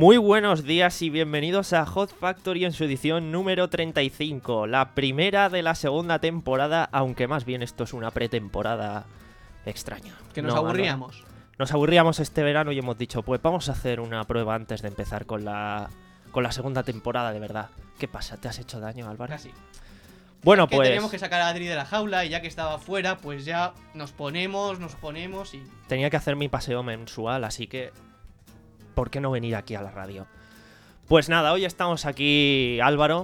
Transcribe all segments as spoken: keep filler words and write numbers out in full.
Muy buenos días y bienvenidos a Hot Factory en su edición número treinta y cinco, la primera de la segunda temporada, aunque más bien esto es una pretemporada extraña. Que nos No, aburríamos. Álvaro. Nos aburríamos este verano y hemos dicho, pues vamos a hacer una prueba antes de empezar con la, con la segunda temporada de verdad. ¿Qué pasa? ¿Te has hecho daño, Álvaro? Casi. Bueno, que pues... teníamos que sacar a Adri de la jaula y ya que estaba fuera, pues ya nos ponemos, nos ponemos y... Tenía que hacer mi paseo mensual, así que... ¿por qué no venir aquí a la radio? Pues nada, hoy estamos aquí, Álvaro.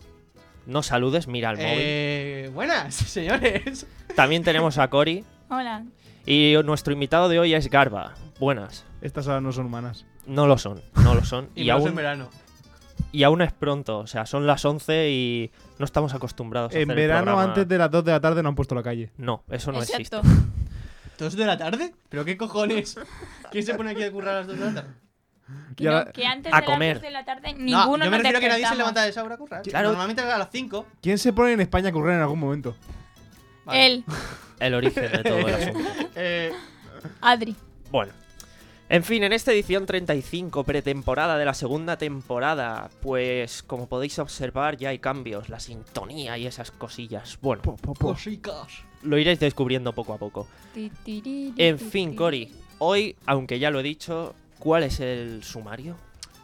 No saludes, mira el móvil. Eh... Buenas, señores. También tenemos a Cori. Hola. Y nuestro invitado de hoy es Garba. Buenas. Estas horas no son humanas. No lo son, no lo son. Y, y, más aún, en verano. y aún es pronto, o sea, son las once y no estamos acostumbrados a En hacer el verano, programa. antes de las dos de la tarde, no han puesto la calle. No, eso no Exacto. existe. ¿Dos de la tarde? ¿Pero qué cojones? ¿Quién se pone aquí a currar a las dos de la tarde? Que, Y no, ahora- que antes a de comer. las dos de la tarde No, ninguno yo me nos refiero a que nadie se despertamos. levanta de esa hora a currar. Claro. Normalmente a las cinco. ¿Quién se pone en España a correr en algún momento? Vale. Él, El origen de todo el asunto. eh, Adri. Bueno. En fin, en esta edición treinta y cinco, pretemporada de la segunda temporada, pues como podéis observar ya hay cambios, la sintonía y esas cosillas. Bueno, Cosicas. lo iréis descubriendo poco a poco. Ti, ti, ri, En ti, fin, ti. Cori, hoy, aunque ya lo he dicho, ¿cuál es el sumario?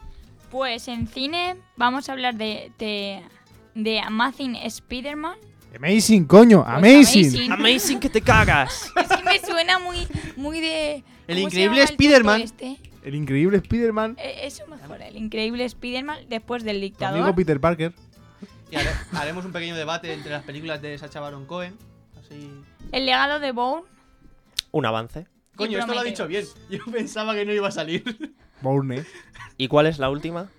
Pues en cine vamos a hablar de, de, de Amazing Spider-Man. Amazing, coño, Pues amazing. amazing. ¡Amazing que te cagas! Es que me suena muy, muy de... El ¿cómo se increíble llama el Spider-Man. tonto este? El increíble Spider-Man, Eh, Eso mejor, el increíble Spider-Man después del tu dictador. amigo Peter Parker. Y hare- haremos un pequeño debate entre las películas de Sacha Baron Cohen. Así... El legado de Bourne. Un avance. Coño, esto lo ha Prometheus. dicho bien. Yo pensaba que no iba a salir. Bourne. ¿Y cuál es la última?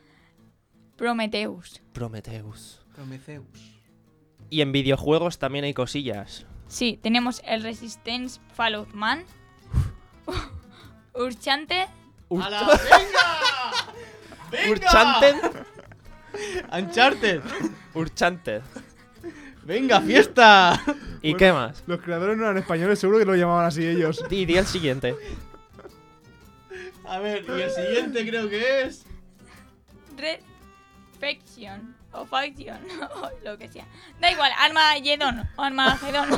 Prometheus. Prometheus. Prometheus. Y en videojuegos también hay cosillas. Sí, tenemos el Resistance Fallout Man. Urchante. Ur- ¡Hala, venga! ¡Venga! Urchanted. Uncharted. Urchanted. ¡Venga, fiesta! ¿Y Bueno. qué más? Los creadores no eran españoles, seguro que lo llamaban así ellos. Di, di el siguiente. A ver, y el siguiente creo que es... Red Faction. O Faction. O lo que sea. Da igual, Armageddon. O Armagedón.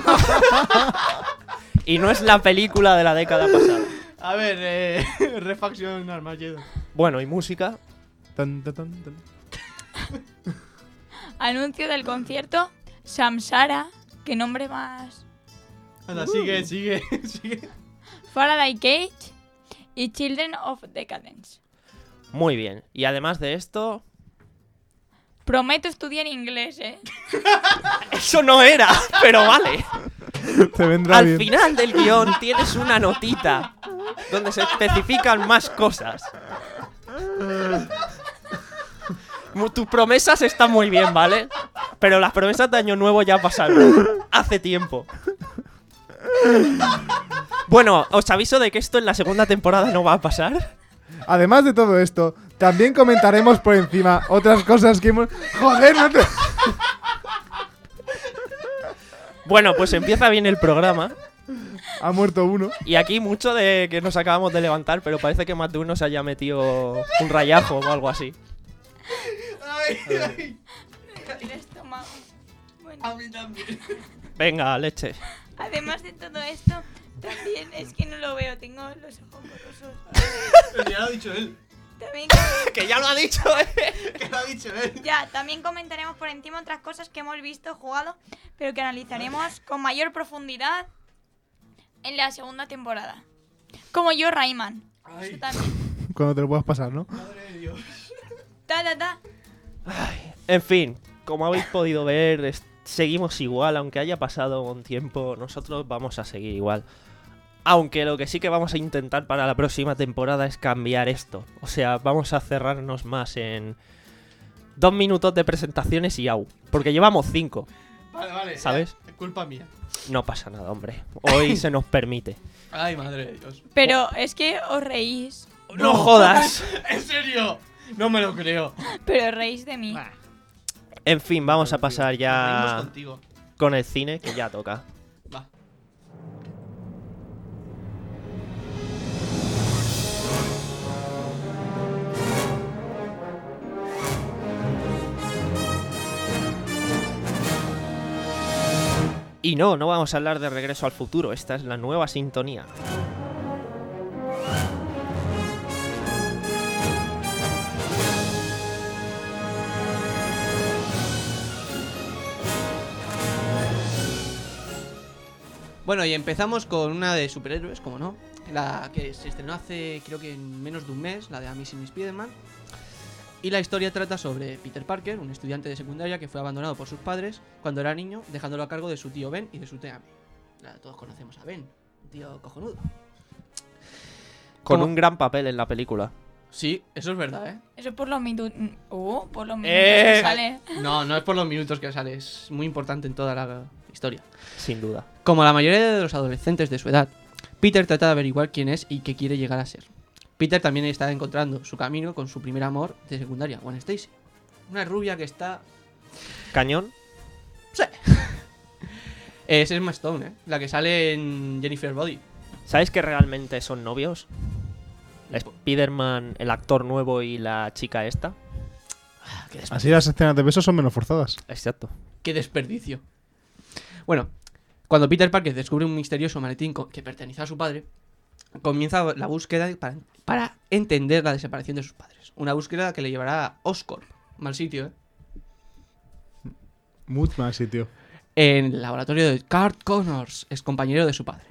Y no es la película de la década pasada. A ver, eh... Refaction Armageddon. Bueno, y música. Tan, tan, tan, tan. Anuncio del concierto. Samsara. Qué nombre más. Anda, sigue, sigue, sigue. Faraday Cage. Y Children of Decadence. Muy bien. Y además de esto... Prometo estudiar inglés, eh. Eso no era, pero vale. Te vendrá Al bien. final del guión tienes una notita donde se especifican más cosas. Mu- Tus promesas están muy bien, ¿vale? Pero las promesas de Año Nuevo ya pasaron. Hace tiempo. Bueno, os aviso de que esto en la segunda temporada no va a pasar. Además de todo esto, también comentaremos por encima otras cosas que hemos... ¡Joder, no te... Bueno, pues empieza bien el programa. Ha muerto uno. Y aquí mucho de que nos acabamos de levantar, pero parece que más de uno se haya metido un rayazo o algo así. Ay, ay. El estómago. Bueno. A mí también. Venga, leche. Además de todo esto, también es que no lo veo, tengo los ojos borrosos. Pero ya lo ha dicho él. También, Que ya lo ha dicho, eh. Que lo ha dicho él. ya, también comentaremos por encima otras cosas que hemos visto, jugado, pero que analizaremos con mayor profundidad en la segunda temporada. Como yo, Rayman. Ay. Eso también. Cuando te lo puedas pasar, ¿no? Madre de Dios. Ta, ta, ta. En fin, como habéis podido ver, es- seguimos igual, aunque haya pasado un tiempo, nosotros vamos a seguir igual. Aunque lo que sí que vamos a intentar para la próxima temporada es cambiar esto. O sea, vamos a cerrarnos más en dos minutos de presentaciones y au. Porque llevamos cinco. Vale, vale. ¿Sabes? Es culpa mía. No pasa nada, hombre. Hoy se nos permite. Ay, madre de Dios. Pero es que os reís. ¡No jodas! ¿En serio? No me lo creo. Pero os reís de mí. En fin, vamos a pasar Nos ya reímos contigo. con el cine, que ya toca. Va. Y no, no vamos a hablar de Regreso al Futuro. Esta es la nueva sintonía. Bueno, y empezamos con una de superhéroes, como no, la que se estrenó hace, creo que en menos de un mes, la de Amazing Spider-Man. Y la historia trata sobre Peter Parker, un estudiante de secundaria que fue abandonado por sus padres cuando era niño, dejándolo a cargo de su tío Ben y de su tía May. Todos conocemos a Ben, un tío cojonudo. Con ¿Cómo? un gran papel en la película. Sí, eso es verdad, ¿eh? Eso por los minutos. Oh, por los minutos Eh. que sale. No, no es por los minutos que sale, es muy importante en toda la historia. Sin duda. Como la mayoría de los adolescentes de su edad, Peter trata de averiguar quién es y qué quiere llegar a ser. Peter también está encontrando su camino con su primer amor de secundaria, Gwen Stacy. Una rubia que está... ¿Cañón? Sí. Es Emma Stone, ¿eh? La que sale en Jennifer Body. ¿Sabes que realmente son novios? Spider-Man, el actor nuevo y la chica esta. Ah, qué, Así las escenas de besos son menos forzadas. Exacto. qué desperdicio. Bueno, cuando Peter Parker descubre un misterioso maletín co- que pertenece a su padre, comienza la búsqueda para, para entender la desaparición de sus padres. Una búsqueda que le llevará a Oscorp, mal sitio, ¿eh? Mucho más sitio. En el laboratorio de Carl Connors, ex compañero de su padre.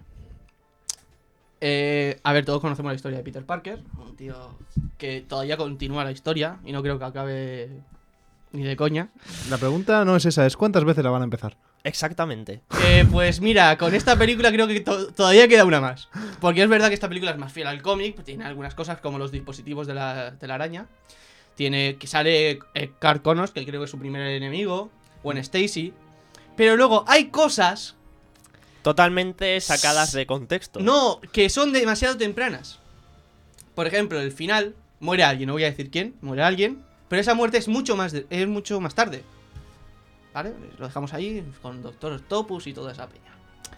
Eh, a ver, todos conocemos la historia de Peter Parker, un tío que todavía continúa la historia y no creo que acabe ni de coña. La pregunta no es esa, es cuántas veces la van a empezar. Exactamente. Eh, pues mira, con esta película creo que to- todavía queda una más. Porque es verdad que esta película es más fiel al cómic, pues tiene algunas cosas como los dispositivos de la, de la araña. Tiene que sale eh, Carl Connors, que creo que es su primer enemigo, Gwen Stacy. Pero luego hay cosas, Totalmente sacadas de contexto. no, que son demasiado tempranas. Por ejemplo, el final muere alguien, no voy a decir quién, muere alguien, pero esa muerte es mucho más de- es mucho más tarde. ¿Vale? Lo dejamos ahí con Doctor Octopus y toda esa peña.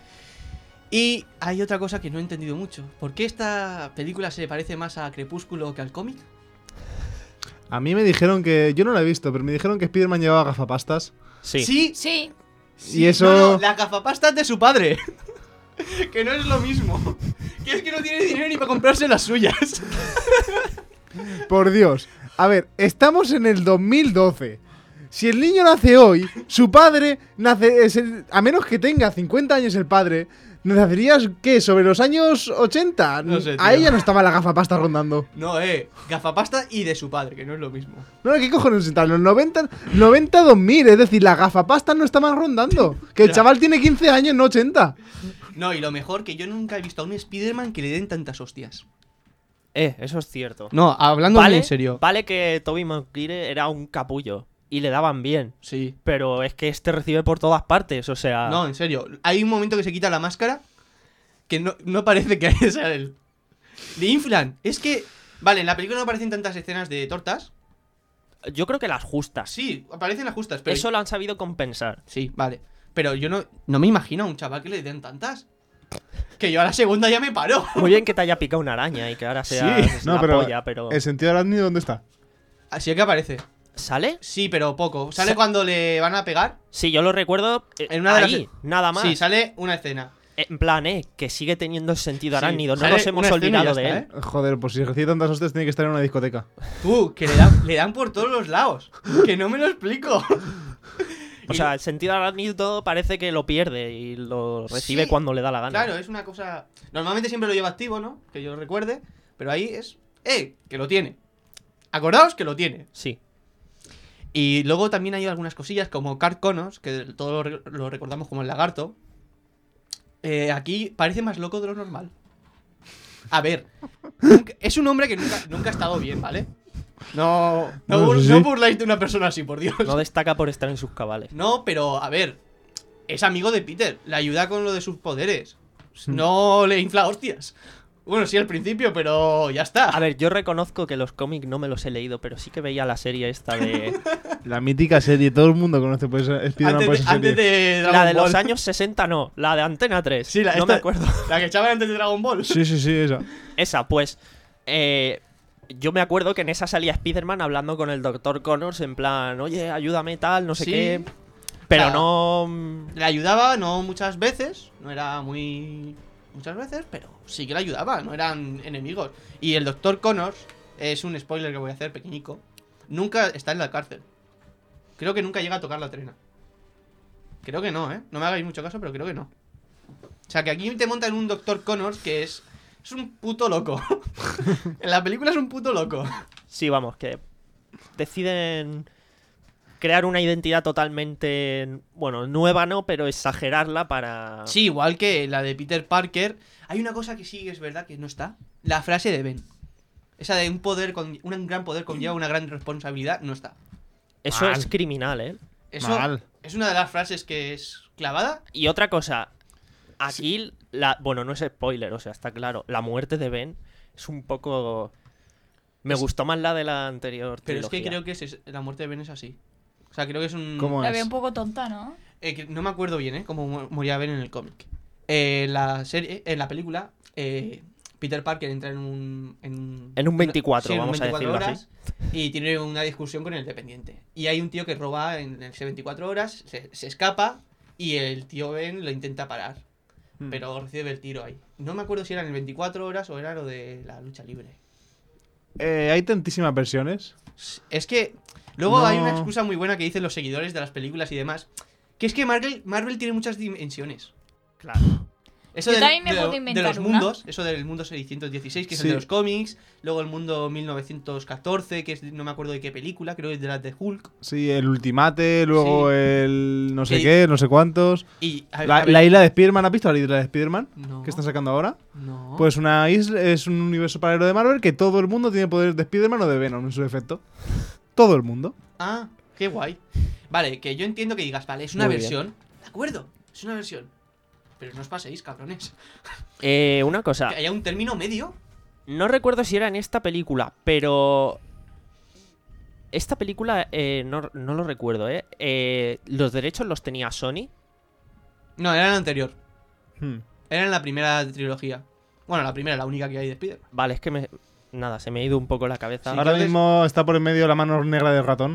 Y hay otra cosa que no he entendido mucho. ¿Por qué esta película se parece más a Crepúsculo que al cómic? A mí me dijeron que... Yo no la he visto, pero me dijeron que Spider-Man llevaba gafapastas. Sí. Sí, Sí. sí, Y eso- no, no, la gafapasta es de su padre. Que no es lo mismo. Que es que no tiene dinero ni para comprarse las suyas. Por Dios. A ver, estamos en el dos mil doce. Si el niño nace hoy, su padre nace... es el- a menos que tenga cincuenta años el padre, ¿nacerías qué? ¿Sobre los años ochenta? No sé, A tío. ella no estaba la gafapasta rondando. No, eh, gafapasta y de su padre, que no es lo mismo. No, ¿qué cojones están? Los noventa, noventa, dos mil, es decir, la gafapasta no está más rondando. Que el Ya. chaval tiene quince años, no ochenta. No, y lo mejor que yo nunca he visto a un Spider-Man que le den tantas hostias. Eh, eso es cierto. No, hablando muy Vale, en serio. vale que Tobey Maguire era un capullo y le daban bien, Sí. pero es que este recibe por todas partes, o sea... No, en serio. Hay un momento que se quita la máscara que no, no parece que sea él. Le inflan. Es que... Vale, en la película no aparecen tantas escenas de tortas. Yo creo que las justas. Sí, aparecen las justas, pero... Eso lo han sabido compensar. Sí, vale. Pero yo no, no me imagino a un chaval que le den tantas. Que yo a la segunda ya me paro. Muy bien que te haya picado una araña y que ahora sea Sí. No, la pero polla, pero... ¿el sentido arácnido dónde está? Así que aparece. ¿Sale? Sí, pero poco. Sale Sa- cuando le van a pegar. Sí, yo lo recuerdo eh, En una de ahí, las- nada más. Sí, sale una escena. En plan, eh, que sigue teniendo sentido Sí, arácnido. No sale nos hemos una escena y olvidado ya de está, él. ¿eh? Joder, pues si recibe tantas hostias tiene que estar en una discoteca. Tú, que le dan, le dan por todos los lados. Que no me lo explico. O Y- sea, el sentido arácnido parece que lo pierde y lo recibe Sí, cuando le da la gana. Claro, es una cosa... Normalmente siempre lo lleva activo, ¿no? Que yo recuerde. Pero ahí es... ¡Eh! Que lo tiene. Acordaos que lo tiene. Sí. Y luego también hay algunas cosillas como Carl Connors, que todos lo, re- lo recordamos como el lagarto. Eh, aquí parece más loco de lo normal. A ver, nunca- es un hombre que nunca, nunca ha estado bien, ¿vale? No, no, Bueno, bur- sí, no sí. burláis de una persona así, por Dios. No destaca por estar en sus cabales. No, pero a ver, es amigo de Peter, le ayuda con lo de sus poderes. No le infla hostias. Bueno, sí al principio, pero ya está. A ver, yo reconozco que los cómics no me los he leído, pero sí que veía la serie esta de... La mítica serie, todo el mundo conoce pues, Spider-Man antes, por de, esa antes serie. de Dragon la de los Ball. años sesenta no, la de Antena tres. Sí, la- no esta- me acuerdo. La que echaban antes de Dragon Ball. Sí, sí, sí, esa. Esa, pues... eh, yo me acuerdo que en esa salía Spider-Man hablando con el doctor Connors en plan, oye, ayúdame tal, no sé Sí. qué... Pero O sea, no... Le ayudaba, no muchas veces, no era muy... muchas veces, pero sí que le ayudaba, no eran enemigos. Y el doctor Connors, es un spoiler que voy a hacer pequeñico, nunca está en la cárcel. Creo que nunca llega a tocar la trena. Creo que no, ¿eh? No me hagáis mucho caso, pero creo que no. O sea, que aquí te montan un doctor Connors que es... es un puto loco. En la película es un puto loco. Sí, vamos, que deciden crear una identidad totalmente, bueno, nueva no, pero exagerarla para... Sí, igual que la de Peter Parker. Hay una cosa que sí es verdad que no está. La frase de Ben. Esa de un poder con un gran poder conlleva una gran responsabilidad, no está. Eso Mal. es criminal, ¿eh? Eso Mal. es una de las frases que es clavada. Y otra cosa, aquí, la, bueno, no es spoiler, o sea, está claro, la muerte de Ben es un poco... Me Es- gustó más la de la anterior Pero es que trilogía. creo que es, es- la muerte de Ben es así. O sea, creo que es un... ¿Cómo La es? veo un poco tonta, ¿no? Eh, que no me acuerdo bien, ¿eh? Cómo mu- moría Ben en el cómic. Eh, la serie, en la película, eh, Peter Parker entra en un... En, En un veinticuatro, sí, en un vamos a decirlo horas, y tiene una discusión con el dependiente. Y hay un tío que roba en ese veinticuatro horas, se, se escapa, y el tío Ben lo intenta parar. Hmm. Pero recibe el tiro ahí. No me acuerdo si era en el veinticuatro horas o era lo de la lucha libre. Eh, hay tantísimas versiones. Es que luego No. hay una excusa muy buena que dicen los seguidores de las películas y demás, que es que Marvel, Marvel tiene muchas dimensiones. Claro. Eso Yo del- también me de, puedo lo- de inventar los una. mundos, eso del mundo seiscientos dieciséis, que es Sí. el de los cómics, luego el mundo mil novecientos catorce, que es de- no me acuerdo de qué película, creo que es de las de Hulk. Sí, el Ultimate, luego Sí. el no sé Sí. qué, no sé cuántos. Y a- La, a ver- la isla de Spider-Man, ¿has visto la isla de Spider-Man? No. Que están sacando ahora. No. Pues una isla es un universo paralelo de Marvel que todo el mundo tiene poderes de Spider-Man o de Venom en su efecto. Todo el mundo. Ah, qué guay. Vale, que yo entiendo que digas, vale, es una Muy bien. versión. De acuerdo, es una versión. Pero no os paséis, cabrones. Eh, una cosa, Que haya un término medio. no recuerdo si era en esta película, pero... Esta película, eh, no, no lo recuerdo, ¿eh? Eh, ¿Los derechos los tenía Sony? No, era la anterior. Hmm. Era en la primera trilogía. Bueno, la primera, la única que hay de Spider-Man. Vale, es que me... Nada, se me ha ido un poco la cabeza. Sí. Ahora entonces- mismo está por en medio la mano negra del ratón.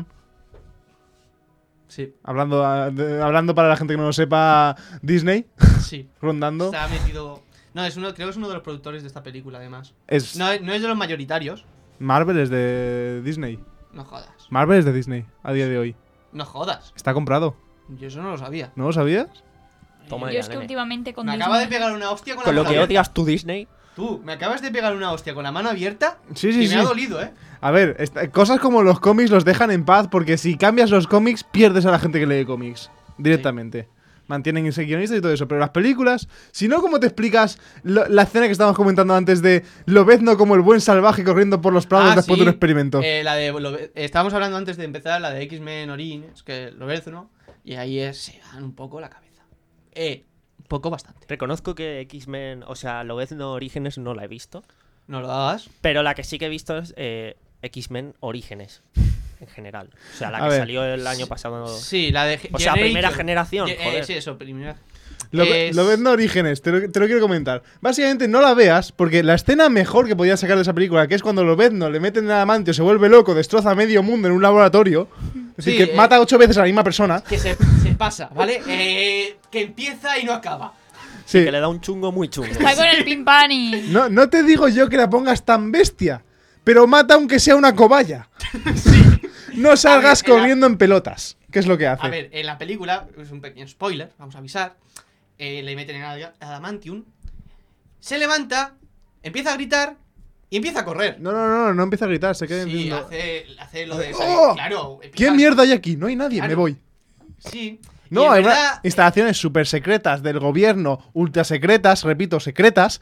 Sí, Hablando, a- de- hablando para la gente que no lo sepa, Disney, sí. rondando. Está metido. No, es uno, creo que es uno de los productores de esta película, además. Es No, es- no es de los mayoritarios. Marvel es de Disney. No jodas. Marvel es de Disney a día de hoy. No jodas. Está comprado. Yo eso no lo sabía. ¿No lo sabías? Toma Yo ya, es que nene. últimamente con Me Disney... acaba de pegar una hostia con, Con la lo mano que abierta. odias tu Disney. Tú, me acabas de pegar una hostia con la mano abierta. Sí, sí, que sí. me ha dolido, ¿eh? A ver, esta- cosas como los cómics los dejan en paz porque si cambias los cómics pierdes a la gente que lee cómics directamente. Mantienen ese guionista y todo eso. Pero las películas, si no, ¿cómo te explicas lo- la escena que estábamos comentando antes de Lobezno como el buen salvaje corriendo por los prados Ah, después sí. de un experimento? Eh, la de. Lo- estábamos hablando antes de empezar, la de X-Men Origins, que lo ves, ¿no? Y ahí es, se dan un poco la cabeza. Eh, un poco bastante. Reconozco que X-Men, o sea, Lobezno Orígenes no la he visto. No lo hagas. Pero la que sí que he visto es eh, X-Men Orígenes, en general. O sea, la A que ver. salió el año pasado. Sí, la de. O sea, Generation. primera generación, Ye- eh, joder. sí, eso, primera. Lobe- Es- Lobezno Orígenes, te lo, te lo quiero comentar. Básicamente no la veas porque la escena mejor que podías sacar de esa película, que es cuando Lobezno le meten en el adamantio, se vuelve loco, destroza medio mundo en un laboratorio. Es decir, Sí, que eh. mata ocho veces a la misma persona. Que se, se pasa, ¿vale? Eh, que empieza y no acaba. Sí. Que le da un chungo muy chungo. Está con el pim pam y... No, no te digo yo que la pongas tan bestia, pero mata aunque sea una cobaya. No salgas A ver, en la- corriendo en pelotas, que es lo que hace. A ver, en la película, es un pequeño spoiler, vamos a avisar. eh, le meten en Ad- Adamantium. Se levanta, empieza a gritar y empieza a correr. No, no, no, no empieza a gritar, se queda Sí, diciendo, hace, hace lo de. ¡Oh! Claro, ¿qué empieza- mierda hay aquí? No hay nadie, Claro. me voy. Sí. y No, en hay verdad, una- instalaciones súper secretas del gobierno, ultra secretas, repito, secretas.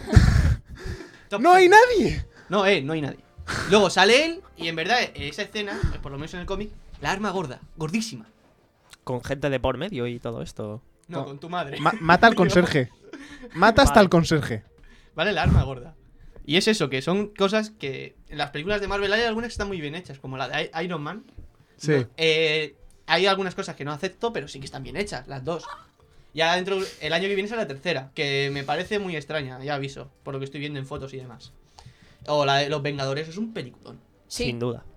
top- ¡No hay nadie! No, eh, no hay nadie. Luego sale él y en verdad, esa escena, eh, por lo menos en el cómic, la arma gorda, gordísima. Con gente de por medio y todo esto. No, No. con tu madre. Ma- mata al conserje. Mata hasta Vale. al conserje. Vale, la arma gorda. Y es eso, que son cosas que en las películas de Marvel hay algunas que están muy bien hechas, como la de I- Iron Man. Sí. No, eh, hay algunas cosas que no acepto, pero sí que están bien hechas, las dos. Ya dentro, el año que viene es la tercera, que me parece muy extraña, ya aviso, por lo que estoy viendo en fotos y demás. O la de Los Vengadores es un peliculón. Sí. Sin duda.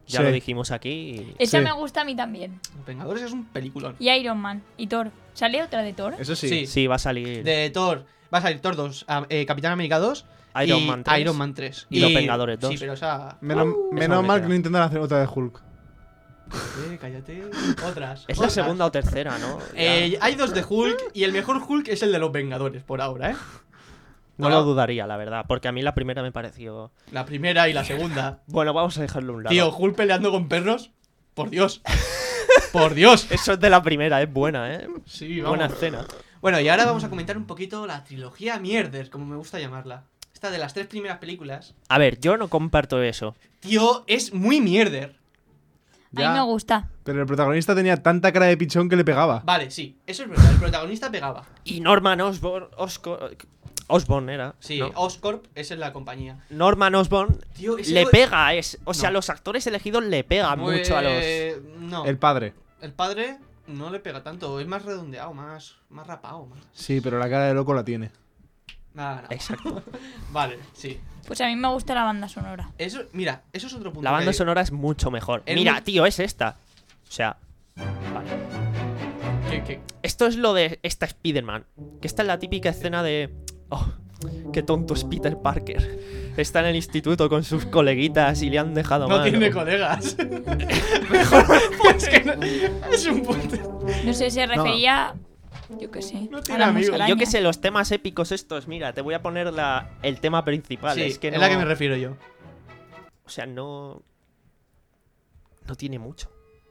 Ya Sí. lo dijimos aquí. y- Esa Sí. me gusta a mí también. Los Vengadores es un peliculón. Y Iron Man. Y Thor. ¿Sale otra de Thor? Eso sí. Sí. Sí, va a salir De Thor. Va a salir Thor dos, a- eh, Capitán América dos Iron y Man tres. Iron Man tres. Y Los Vengadores dos. Sí, pero esa... Menos, Uh, menos esa me mal queda. que no intentan hacer otra de Hulk. Eh, cállate. Otras. Es la otras. segunda o tercera, ¿no? Ya. Eh, hay dos de Hulk y el mejor Hulk es el de los Vengadores por ahora, ¿eh? No no. lo dudaría, la verdad, porque a mí la primera me pareció... La primera y la segunda. Bueno, vamos a dejarlo a un lado. Tío, Hulk peleando con perros. Por Dios. Por Dios. Eso es de la primera, es buena, ¿eh? Sí, Buena vamos. escena. Bueno, y ahora vamos a comentar un poquito la trilogía Mierder, como me gusta llamarla. Esta de las tres primeras películas. A ver, yo no comparto eso. Tío, es muy Mierder. A Ya. mí me gusta. Pero el protagonista tenía tanta cara de pichón que le pegaba. Vale, sí, eso es verdad. El protagonista pegaba. Y Norman Osborn... Osco- Osborn era. Sí, ¿no? Oscorp es en la compañía. Norman Osborn Tío, ese le fue- pega, es, o sea, No. los actores elegidos le pegan Pues, mucho a los... No, El el... padre. padre no le pega tanto. Es más redondeado, más, más rapado. Más... Sí, pero la cara de loco la tiene. Nada, nada. Exacto. Vale, sí. Pues a mí me gusta la banda sonora. Eso, mira, eso es otro punto. La banda que- sonora es mucho mejor. Es Mira, muy- tío, es esta. O sea... Vale. que- que- Esto es lo de esta Spider-Man. Que esta es la típica escena de... Oh, qué tonto es Peter Parker. Está en el instituto con sus coleguitas y le han dejado No mal. tiene colegas. Mejor. Es que no- es un punto. No sé, se refería... Yo qué sé. No a tiene la amigos. musaraña. Yo que sé, los temas épicos estos, mira, te voy a poner la, el tema principal. Sí, es que es no, la que me refiero yo. O sea, no... No tiene mucho.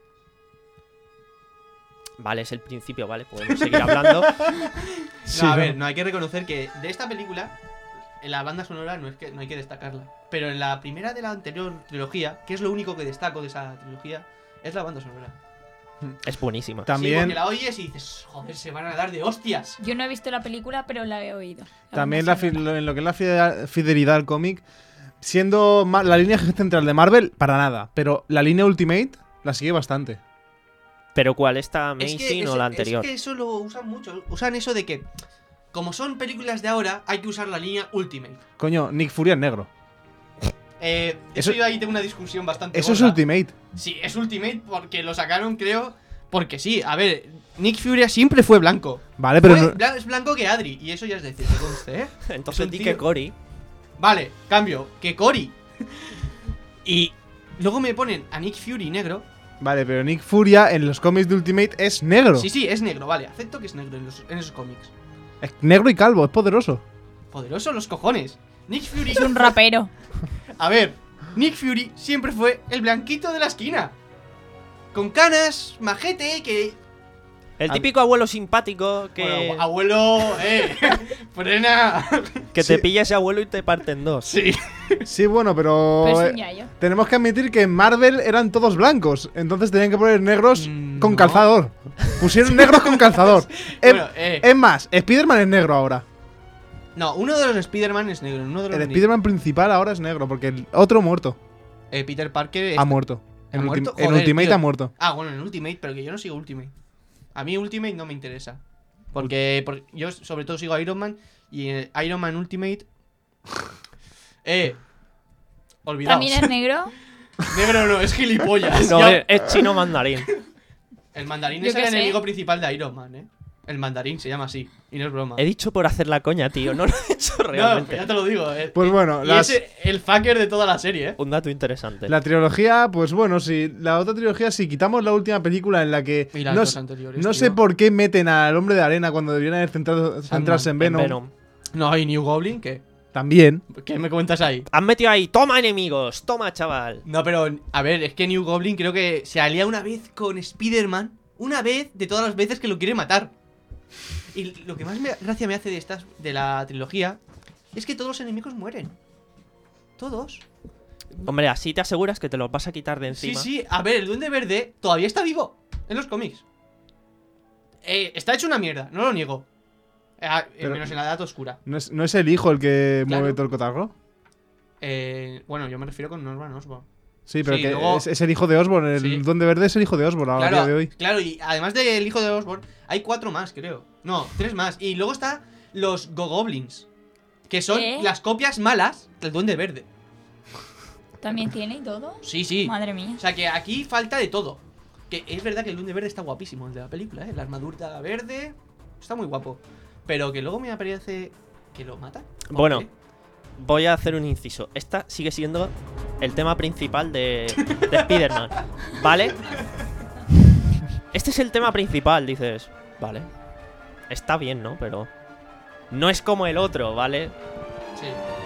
Vale, es el principio, vale, podemos seguir hablando. Sí, no, a no. ver, no hay que reconocer que de esta película, en la banda sonora no es que no hay que destacarla. Pero en la primera de la anterior trilogía, que es lo único que destaco de esa trilogía, es la banda sonora. Es buenísima. Sí, También, porque la oyes y dices, joder, se van a dar de hostias. Yo no he visto la película, pero la he oído. La también banda la fi- sonora. lo- en lo que es la fide- fidelidad al cómic, siendo ma- la línea central de Marvel, para nada. Pero la línea Ultimate la sigue bastante. Pero ¿cuál? ¿Esta Es que, Amazing eso, o la anterior? es que eso lo usan mucho. Usan eso de que, como son películas de ahora, hay que usar la línea Ultimate. Coño, Nick Fury es negro. Eh, eso, Eso- yo ahí tengo una discusión bastante Eso es gorda. Ultimate. Sí, es Ultimate porque lo sacaron, creo. Porque sí, a ver, Nick Fury siempre fue blanco. Vale, pero Fue no- bla- es blanco que Adri, y eso ya es decir, que conste, ¿eh? Entonces es un di tío. que Cory. Vale, cambio, que Cory. Y luego me ponen a Nick Fury negro. Vale, pero Nick Furia en los cómics de Ultimate es negro. Sí, sí, es negro, vale, acepto que es negro en, los- en esos cómics. Es negro y calvo, es poderoso. Poderoso los cojones. Nick Fury. Es un rapero. A ver, Nick Fury siempre fue el blanquito de la esquina. Con canas, majete, que... El A- típico abuelo simpático que, Bueno, abuelo, eh, frena. que te Sí. pilla ese abuelo y te parte en dos. Sí. Sí, bueno, pero, Pero es eh, un yayo. tenemos que admitir que en Marvel eran todos blancos. Entonces tenían que poner negros Mm, con no. calzador. Pusieron negros con calzador. Es, Bueno, eh. es más, Spider-Man es negro ahora. No, uno de los Spider-Man es negro, uno de los El ni- Spider-Man principal ahora es negro, porque el otro muerto. eh, Peter Parker es- Ha muerto. ¿Ha En, muerto? Ultim- en Joder, Ultimate tío. ha muerto. Ah, bueno, en Ultimate, pero que yo no sigo Ultimate. A mí Ultimate no me interesa. Porque, porque yo sobre todo sigo a Iron Man y en Iron Man Ultimate. Eh. Olvidaos. También es negro. Negro no, es gilipollas. No, Ya- es, es chino mandarín. El mandarín Yo es el qué sé. enemigo principal de Iron Man, eh. El mandarín se llama así. Y no es broma. He dicho por hacer la coña, tío. No lo he hecho No, realmente. ya te lo digo, eh. Pues bueno, Y las- es el fucker de toda la serie, eh. Un dato interesante. La trilogía, pues bueno, si la otra trilogía, si quitamos la última película en la que Y las no, dos s- anteriores, no tío. sé por qué meten al hombre de arena cuando deberían haber centrado- centrarse en En Venom. Venom. No, hay New Goblin, ¿qué? También. ¿Qué me cuentas ahí? Han metido ahí, toma enemigos, toma chaval. No, pero, a ver, es que New Goblin creo que se alía una vez con Spider-Man. Una vez de todas las veces que lo quiere matar. Y lo que más me, gracia me hace de estas de la trilogía es que todos los enemigos mueren. Todos. Hombre, así te aseguras que te los vas a quitar de Sí, encima. sí. A ver, el Duende Verde todavía está vivo en los cómics. Eh, está hecho una mierda, no lo niego. Eh, ah, eh, Pero- menos en la edad oscura. ¿No es, no es el hijo el que Claro. mueve todo el cotarro? Eh, bueno, yo me refiero con Norman Osborn. Sí, pero Sí, que luego- es, es el hijo de Osborn. El Sí. Duende Verde es el hijo de Osborn a día de Claro, hoy. claro, y además del hijo de Osborn, hay cuatro más, creo. No, tres más. Y luego está los Gogoblins, que son ¿Qué? las copias malas del Duende Verde. ¿También tiene y todo? Sí, sí. Madre mía. O sea que aquí falta de todo. Que es verdad que el Duende Verde está guapísimo, el de la película, ¿eh? La armadura verde está muy guapo. Pero que luego me parece que lo mata. ¿O Bueno, qué? voy a hacer un inciso. Esta sigue siendo el tema principal de, de Spider-Man, ¿vale? Este es el tema principal, dices. Vale. Está bien, ¿no? Pero no es como el otro, ¿vale? Sí.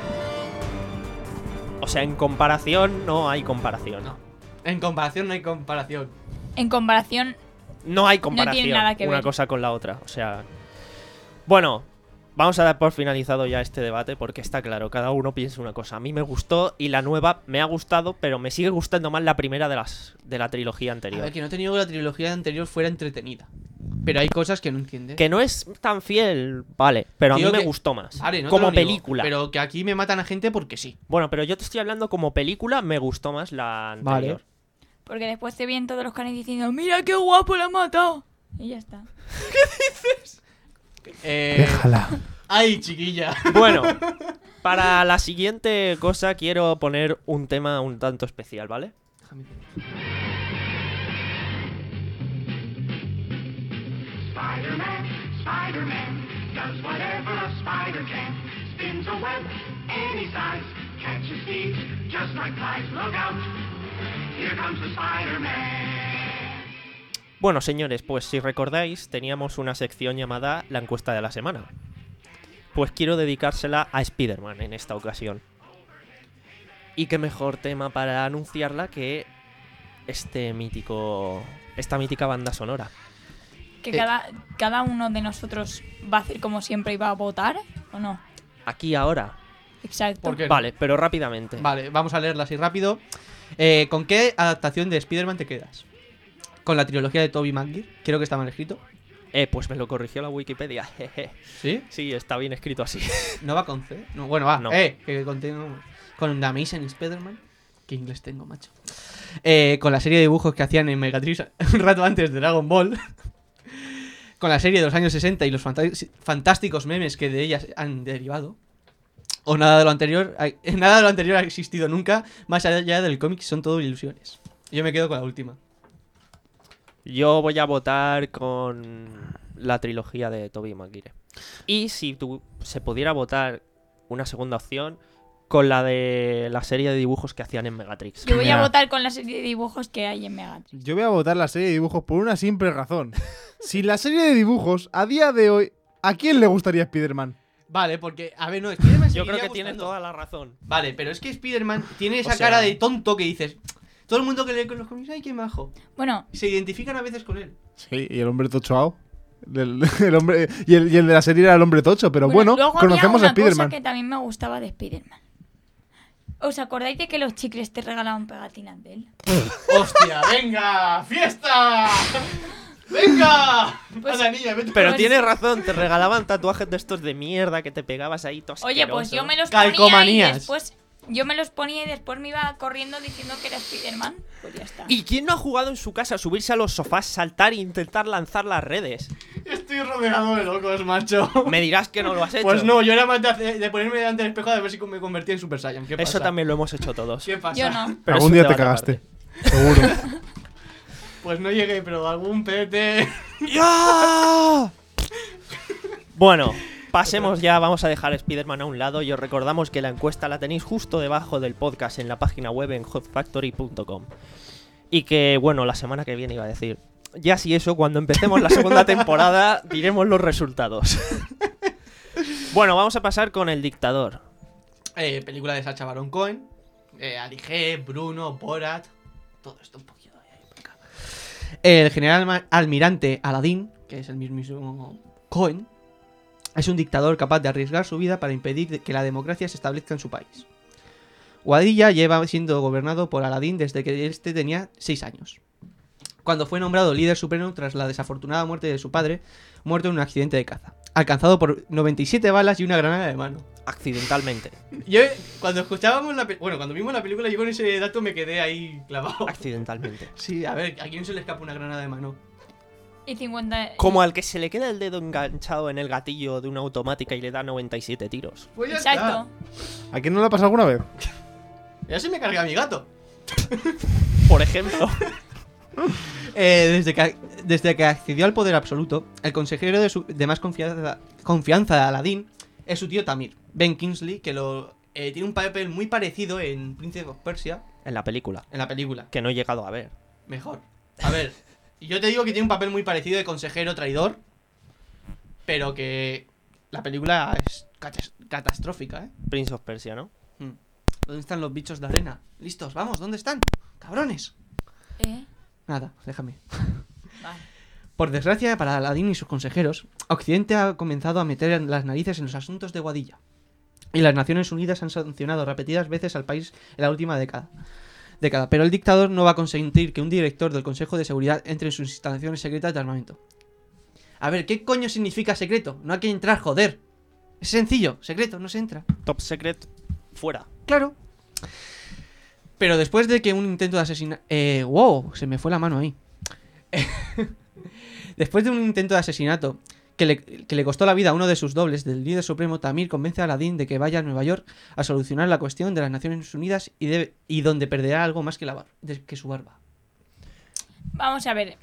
O sea, en comparación no hay comparación. No. En comparación no hay comparación. En comparación, No hay comparación nada que una ver. cosa con la otra. O sea. Bueno, vamos a dar por finalizado ya este debate porque está claro, cada uno piensa una cosa. A mí me gustó y la nueva me ha gustado, pero me sigue gustando más la primera de las de la trilogía A anterior. ver, que no he tenido que la trilogía anterior fuera entretenida. Pero hay cosas que no entiendes. Que no es tan fiel, vale, pero a Digo mí me que- gustó más. Vale, no te como lo niego, película. pero que aquí me matan a gente porque sí. Bueno, pero yo te estoy hablando como película, me gustó más la anterior. porque después te vienen todos los canes diciendo, mira qué guapo la ha matado. Y ya está. Eh... Déjala. Ay, chiquilla. Bueno, para la siguiente cosa quiero poner un tema un tanto especial, ¿vale? Spider-Man, Spider-Man, does whatever a spider can. Spins a web any size, catches thieves just like flies. Look out, here comes the Spider-Man. Bueno, señores, pues si recordáis, teníamos una sección llamada La encuesta de la semana. Pues quiero dedicársela a Spider-Man en esta ocasión. Y qué mejor tema para anunciarla que este mítico... esta mítica banda sonora. Que Eh. cada, cada uno de nosotros va a hacer como siempre y va a votar, ¿o no? Aquí ahora. Exacto. ¿Por qué no? Vale, pero rápidamente. Vale, vamos a leerla así rápido. Eh, ¿Con qué adaptación de Spider-Man te quedas? ¿Con la trilogía de Tobey Maguire? Creo que está mal escrito. Eh, pues me lo corrigió la Wikipedia. jeje. ¿Sí? Sí, está bien escrito así. ¿No va con C? No, bueno, va. No. Eh, que continuamos. Con The Amazing Spider-Man. ¿Qué inglés tengo, macho? Eh, con la serie de dibujos que hacían en Megatrix un rato antes de Dragon Ball. Con la serie de los años sesenta y los fanta- fantásticos memes que de ellas han derivado. O nada de lo anterior. hay- Nada de lo anterior ha existido nunca. Más allá del cómic son todo ilusiones. Yo me quedo con la última. Yo voy a votar con la trilogía de Tobey Maguire. Y si tu- se pudiera votar una segunda opción, con la de la serie de dibujos que hacían en Megatrix. Yo voy Mira. a votar con la serie de dibujos que hay en Megatrix. Yo voy a votar la serie de dibujos por una simple razón. Si la serie de dibujos, a día de hoy, ¿a quién le gustaría Spider-Man? Vale, porque, a ver, no, Spider-Man Yo seguiría creo que tienes gustando. toda la razón. Vale, pero es que Spider-Man tiene esa O sea- cara de tonto que dices. Todo el mundo que lee con los cómics, ay, qué majo. Bueno, Se identifican a veces con él. Sí, y el hombre tochoao. El, el hombre, y, el, y el de la serie era el hombre tocho, pero bueno, luego conocemos había a una cosa Spider-Man. que también me gustaba de Spider-Man. ¿Os acordáis de que los chicles te regalaban pegatinas de él? ¡Hostia, venga! ¡Fiesta! ¡Venga! Pues- Anda, niña, vete. Pero Pues- tienes razón, te regalaban tatuajes de estos de mierda que te pegabas ahí todos Oye, pues yo me los Calcomanías. ponía y después... Yo me los ponía y después me iba corriendo diciendo que era Spider-Man. Pues ya está. ¿Y quién no ha jugado en su casa a subirse a los sofás, saltar e intentar lanzar las redes? Estoy rodeado de locos, macho. Me dirás que no lo has hecho. Pues no, yo era más de, hacer- de ponerme delante del espejo de ver si me convertía en Super Saiyan. ¿Qué pasa? Eso también lo hemos hecho todos. ¿Qué pasa? Yo no. Pero Algún es día un te debate cagaste. aparte. Seguro. Pues no llegué, pero algún pete. ¡Ya! Bueno, pasemos ya, vamos a dejar Spider-Man a un lado y os recordamos que la encuesta la tenéis justo debajo del podcast en la página web en hot factory punto com. Y que, bueno, la semana que viene iba a decir. Ya si eso, cuando empecemos la segunda temporada diremos los resultados. Bueno, vamos a pasar con El Dictador. Eh, película de Sacha Baron Cohen. Eh, Ali G, Bruno, Borat. Todo esto un poquito de ahí por acá. El general ma- almirante Aladdin, que es el mismísimo Cohen, es un dictador capaz de arriesgar su vida para impedir que la democracia se establezca en su país. Guadilla lleva siendo gobernado por Aladdin desde que este tenía seis años, cuando fue nombrado líder supremo tras la desafortunada muerte de su padre, muerto en un accidente de caza, alcanzado por noventa y siete balas y una granada de mano. Accidentalmente. Yo, cuando escuchábamos la pe- bueno, cuando vimos la película, yo con ese dato me quedé ahí clavado. Accidentalmente. Sí, a ver, ¿a quién se le escapa una granada de mano? Y cincuenta... Como al que se le queda el dedo enganchado en el gatillo de una automática y le da noventa y siete tiros. Pues ya Exacto. está. ¿A quién no le ha pasado alguna vez? Ya se me carga mi gato. Por ejemplo. Eh, desde, que, desde que accedió al poder absoluto, el consejero de, su, de más confianza, confianza de Aladdin es su tío Tamir, Ben Kingsley, que lo eh, tiene un papel muy parecido en Prince of Persia, En la película. en la película. Que no he llegado a ver. Mejor. A ver, yo te digo que tiene un papel muy parecido de consejero traidor, pero que la película es catas- catastrófica, ¿eh? Prince of Persia, ¿no? Hmm. ¿Dónde están los bichos de arena? Listos, vamos, ¿dónde están? Cabrones. ¿Eh? Nada, déjame. Vale. Por desgracia para Aladdin y sus consejeros, Occidente ha comenzado a meter las narices en los asuntos de Guadilla. Y las Naciones Unidas han sancionado repetidas veces al país en la última década. década. Pero el dictador no va a consentir que un director del Consejo de Seguridad entre en sus instalaciones secretas de armamento. A ver, ¿qué coño significa secreto? No hay que entrar, joder. Es sencillo, secreto, no se entra. Top Secret, fuera. Claro. Pero después de que un intento de asesinato... Eh, wow, se me fue la mano ahí. Después de un intento de asesinato que le, que le costó la vida a uno de sus dobles, del líder supremo, Tamir convence a Aladdin de que vaya a Nueva York a solucionar la cuestión de las Naciones Unidas y, debe, y donde perderá algo más que, la bar, de, que su barba. Vamos a ver.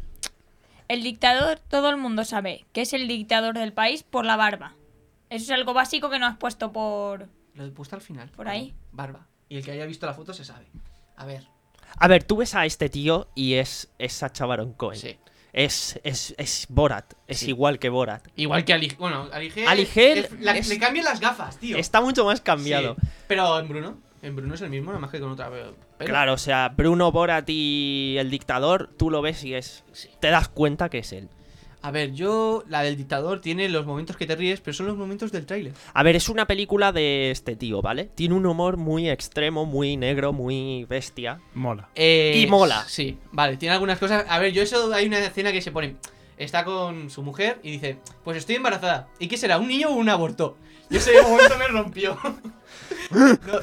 El dictador, todo el mundo sabe que es el dictador del país por la barba. Eso es algo básico que no has puesto por... Lo he puesto al final. ¿Por ahí? Barba. Y el que haya visto la foto se sabe. A ver. A ver, tú ves a este tío y es, es Sacha Baron Cohen. Sí. Es, es, es Borat. Es Sí. igual que Borat. Igual que Ali... Bueno, Ali G... Ali G es- la- es- Le cambian las gafas, tío. Está mucho más cambiado. Sí. Pero en Bruno... En Bruno es el mismo, nada más que con otra... Pero... Claro, o sea, Bruno, Borat y el dictador, tú lo ves y es... Sí. Te das cuenta que es él. A ver, yo... La del dictador tiene los momentos que te ríes, pero son los momentos del tráiler. A ver, es una película de este tío, ¿vale? Tiene un humor muy extremo, muy negro, muy bestia. Mola. Eh, Y mola. Sí, vale, tiene algunas cosas. A ver, yo eso hay una escena que se pone. Está con su mujer y dice: pues estoy embarazada. ¿Y qué será? ¿Un niño o un aborto? Y ese momento me rompió. No.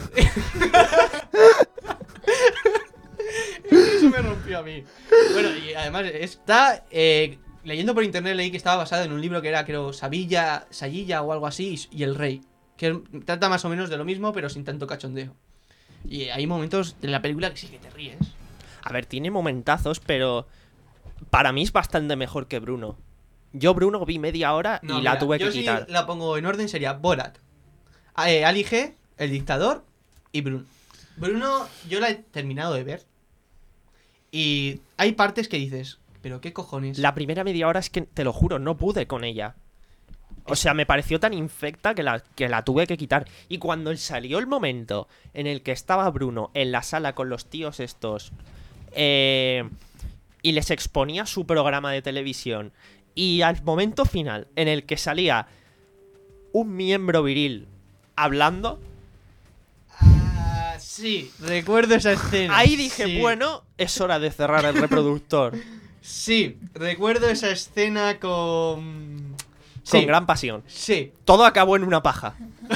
Eso me rompió a mí. Bueno, y además está. Eh, leyendo por internet leí que estaba basado en un libro que era, creo, Savilla, Sayilla o algo así, y el rey. Que trata más o menos de lo mismo, pero sin tanto cachondeo. Y hay momentos de la película que sí que te ríes. A ver, tiene momentazos, pero para mí es bastante mejor que Bruno. Yo Bruno vi media hora y No, la mira, tuve que yo quitar. Si la pongo en orden sería Borat, eh, Ali G, El Dictador y Bruno. Bruno yo la he terminado de ver y hay partes que dices, pero qué cojones. La primera media hora es que, te lo juro, no pude con ella. O sea, me pareció tan infecta que la, que la tuve que quitar. Y cuando salió el momento en el que estaba Bruno en la sala con los tíos estos eh, y les exponía su programa de televisión, y al momento final en el que salía un miembro viril hablando, Ah, sí, recuerdo esa escena. ahí dije, Sí. bueno, es hora de cerrar el reproductor. Sí, recuerdo esa escena con... Con Sí, gran pasión. sí, Todo acabó en una paja.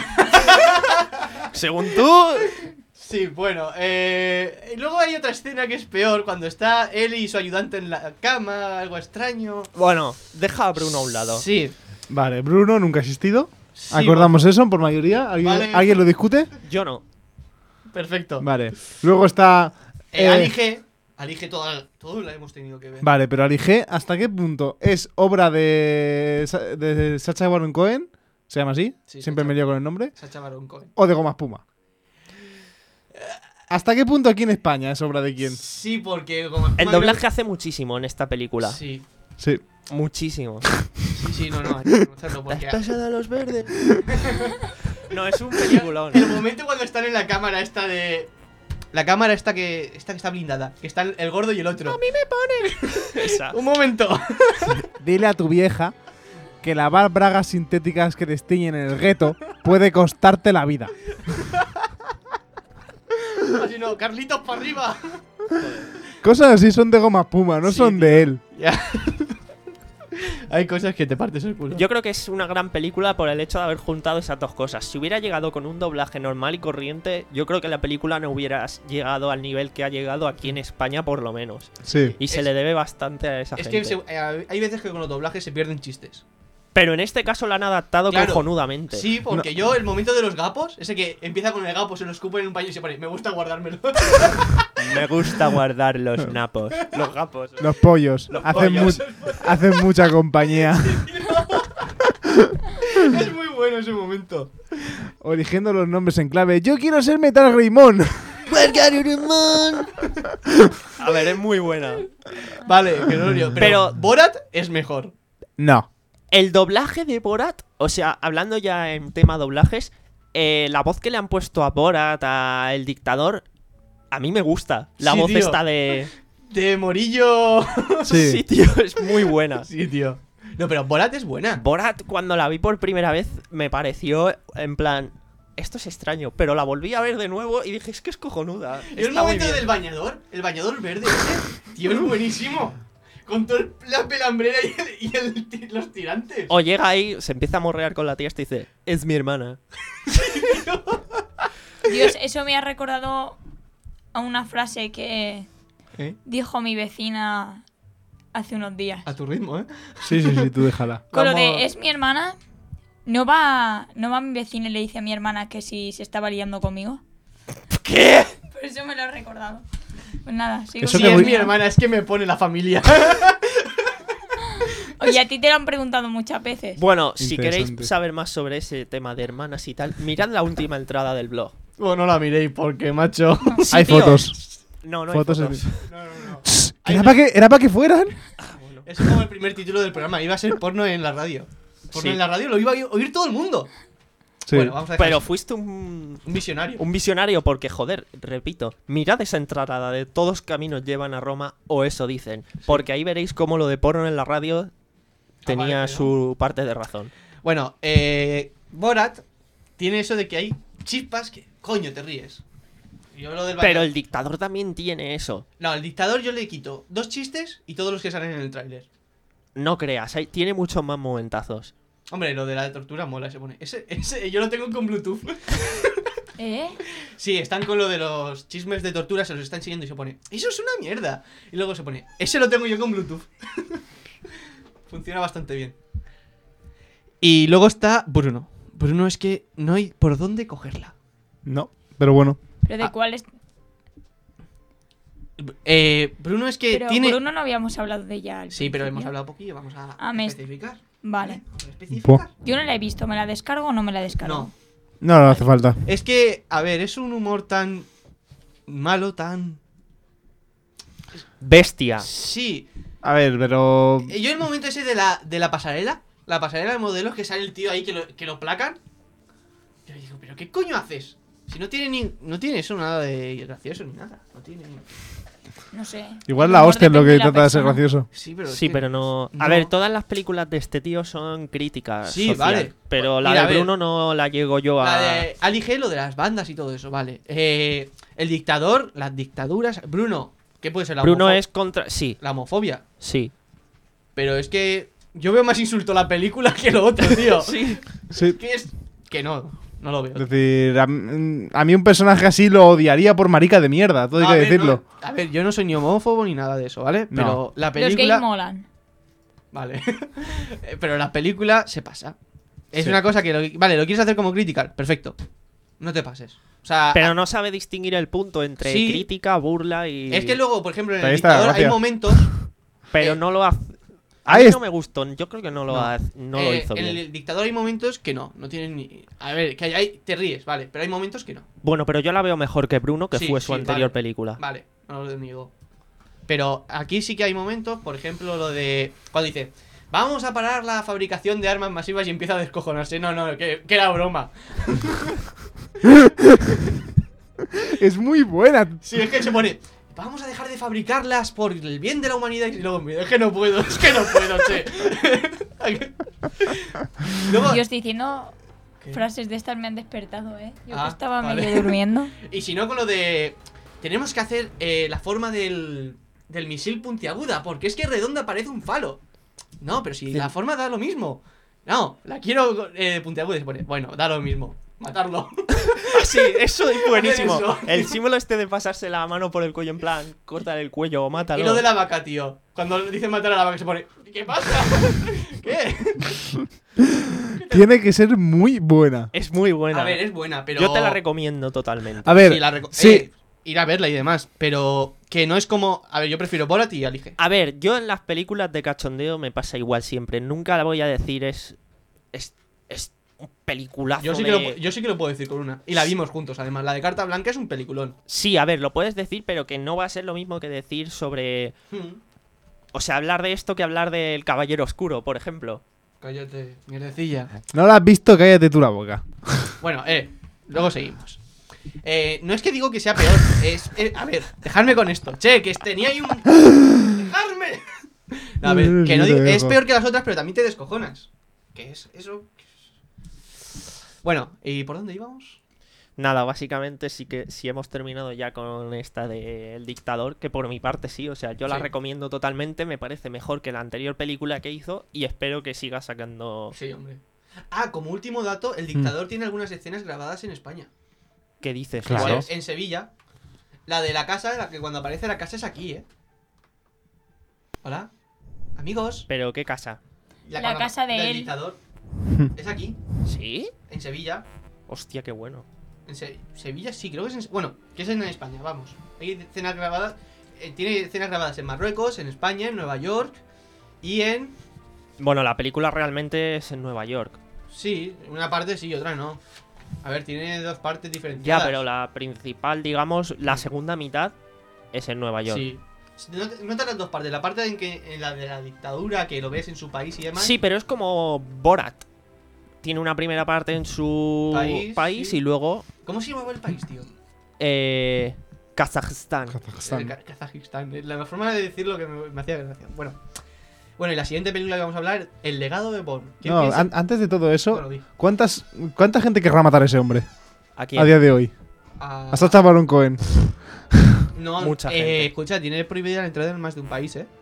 Según tú... sí, bueno. Eh, y luego hay otra escena que es peor, cuando está él y su ayudante en la cama, algo extraño. Bueno, deja a Bruno a un lado. Sí, Vale, Bruno nunca ha existido. sí, Acordamos eso por mayoría. ¿Alguien, Vale. ¿alguien lo discute? Yo no. perfecto. Vale. Luego está. Eh, eh, Ali G, Ali G toda, todo la hemos tenido que ver. Vale, pero Ali G, ¿hasta qué punto es obra de, Sa- de Sacha Baron Cohen? ¿Se llama así? Sí, Siempre Sacha- me lío con el nombre. Sacha Baron Cohen. ¿O de Goma Espuma? ¿Hasta qué punto aquí en España es obra de quién? Sí, porque como- El como doblaje creo- hace muchísimo en esta película. Sí, Sí. Muchísimo. sí, sí, no, no, hay que reconocerlo porque a los verdes. No, es un peliculón. el momento cuando están en la cámara esta de la cámara esta que esta que está blindada, que está el, el gordo y el otro. A mí me Esa. Un momento. Dile a tu vieja que lavar bragas sintéticas que destiñen en el gueto puede costarte la vida. Así no, Carlitos para arriba. Cosas así son de Goma Espuma, no Sí, son de él. Ya. Hay cosas que te partes el culo. Yo creo que es una gran película por el hecho de haber juntado esas dos cosas. Si hubiera llegado con un doblaje normal y corriente, yo creo que la película no hubiera llegado al nivel que ha llegado aquí en España, por lo menos. Sí. Y se Es- le debe bastante a esa es que gente. se- eh, hay veces que con los doblajes se pierden chistes. Pero en este caso lo han adaptado Claro. cojonudamente. Sí, porque yo, el momento de los gapos, ese que empieza con el gapo, se lo escupe en un paño y se pone, me gusta guardármelo. Me gusta guardar los napos. Los gapos. Los pollos. hacen, pollos. mu- hacen mucha compañía. Es muy bueno ese momento. O eligiendo los nombres en clave. Yo quiero ser Metal Greymon. A ver, es muy buena. Vale, que no lío, pero, Pero- Borat es mejor. No. El doblaje de Borat, o sea, hablando ya en tema doblajes, eh, la voz que le han puesto a Borat, a El Dictador, a mí me gusta. La Sí, voz tío. esta de... De Morillo. Sí. Sí, tío, es muy buena. Sí, tío. No, pero Borat es buena. Borat, cuando la vi por primera vez, me pareció en plan... Esto es extraño, pero la volví a ver de nuevo y dije, es que es cojonuda. Y el Está muy momento bien. del bañador, el bañador verde ese, tío, es buenísimo. Con toda la pelambrera y, el- y el ti- los tirantes. O llega ahí, se empieza a morrear con la tía y dice, es mi hermana. Dios, eso me ha recordado a una frase que ¿Eh? dijo mi vecina hace unos días. A tu ritmo, ¿eh? Sí, sí, sí, tú déjala. Con lo Vamos- de es mi hermana, no va, no va mi vecina y le dice a mi hermana que si se estaba liando conmigo. ¿Qué? Por eso me lo he recordado. Pues nada, sigo Eso Si que es voy- mi hermana, es que me pone la familia. Oye, a ti te lo han preguntado muchas veces. Bueno, si Interesante. queréis saber más sobre ese tema de hermanas y tal, mirad la última entrada del blog. Bueno, no la miréis porque, macho. Sí, Hay tío. fotos. No, no hay Fotos en- fotos. No, no, no. ¿Que ¿Era para que, era pa' que fueran? Es como el primer título del programa. Iba a ser porno en la radio. Porno Sí. en la radio lo iba a oír todo el mundo. Sí. Bueno, vamos a dejar Pero eso. fuiste un, Un visionario. un visionario porque, joder, repito, mirad esa entrada de todos caminos llevan a Roma, o eso dicen. Porque ahí veréis cómo lo de porno en la radio tenía Aparece, ¿no? su parte de razón. Bueno, eh, Borat tiene eso de que hay chispas que, coño, te ríes. Yo lo del Pero bañador- el dictador también tiene eso. No, el dictador yo le quito dos chistes y todos los que salen en el tráiler. No creas, hay- tiene muchos más momentazos. Hombre, lo de la tortura mola, se pone. Ese, ese, yo lo tengo con Bluetooth. ¿Eh? Sí, están con lo de los chismes de tortura, se los están siguiendo y se pone, eso es una mierda. Y luego se pone, ese lo tengo yo con Bluetooth. Funciona bastante bien. Y luego está Bruno. Bruno es que no hay por dónde cogerla. No, pero bueno. ¿Pero de Ah. cuál es? Eh, Bruno es que Pero tiene... Bruno no habíamos hablado de ella. al Sí, pero hemos principio. hablado poquillo, vamos a Ah, me- especificar. Vale. Vamos a especificar. Yo no la he visto, ¿me la descargo o no me la descargo? No, No, no hace falta. es que, a ver, es un humor tan malo, tan... Bestia. Sí. A ver, pero. Eh, Yo el momento ese de la, de la pasarela, la pasarela de modelos, que sale el tío ahí que lo, que lo placan. Yo digo, ¿pero qué coño haces? Si no tiene ni, no tiene eso nada de gracioso ni nada. No tiene... No sé. Igual El la humor hostia es lo depende que de la trata de ser persona. gracioso. Sí, pero... es Sí, que- pero no... A no. ver, todas las películas de este tío son críticas. Sí, social, vale. Pero la Mira, a de ver. Bruno no la llego yo a... La de Ali G, lo de las bandas y todo eso, vale. Eh, el dictador, las dictaduras... Bruno, ¿qué puede ser? La Bruno homofo- es contra... Sí, La homofobia. sí. Pero es que yo veo más insulto a la película que lo otro, tío. Sí. Sí. Que es... Que no, no lo veo. Es decir, a, m- a mí un personaje así lo odiaría por marica de mierda, todo hay A que ver, decirlo. no, a ver, yo no soy ni homófobo ni nada de eso, ¿vale? No. Pero la Los gays película... molan. Vale. Eh, Pero la película se pasa. Es Sí. una cosa que... Lo... Vale, lo quieres hacer como critical. Perfecto. No te pases. O sea... Pero no sabe distinguir el punto entre Sí. crítica, burla y... Es que luego, por ejemplo, en Ahí el está la dictador hay gracia. momentos... Pero eh, no lo hace... A ahí mí es- no me gustó, yo creo que no lo, No. ha- no lo eh, hizo en bien. el dictador hay momentos que no. No tienen ni... A ver, que hay, hay- te ríes, vale. Pero hay momentos que no. Bueno, pero yo la veo mejor que Bruno, que Sí, fue su sí, anterior vale. película. Vale, no lo niego. Pero aquí sí que hay momentos, por ejemplo, lo de... Cuando dice... Vamos a parar la fabricación de armas masivas y empieza a descojonarse. No, no, que, que era broma. Es muy buena. Sí, es que se pone... Vamos a dejar de fabricarlas por el bien de la humanidad. Y luego, mira, es que no puedo, es que no puedo, che. Luego, Yo estoy diciendo ¿Qué? frases de estas me han despertado, ¿eh? Yo Ah, que estaba vale. medio durmiendo. y si no, con lo de... Tenemos que hacer eh, la forma del, del misil puntiaguda, porque es que redonda parece un falo. No, pero si la forma da lo mismo. No, la quiero eh, puntiaguda y se pone... Bueno, da lo mismo. matarlo. Ah, sí, eso es buenísimo. Eso. El símbolo este de pasarse la mano por el cuello en plan, córtale el cuello o mátalo. Y lo de la vaca, tío. Cuando dicen matar a la vaca se pone, ¿qué pasa? ¿Qué? Tiene que ser muy buena. Es muy buena. A ver, es buena, pero... Yo te la recomiendo totalmente. A ver, Sí, la reco- sí. eh, ir a verla y demás, pero que no es como... A ver, yo prefiero Borat y Alige. A ver, yo en las películas de cachondeo me pasa igual siempre. Nunca la voy a decir es... Es, es un peliculazo Yo sí, de... que lo, yo sí que lo puedo decir con una. Y la vimos juntos, además. La de Carta Blanca es un peliculón. Sí, a ver, lo puedes decir, pero que no va a ser lo mismo que decir sobre... O sea, hablar de esto que hablar del Caballero Oscuro, por ejemplo. Cállate, mierdecilla. No la has visto, cállate tú la boca. Bueno, eh, luego seguimos. Eh, no es que digo que sea peor, es... eh, a ver, dejadme con esto. Che, que tenía ahí un... ¡Dejadme! No, a ver, que no Yo te digo... Es dejo. peor que las otras, pero también te descojonas. ¿Qué es eso? Bueno, ¿y por dónde íbamos? Nada, básicamente sí que sí hemos terminado ya con esta de El Dictador, que por mi parte sí, o sea, yo la Sí. recomiendo totalmente, me parece mejor que la anterior película que hizo y espero que siga sacando... Sí, hombre. Ah, como último dato, El Dictador tiene algunas escenas grabadas en España. ¿Qué dices? Claro. ¿Cuáles? En Sevilla. La de la casa, la que cuando aparece la casa es aquí, ¿eh? Hola. Amigos. ¿Pero qué casa? La, La cuando- casa de del él. dictador. Es aquí, ¿Sí? en Sevilla. Hostia, qué bueno. En Se- Sevilla sí, creo que es en... Bueno, que es en España, vamos. Hay escenas grabadas... eh, tiene escenas grabadas en Marruecos, en España, en Nueva York y en... Bueno, la película realmente es en Nueva York. Sí, una parte sí, otra no. A ver, tiene dos partes diferentes. Ya, pero la principal, digamos, la segunda mitad es en Nueva York. Sí. No te, no te las dos partes. La parte en que en la de la dictadura, que lo ves en su país y demás. Sí, pero es como Borat. Tiene una primera parte en su País, país, sí. y luego ¿Cómo se llamaba el país, tío? eh, Kazajstán. El Kazajstán. Ka- Kazajistán. eh, La forma de decirlo que me, me hacía gracia. Bueno. Bueno, y la siguiente película que vamos a hablar, El legado de Bourne. ¿Quién No, piensa? an- antes de todo eso, Bueno, di. ¿cuántas, ¿cuánta gente querrá matar a ese hombre ¿A quién? a día de hoy? Ah, Hasta Sacha Baron Cohen. no, mucha eh, gente. Escucha, tiene prohibida la entrada en más de un país, ¿eh?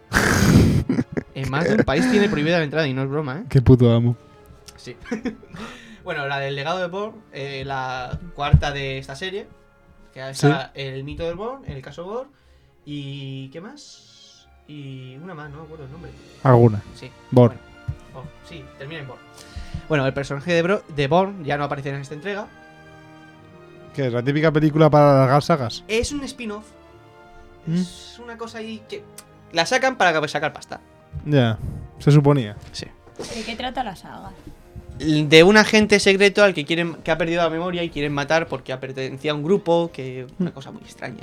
En más de un país tiene prohibida la entrada y no es broma, ¿eh? Qué puto amo. Sí. Bueno, la del legado de Bourne, eh, la cuarta de esta serie. Que está el mito del Bourne, el caso Bourne. ¿Y qué más? Y una más, no me acuerdo el nombre. Alguna. Sí. Bourne. Bueno, oh, sí, termina en Bourne. Bueno, el personaje de, Bro- de Bourne ya no aparecerá en esta entrega. ¿Qué es? ¿La típica película para alargar sagas? Es un spin-off. ¿Mm? Es una cosa ahí que la sacan para sacar pasta. Ya, se suponía. Sí. ¿De qué trata la saga? De un agente secreto al que quieren que ha perdido la memoria y quieren matar porque pertenecía a un grupo, que una cosa muy extraña.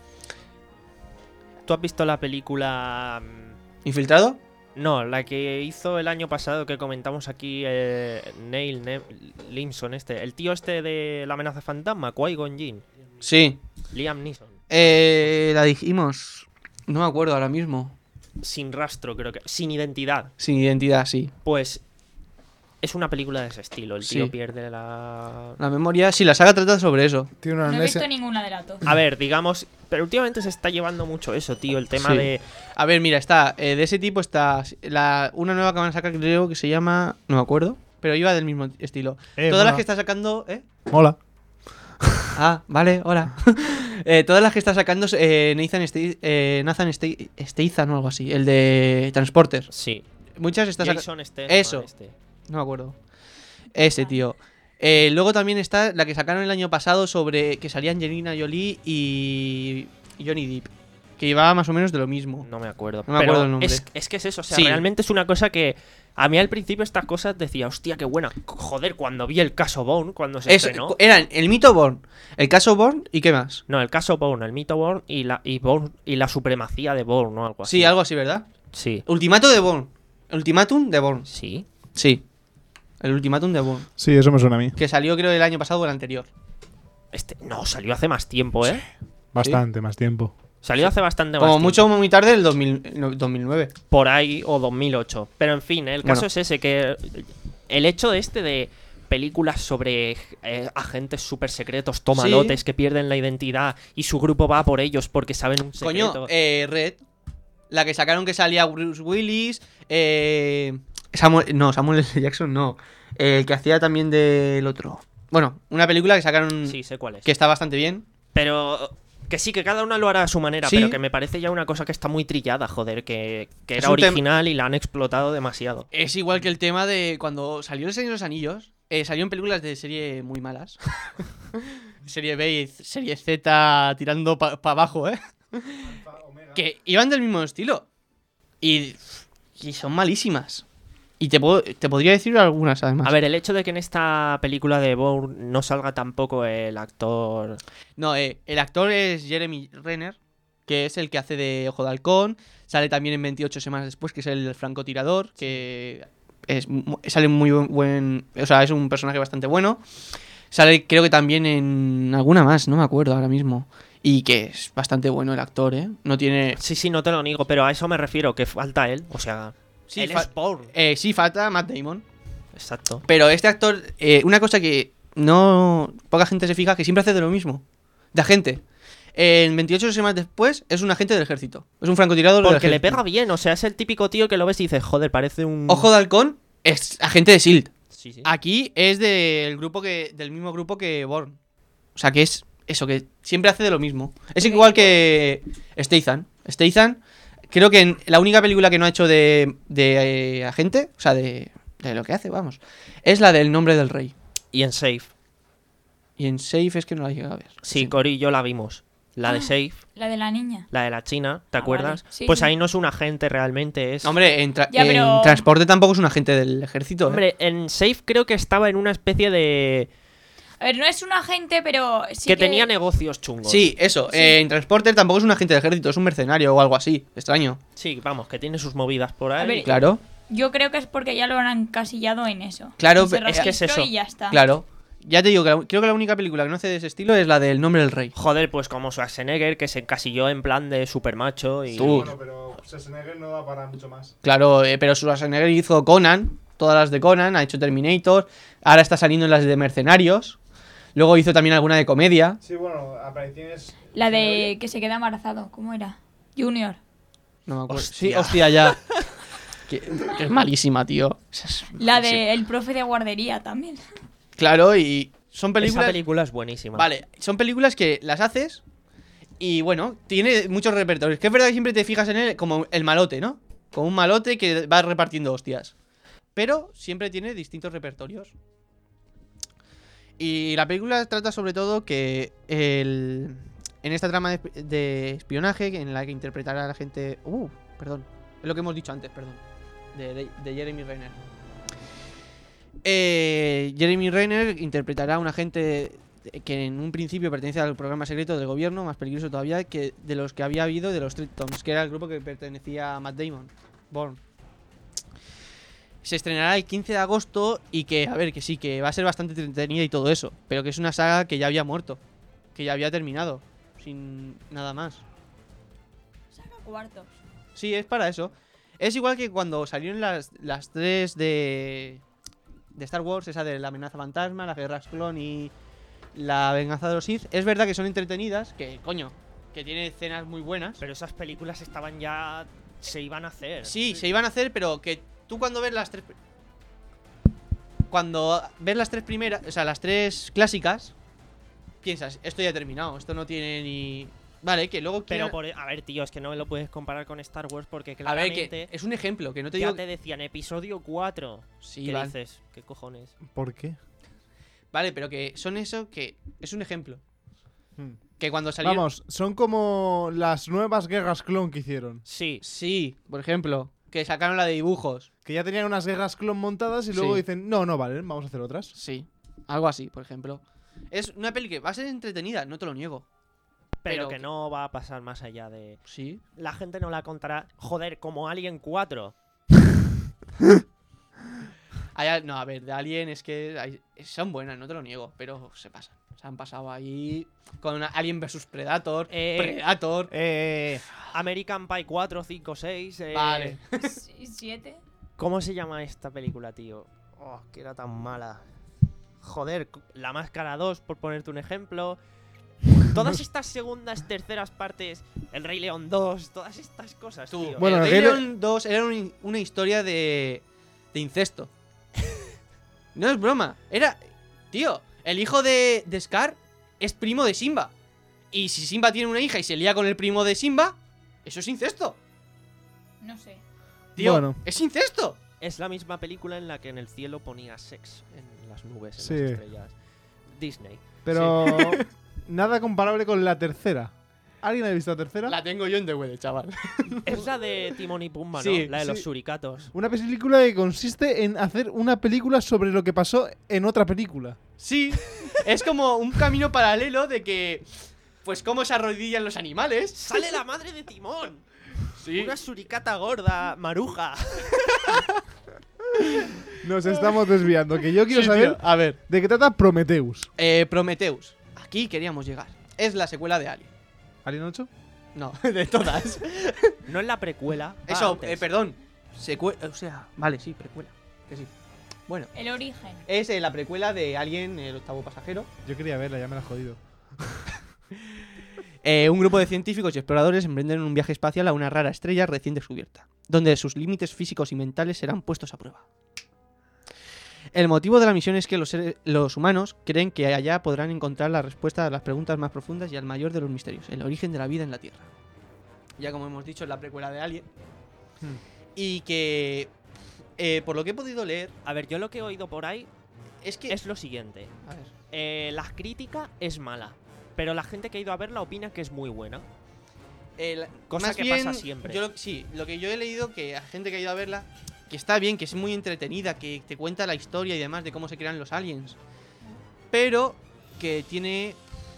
¿Tú has visto la película... mm, ¿Infiltrado? No, la que hizo el año pasado que comentamos aquí eh, Neil Ne- Limson este, el tío este de La amenaza fantasma, Qui-Gon Jinn, Sí. Liam Neeson, Eh, la dijimos. No me acuerdo ahora mismo. sin rastro creo que, sin identidad. Sin identidad, sí. Pues es una película de ese estilo, el tío Sí. pierde la... La memoria, sí, la saga trata sobre eso. Tiene una No he amnesia- visto ninguna de las dos. A ver, digamos, pero últimamente se está llevando mucho eso, tío, el tema Sí. de... A ver, mira, está. eh, de ese tipo está. La, una nueva que van a sacar, creo que se llama. No me acuerdo. Pero iba del mismo estilo. Eh, Todas las mola. que está sacando. ¿Eh? Hola. Ah, vale, hola. Eh, todas las que está sacando eh, Nathan, Ste eh, Nathan Ste Statham o algo así. El de Transporter. Sí, Muchas está sacando. Jason Statham, Eso. este. No me acuerdo. Ese tío. Eh, luego también está la que sacaron el año pasado sobre que salía Angelina Jolie y Johnny Depp. Que llevaba más o menos de lo mismo. No me acuerdo. No me Pero acuerdo el nombre. Es, es que es eso, o sea, Sí. realmente es una cosa que a mí al principio estas cosas decía, hostia, qué buena. Joder, cuando vi el caso Bourne, cuando se Es- estrenó. eran el mito Bourne, el caso Bourne y qué más. No, el caso Bourne, el mito Bourne y la, y Bourne y la supremacía de Bourne, ¿no? Algo así. Sí, algo así, ¿verdad? Sí. Ultimato de Bourne. Ultimátum de Bourne. Sí. Sí. El ultimátum de Bourne. Sí, eso me suena a mí. Que salió creo el año pasado o el anterior. Este, no, salió hace más tiempo, ¿eh? Bastante más tiempo. Salió hace bastante más Como tiempo. mucho muy tarde del dos mil, no, dos mil nueve. Por ahí, o dos mil ocho. Pero en fin, el caso Bueno. es ese, que el hecho de este de películas sobre eh, agentes súper secretos, tomalotes Sí. que pierden la identidad y su grupo va por ellos porque saben un secreto. Coño, eh, Red. La que sacaron que salía Bruce Willis. Eh, Samuel, no, Samuel L. Jackson no. Eh, el que hacía también del otro. Bueno, una película que sacaron Sí, sé cuál es. que está bastante bien. Pero que sí, que cada una lo hará a su manera, Sí. pero que me parece ya una cosa que está muy trillada, joder, que, que Es era un tem- original y la han explotado demasiado. Es igual que el tema de cuando salió El Señor de los Anillos, eh, salieron películas de serie muy malas. Serie B y serie Z tirando para abajo, ¿eh? Que iban del mismo estilo. Y, y son malísimas. Y te, puedo, te podría decir algunas, además. A ver, el hecho de que en esta película de Bourne no salga tampoco el actor... No, eh, el actor es Jeremy Renner, que es el que hace de Ojo de Halcón. Sale también en veintiocho semanas después, que es el francotirador, que es, mu- sale muy buen, buen... O sea, es un personaje bastante bueno. Sale creo que también en alguna más, no me acuerdo ahora mismo. Y que es bastante bueno el actor, ¿eh? No tiene... Sí, sí, no te lo niego, pero a eso me refiero, que falta él. O sea, Sí, él fa- es Bourne. Eh, sí, falta Matt Damon. Exacto. Pero este actor, eh, una cosa que no poca gente se fija, que siempre hace de lo mismo. De agente. En veintiocho semanas después es un agente del ejército. Es un francotirador del Porque le ejército. pega bien, o sea, es el típico tío que lo ves y dices, joder, parece un... Ojo de Halcón es agente de S H I E L D. Sí, sí. Aquí es del grupo que del mismo grupo que Bourne. O sea, que es eso, que siempre hace de lo mismo. Es igual que Statham. Statham, creo que en la única película que no ha hecho de, de eh, agente, o sea, de, de lo que hace, vamos, es la del Nombre del Rey. Y en Safe. Y en Safe es que no la he llegado a ver. Sí, Cory y yo la vimos. La de Ah. Safe, La de la niña. la de la China, ¿te Ah, acuerdas? vale. Sí, pues sí. ahí no es un agente realmente, es... No, hombre, en, tra- Ya, pero- en transporte tampoco es un agente del ejército. ¿eh? Hombre, en Safe creo que estaba en una especie de... A ver, no es un agente, pero sí que, que, tenía negocios chungos. Sí, eso. Sí. eh, en transporte tampoco es un agente del ejército, es un mercenario o algo así. Extraño. Sí, vamos, que tiene sus movidas por ahí. A ver, Claro, Yo creo que es porque ya lo han encasillado en eso. Claro, Y se pero es que es registró eso. Y ya está. claro. Ya te digo que la- creo que la única película que no hace de ese estilo es la del Nombre del Rey. Joder, pues como Schwarzenegger, que se encasilló en plan de supermacho y... Tú. Bueno, pero Schwarzenegger no da para mucho más. Claro, eh, pero Schwarzenegger hizo Conan, todas las de Conan, ha hecho Terminator, ahora está saliendo en las de Mercenarios. Luego hizo también alguna de comedia. Sí, bueno, apariciones. La de que se queda embarazado. ¿Cómo era? Junior. No me acuerdo. Hostia. Sí, hostia, ya. que, que es malísima, tío. Esa es La malísima. de El profe de guardería también. Claro, y son Esa películas... película es buenísima. Vale, son películas que las haces y bueno, tiene muchos repertorios. Que es verdad que siempre te fijas en él como el malote, ¿no? Como un malote que va repartiendo hostias. Pero siempre tiene distintos repertorios. Y la película trata sobre todo que el, en esta trama de, esp- de espionaje en la que interpretará a la gente... Uh, perdón. Es lo que hemos dicho antes, perdón. De, de- de Jeremy Renner. Eh, Jeremy Renner interpretará a un agente que en un principio pertenece al programa secreto del gobierno, más peligroso todavía, que de los que había habido de los Tritons, que era el grupo que pertenecía a Matt Damon, Bourne. Se estrenará el quince de agosto y que, a ver, que sí, que va a ser bastante entretenida y todo eso, pero que es una saga que ya había muerto, que ya había terminado, sin nada más. Saca cuartos. Sí, es para eso. Es igual que cuando salieron las, las tres de, de Star Wars, esa de la amenaza fantasma, la guerra clon y la venganza de los Sith. Es verdad que son entretenidas, que coño, que tiene escenas muy buenas. Pero esas películas estaban ya... se iban a hacer. Sí, se iban a hacer, pero que tú cuando ves las tres... Cuando ves las tres primeras, o sea, las tres clásicas, piensas, esto ya ha terminado, esto no tiene ni... Vale, que luego Pero, quiera- por, a ver, tío, es que no me lo puedes comparar con Star Wars porque A ver, claramente... que es un ejemplo, que no te ya digo... te decían episodio cuatro. Sí, ¿Qué vale. dices? ¿Qué cojones? ¿Por qué? Vale, pero que son eso que es un ejemplo. Hmm. Que cuando salieron... Vamos, son como las nuevas guerras clon que hicieron. Sí. Sí, por ejemplo, que sacaron la de dibujos. Que ya tenían unas guerras clon montadas y luego Sí. dicen, no, no vale, vamos a hacer otras. Sí, algo así, por ejemplo. Es una peli que va a ser entretenida, no te lo niego. Pero, Pero que que- no va a pasar más allá de... Sí. La gente no la contará... Joder, como Alien cuatro. Hay- no, a ver, de Alien es que hay- son buenas, no te lo niego, pero se pasan. Se han pasado ahí con una Alien versus Predator. Eh, Predator. Eh, American Pie cuatro, cinco, seis... eh, Vale. Sí, ¿Siete? ¿Cómo se llama esta película, tío? Oh, que era tan mala. Joder, La Máscara dos, por ponerte un ejemplo. Todas estas segundas, terceras partes, El Rey León dos, todas estas cosas, Tú, tío. Bueno, el el Rey Rey León dos era un- una historia de, de incesto. No es broma. Era. Tío, El hijo de, de Scar es primo de Simba. Y si Simba tiene una hija y se lía con el primo de Simba, eso es incesto. No sé. Tío, Bueno. es incesto. Es la misma película en la que en el cielo ponía sex en las nubes, en Sí. las estrellas. Disney. Pero nada comparable con la tercera. ¿Alguien ha visto la tercera? La tengo yo en D V D, chaval. Es la de Timón y Pumba, ¿no? Sí, La de los sí. suricatos. Una película que consiste en hacer una película sobre lo que pasó en otra película. Sí, es como un camino paralelo de que, pues, cómo se arrodillan los animales. ¡Sale la madre de Timón! Sí. Una suricata gorda, maruja. Nos estamos desviando, que yo quiero Sí, saber tío, a ver. de qué trata Prometheus. Eh, Prometheus. Aquí queríamos llegar. Es la secuela de Alien. ¿Alien ocho? No, de todas. No es la precuela. va Eso, antes. eh, perdón. Secue o sea, vale, sí, precuela. Que sí. Bueno, El origen. es eh, la precuela de Alien, el octavo pasajero. Yo quería verla, ya me la he jodido. Eh, un grupo de científicos y exploradores emprenden un viaje espacial a una rara estrella recién descubierta, donde sus límites físicos y mentales serán puestos a prueba. El motivo de la misión es que los, seres- los humanos creen que allá podrán encontrar la respuesta a las preguntas más profundas y al mayor de los misterios, el origen de la vida en la Tierra. Ya como hemos dicho, es la precuela de Alien. Hmm. Y que, eh, por lo que he podido leer, A ver, yo lo que he oído por ahí es que... es lo siguiente. A ver. Eh, la crítica es mala, pero la gente que ha ido a verla opina que es muy buena. El- Cosa más que bien, pasa siempre. Yo lo- sí, lo que yo he leído, que a gente que ha ido a verla, que está bien, que es muy entretenida, que te cuenta la historia y demás de cómo se crean los aliens. Pero que tiene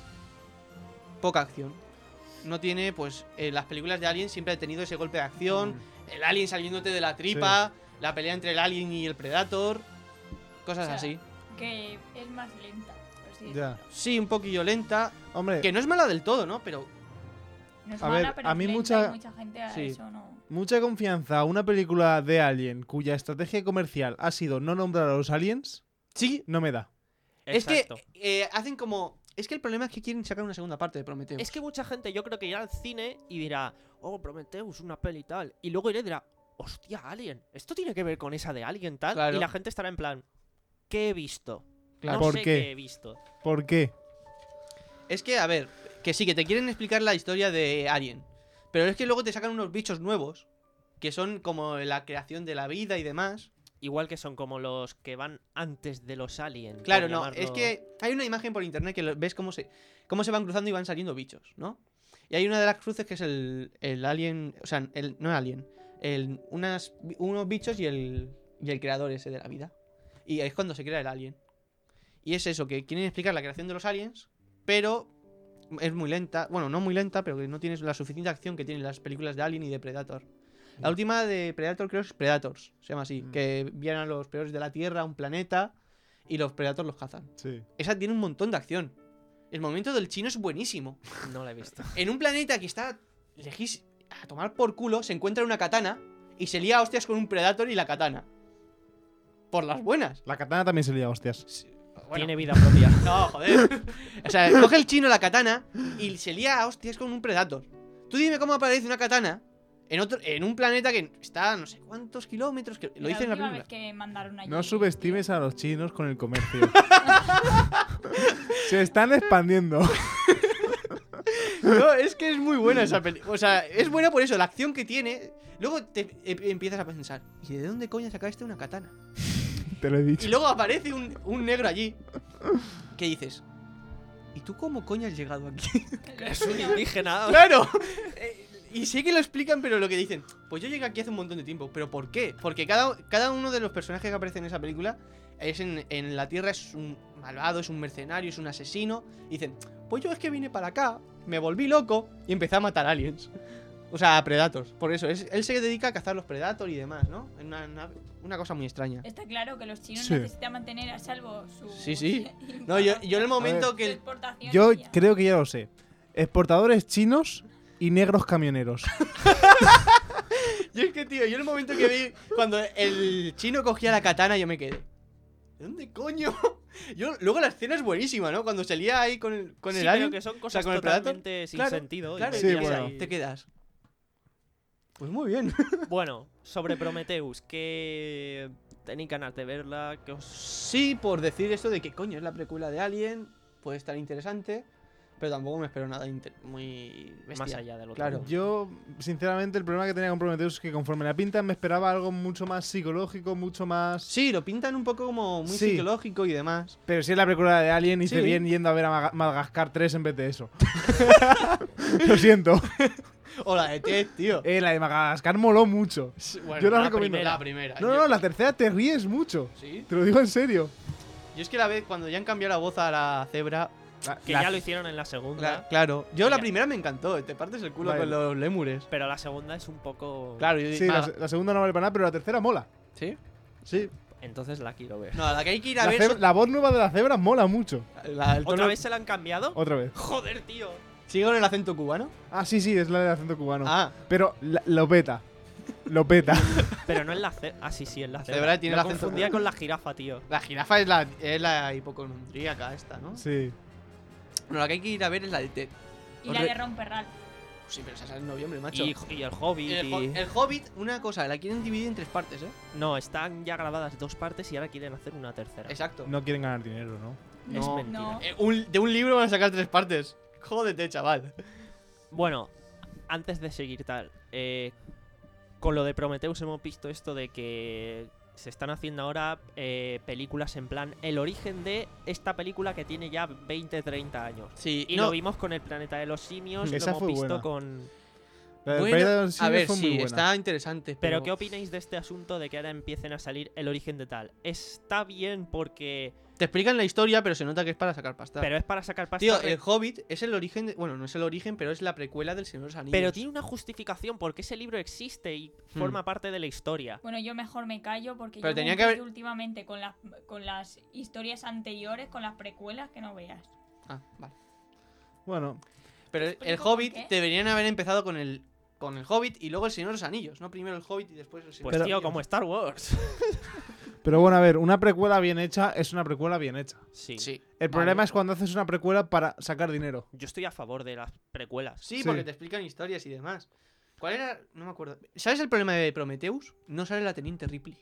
poca acción. No tiene, pues, eh, las películas de Alien siempre han tenido ese golpe de acción, Mm. el alien saliéndote de la tripa, la pelea entre el alien y el Predator, cosas O sea, así. Que es más lenta. Por así Ya. decirlo. Sí, un poquillo lenta, Hombre, que no es mala del todo, ¿no? Pero No es A mala, ver, pero a es mí lenta mucha- y mucha gente a Sí. eso no. mucha confianza a una película de Alien cuya estrategia comercial ha sido no nombrar a los aliens, sí, no me da. es que Exacto. eh, hacen como... Es que el problema es que quieren sacar una segunda parte de Prometheus. Es que mucha gente yo creo que irá al cine y dirá, oh, Prometheus, una peli y tal. Y luego iré y dirá, hostia, Alien, esto tiene que ver con esa de Alien tal. Claro. Y la gente estará en plan, ¿qué he visto? Claro. No ¿Por sé qué? he visto. ¿Por qué? Es que, a ver, que sí, que te quieren explicar la historia de Alien. Pero es que luego te sacan unos bichos nuevos, que son como la creación de la vida y demás. Igual que son como los que van antes de los Alien. por Claro, no, llamarlo- es que hay una imagen por internet que lo- ves cómo se, cómo se van cruzando y van saliendo bichos, ¿no? Y hay una de las cruces que es el, el alien, o sea, el, no el alien, el, unas, unos bichos y el, y el creador ese de la vida. Y es cuando se crea el alien. Y es eso, que quieren explicar la creación de los aliens, pero es muy lenta, bueno, no muy lenta, pero que no tienes la suficiente acción que tienen las películas de Alien y de Predator. La última de Predator creo que es Predators, se llama así, Mm. que vienen a los peores de la Tierra, a un planeta, y los Predators los cazan. Sí. Esa tiene un montón de acción. El momento del chino es buenísimo. No la he visto. En un planeta que está lejís a tomar por culo, se encuentra una katana y se lía a hostias con un Predator y la katana. Por las buenas. La katana también se lía, hostias. Bueno, Tiene vida propia. no, joder. O sea, coge el chino la katana y se lía a hostias con un Predator. Tú dime cómo aparece una katana en otro, en un planeta que está a no sé cuántos kilómetros. Que lo dice en la última película. vez que mandaron allí, No subestimes a los chinos con el comercio. Se están expandiendo. No, es que es muy buena esa película. O sea, es buena por eso, la acción que tiene. Luego te eh, empiezas a pensar, ¿y de dónde coño sacaste una katana? Te lo he Y dicho. luego aparece un, un negro allí. Que dices, ¿y tú cómo coño has llegado aquí? Es un indígena. ¡Claro! Eh, y sé que lo explican, pero lo que dicen, pues yo llegué aquí hace un montón de tiempo. ¿Pero por qué? Porque cada, cada uno de los personajes que aparecen en esa película es en, en la Tierra es un malvado, es un mercenario, es un asesino. Y dicen, pues yo es que vine para acá, me volví loco y empecé a matar aliens. O sea, a Predators. Por eso, es, él se dedica a cazar los Predators y demás, ¿no? Es una, una, una cosa muy extraña. Está claro que los chinos Sí. necesitan mantener a salvo su. Sí, sí. No, yo, yo en el momento su que... el- exportación Yo y ya. creo que ya lo sé. Exportadores chinos y negros camioneros. Yo es que, tío, yo en el momento que vi cuando el chino cogía la katana, yo me quedé. ¿De dónde coño? Yo, luego la escena es buenísima, ¿no? Cuando se lía ahí con el, con Sí, el pero alien. que son o cosas sea, con el Predator. totalmente sin Claro, sentido. y Claro, te Sí, y quedas bueno. ahí. te quedas. Pues muy bien. Bueno, sobre Prometheus, que ¿Tenéis ganas de verla? ¿Qué os... Sí, por decir esto de que coño es la precuela de Alien, puede estar interesante, pero tampoco me espero nada inter- muy bestia. Más allá del otro. Claro. Yo, sinceramente, el problema que tenía con Prometheus es que conforme la pintan me esperaba algo mucho más psicológico, mucho más... Sí, lo pintan un poco como muy Sí. psicológico y demás. Pero si es la precuela de Alien, hice Sí. bien yendo a ver a Maga- Madagascar tres en vez de eso. Lo siento. O la de Ted, tío. Eh, la de Madagascar moló mucho. Bueno, yo la la recomiendo. primera, la primera. No, Yo- no, la tercera te ríes mucho. ¿Sí? Te lo digo en serio. Yo es que la vez cuando ya han cambiado la voz a la cebra, La- Que la- ya lo hicieron en la segunda. cla- claro. Yo la Ya. primera me encantó, te partes el culo Vale. con los lémures. Pero la segunda es un poco... Claro, yo Sí, va- la, la segunda no vale para nada, pero la tercera mola. ¿Sí? Sí. Entonces la quiero ver. No, la que hay que ir a La, ver cebra- son- la voz nueva de la cebra mola mucho. la- el ¿Otra tono- vez se la han cambiado? Otra vez. Joder, tío. ¿Sigue con el acento cubano? Ah, sí, sí, es la del acento cubano. Ah, Pero la- lo peta. Lo peta. Pero no es la cebra. Ah, sí, sí, es la cebra. Cebra tiene Lo el acento confundía cubano. con la jirafa, tío. la jirafa es la, es la hipocondríaca esta, ¿no? Sí. No, la que hay que ir a ver es la de Ted. Y la de Romperral. Sí, pero esa sale en noviembre, macho. Y, y el Hobbit. el, y- Ho- el Hobbit, una cosa, la quieren dividir en tres partes, ¿eh? No, están ya grabadas dos partes y ahora quieren hacer una tercera. Exacto. No quieren ganar dinero, ¿no? Es No. mentira. No. Eh, un- de un libro van a sacar tres partes. Jódete, chaval. Bueno, antes de seguir tal, eh, con lo de Prometheus hemos visto esto de que se están haciendo ahora eh, películas en plan el origen de esta película que tiene ya veinte, treinta años. Sí, Y no, lo vimos con el planeta de los simios, lo Esa hemos fue visto buena. con... La del bueno, Planeta de los a Simios ver, fue muy sí, buena. está interesante. Pero Pero, ¿qué opináis de este asunto de que ahora empiecen a salir el origen de tal? Está bien porque... te explican la historia, pero se nota que es para sacar pasta. Pero es para sacar pasta. Tío, re- el Hobbit es el origen. De, bueno, no es el origen, pero es la precuela del Señor de los Anillos. Pero tiene una justificación porque ese libro existe y Hmm. forma parte de la historia. Bueno, yo mejor me callo porque Pero llevo tenía un que haber- pique últimamente con las, con las historias anteriores, con las precuelas, que no veas. Ah, vale. Bueno, Pero el, ¿Explico el por Hobbit qué? deberían haber empezado con el. Con el Hobbit y luego el Señor de los Anillos. No primero el Hobbit y después el Señor Pues de los tío, Anillos. como Star Wars. pero bueno, a ver, una precuela bien hecha es una precuela bien hecha. Sí. Sí. El problema es cuando haces una precuela para sacar dinero. Yo estoy a favor de las precuelas. Sí, Sí. porque te explican historias y demás. ¿Cuál era? No me acuerdo. ¿Sabes el problema de Prometheus? No sale la Teniente Ripley.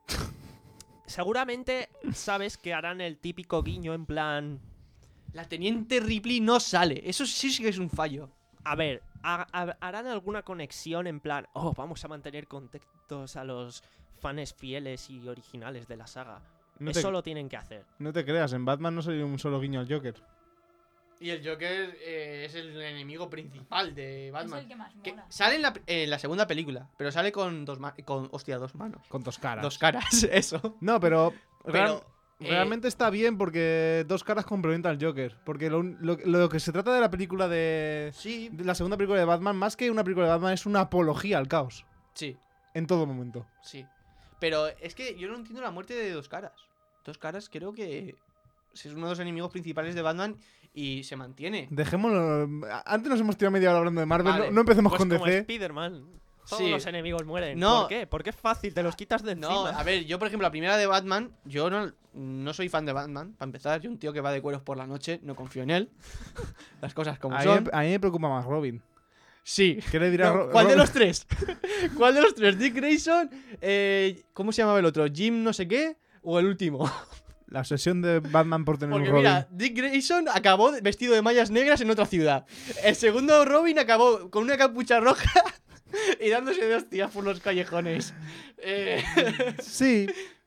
Seguramente sabes que harán el típico guiño en plan... La Teniente Ripley no sale. Eso sí sí que es un fallo. A ver, ha- ha- harán alguna conexión en plan... Oh, vamos a mantener contactos a los fans fieles y originales de la saga. No te, Eso lo tienen que hacer. no te creas, en Batman no salió un solo guiño al Joker. Y el Joker eh, es el enemigo principal de Es Batman. el que más Que mola. sale en la, en la segunda película, pero sale con dos manos. Con, hostia, dos manos. Con dos caras. Dos caras, eso. No, pero, Pero, real- eh, realmente está bien porque dos caras complementan al Joker. Porque lo, un- lo- lo que se trata de la película de, Sí, de la segunda película de Batman, más que una película de Batman, es una apología al caos. sí, En todo momento. sí. Pero es que yo no entiendo la muerte de dos caras. Dos caras creo que es uno de los enemigos principales de Batman y se mantiene. Dejémoslo. Antes nos hemos tirado media hora hablando de Marvel. Vale. No, no empecemos Pues con como D C. Spider-Man. Todos Sí. los enemigos mueren. No. ¿Por qué? Porque es fácil, te los quitas de encima. No, a ver, yo por ejemplo, la primera de Batman, yo no, no soy fan de Batman, para empezar. Yo un tío que va de cueros por la noche, no confío en él. Las cosas como A mí, son. me- a mí me preocupa más Robin. Sí. ¿Qué le dirá No, Ro- ¿Cuál de Robin? los tres? ¿Cuál de los tres? ¿Dick Grayson? Eh, ¿Cómo se llamaba el otro? ¿Jim no sé qué? ¿O el último? La obsesión de Batman por tener Porque un Robin. mira, Dick Grayson acabó de- vestido de mallas negras en otra ciudad. El segundo Robin acabó con una capucha roja y dándose de hostias por los callejones. Eh, Sí.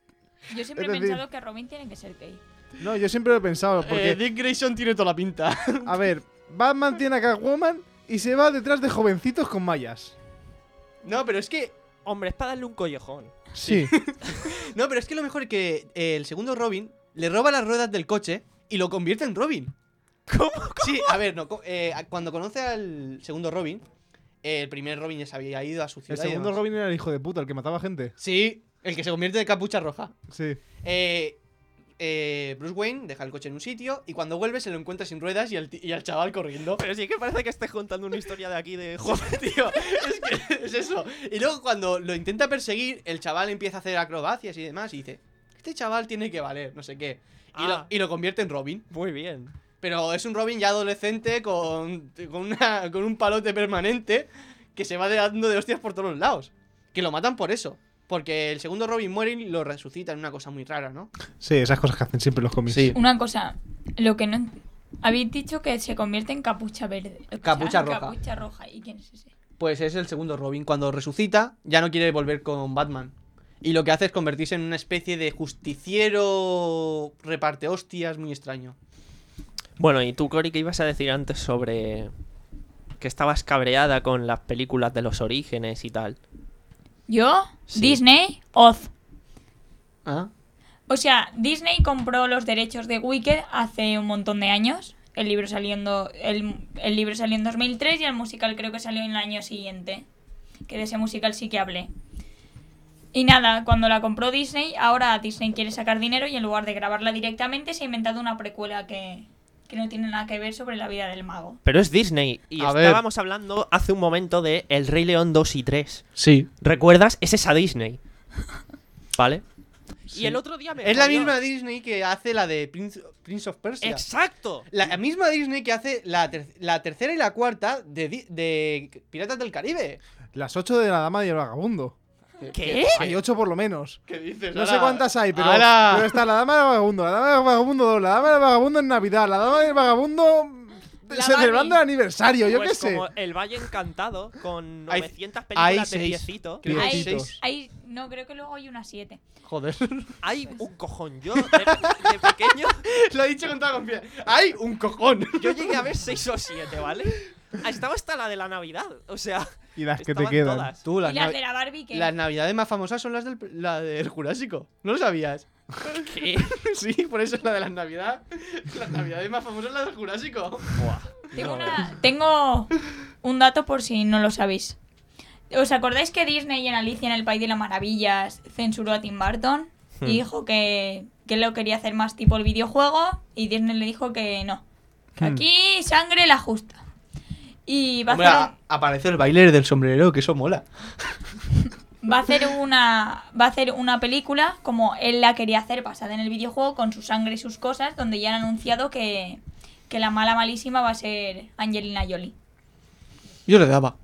Yo siempre es he decir- pensado que Robin tiene que ser gay. No, yo siempre lo he pensado. Porque, eh, Dick Grayson tiene toda la pinta. a ver, Batman tiene a Catwoman y se va detrás de jovencitos con mallas. No, pero es que Hombre, es para darle un collejón. Sí. No, pero es que lo mejor es que eh, el segundo Robin le roba las ruedas del coche y lo convierte en Robin. ¿Cómo? Sí, a ver, no, co- eh, a- cuando conoce al segundo Robin, eh, el primer Robin ya se había ido a su El ciudad. y segundo demás. Robin era el hijo de puta, el que mataba gente. Sí, el que se convierte de capucha roja. Sí. Eh, eh, Bruce Wayne deja el coche en un sitio y cuando vuelve se lo encuentra sin ruedas y al, ti- y al chaval corriendo. Pero sí que parece que esté contando una historia de aquí de... Joder, tío, es que es eso. Y luego cuando lo intenta perseguir, el chaval empieza a hacer acrobacias y demás y dice, este chaval tiene que valer, no sé qué. Y, Ah. lo, y lo convierte en Robin. Muy bien. Pero es un Robin ya adolescente con, con, una, con un palote permanente que se va dando de hostias por todos los lados. Que lo matan por eso. Porque el segundo Robin muere y lo resucita en una cosa muy rara, ¿no? Sí, esas cosas que hacen siempre los cómics. Sí. Una cosa, lo que no... Habéis dicho que se convierte en capucha verde. O sea, Capucha en roja. Capucha roja. ¿Y quién es ese? Pues es el segundo Robin. Cuando resucita, ya no quiere volver con Batman. Y lo que hace es convertirse en una especie de justiciero reparte hostias muy extraño. Bueno, y tú, Cory, ¿qué ibas a decir antes sobre que estabas cabreada con las películas de los orígenes y tal? ¿Yo? Sí. Disney, Oz. ¿Ah? O sea, Disney compró los derechos de Wicked hace un montón de años. El libro salió en, do- el, el libro salió en dos mil tres y el musical creo que salió en el año siguiente. Que de ese musical sí que hablé. Y nada, cuando la compró Disney, ahora Disney quiere sacar dinero y en lugar de grabarla directamente se ha inventado una precuela que, que no tiene nada que ver sobre la vida del mago. Pero es Disney. Y A ver. estábamos hablando hace un momento de El Rey León dos y tres. Sí. ¿Recuerdas? Es esa Disney. ¿Vale? Sí. Y el otro día me Es la jodió. misma Disney que hace la de Prince, Prince of Persia. ¡Exacto! La misma Disney que hace la, ter- la tercera y la cuarta de, Di- de Piratas del Caribe. Las ocho de la dama y el vagabundo. ¿Qué? Hay ocho por lo menos. ¿Qué dices? No sé cuántas hay, pero, ¡Hala! pero está la dama del vagabundo, la dama del vagabundo dos, la dama del vagabundo en Navidad, la dama del vagabundo La se celebrando el Barbie. aniversario, yo Pues qué sé. como El Valle Encantado, con Hay- novecientas hay películas de seis. diecito. Creo que hay Hay, seis. hay- no, creo que luego hay unas siete. Joder. Hay un cojón. Yo, de, de pequeño, Lo he dicho con toda confianza. ¡Hay un cojón! yo llegué a ver seis o siete, ¿vale? Estaba hasta la de la Navidad. O sea, Y las que te estaban quedan. todas. Tú, las, Y las navi- de la Barbie que... las navidades más famosas son las del, la del Jurásico. ¿No lo sabías? ¿Qué? Sí, por eso es la de las navidades. Las navidades más famosas son las del Jurásico. Buah. Tengo, No. una- tengo un dato por si no lo sabéis. ¿Os acordáis que Disney en Alicia en el País de las Maravillas censuró a Tim Burton? Hmm. Y dijo que, que él lo quería hacer más tipo el videojuego y Disney le dijo que no. Que Hmm. aquí sangre la justa. Y va a, Hombre, hacer, a- aparece el baile del sombrero, que eso mola. un- va a hacer una va a hacer una película como él la quería hacer basada en el videojuego con su sangre y sus cosas, donde ya han anunciado que, que la mala malísima va a ser Angelina Jolie. Yo le daba.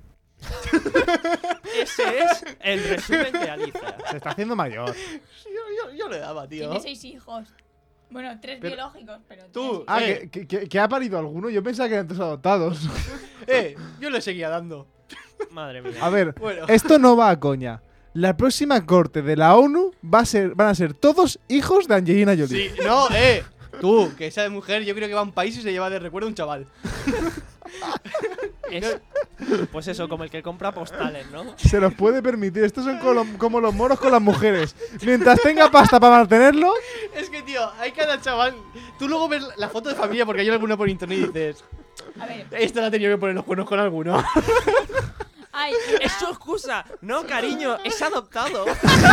Ese es el resumen de Alicia. Se está haciendo mayor. Yo, yo, yo le daba, tío. Tiene seis hijos. Bueno, tres Pero- biológicos, pero... Tú, tiene seis. Ah, Eh. ¿que, que, que- que ha parido alguno? Yo pensaba que eran tres adoptados. Eh, yo le seguía dando. Madre mía. A ver, Bueno. esto no va a coña. La próxima corte de la ONU va a ser, van a ser todos hijos de Angelina Jolie. Sí, no, eh. Tú, que esa mujer, yo creo que va a un país y se lleva de recuerdo un chaval. Es- pues eso, como el que compra postales, ¿no? Se los puede permitir. Estos son como, como los moros con las mujeres. Mientras tenga pasta para mantenerlo, Es que, tío, hay cada chaval. Tú luego ves la foto de familia porque hay alguna por internet y dices. A ver, Esta la ha tenido que poner los cuernos con alguno. hay Es su excusa. No, cariño, es adoptado.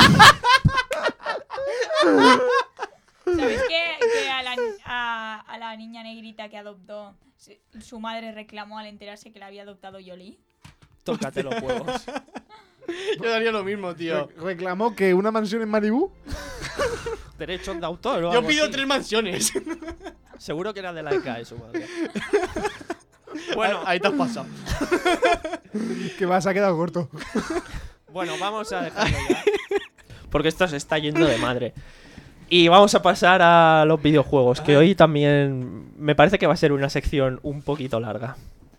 ¿Sabéis que, que a, la, a, a la niña negrita que adoptó, se- su madre reclamó al enterarse que la había adoptado Jolie? Tócate los huevos. Yo daría lo mismo, tío. re- reclamó que una mansión en Malibú. Derechos de autor o Yo algo pido así. tres mansiones. Seguro que era de la E C A, su madre. Bueno, Ahí te has pasado. Que va, se ha quedado corto. bueno, vamos a dejarlo ya. Porque esto se está yendo de madre. Y vamos a pasar a los videojuegos, que hoy también me parece que va a ser una sección un poquito larga.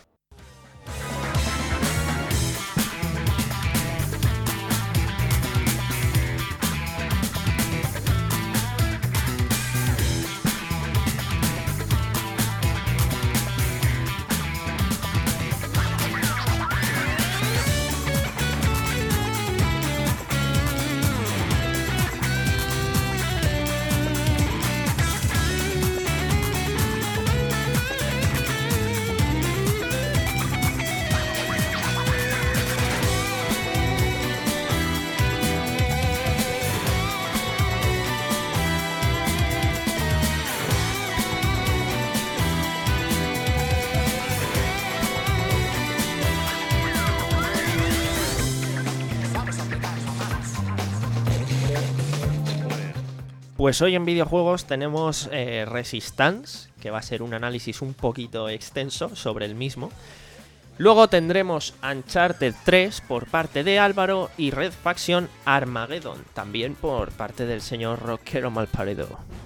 Pues hoy en videojuegos tenemos eh, Resistance, que va a ser un análisis un poquito extenso sobre el mismo. Luego tendremos Uncharted tres por parte de Álvaro y Red Faction Armageddon, también por parte del señor Rockero Malparedo.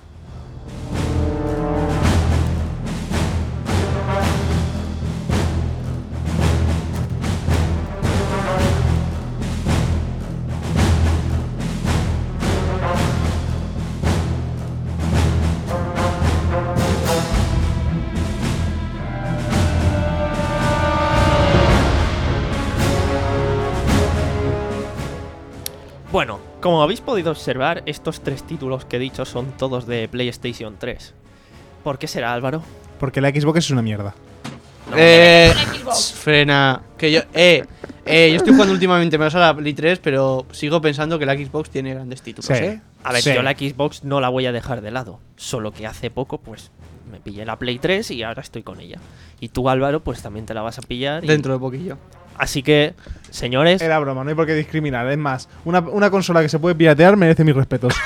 Bueno, como habéis podido observar, estos tres títulos que he dicho son todos de PlayStation tres. ¿Por qué será, Álvaro? Porque la Xbox es una mierda. Eh, Una Xbox. frena. Que yo, eh, eh, yo estoy jugando últimamente más a la Play tres, pero sigo pensando que la Xbox tiene grandes títulos, Sí. ¿eh? A ver, Sí. yo la Xbox no la voy a dejar de lado. Solo que hace poco, pues, me pillé la Play tres y ahora estoy con ella. Y tú, Álvaro, pues también te la vas a pillar. y- Dentro de poquillo. Así que, señores, Era broma, no hay por qué discriminar. Es más, una, una consola que se puede piratear merece mis respetos.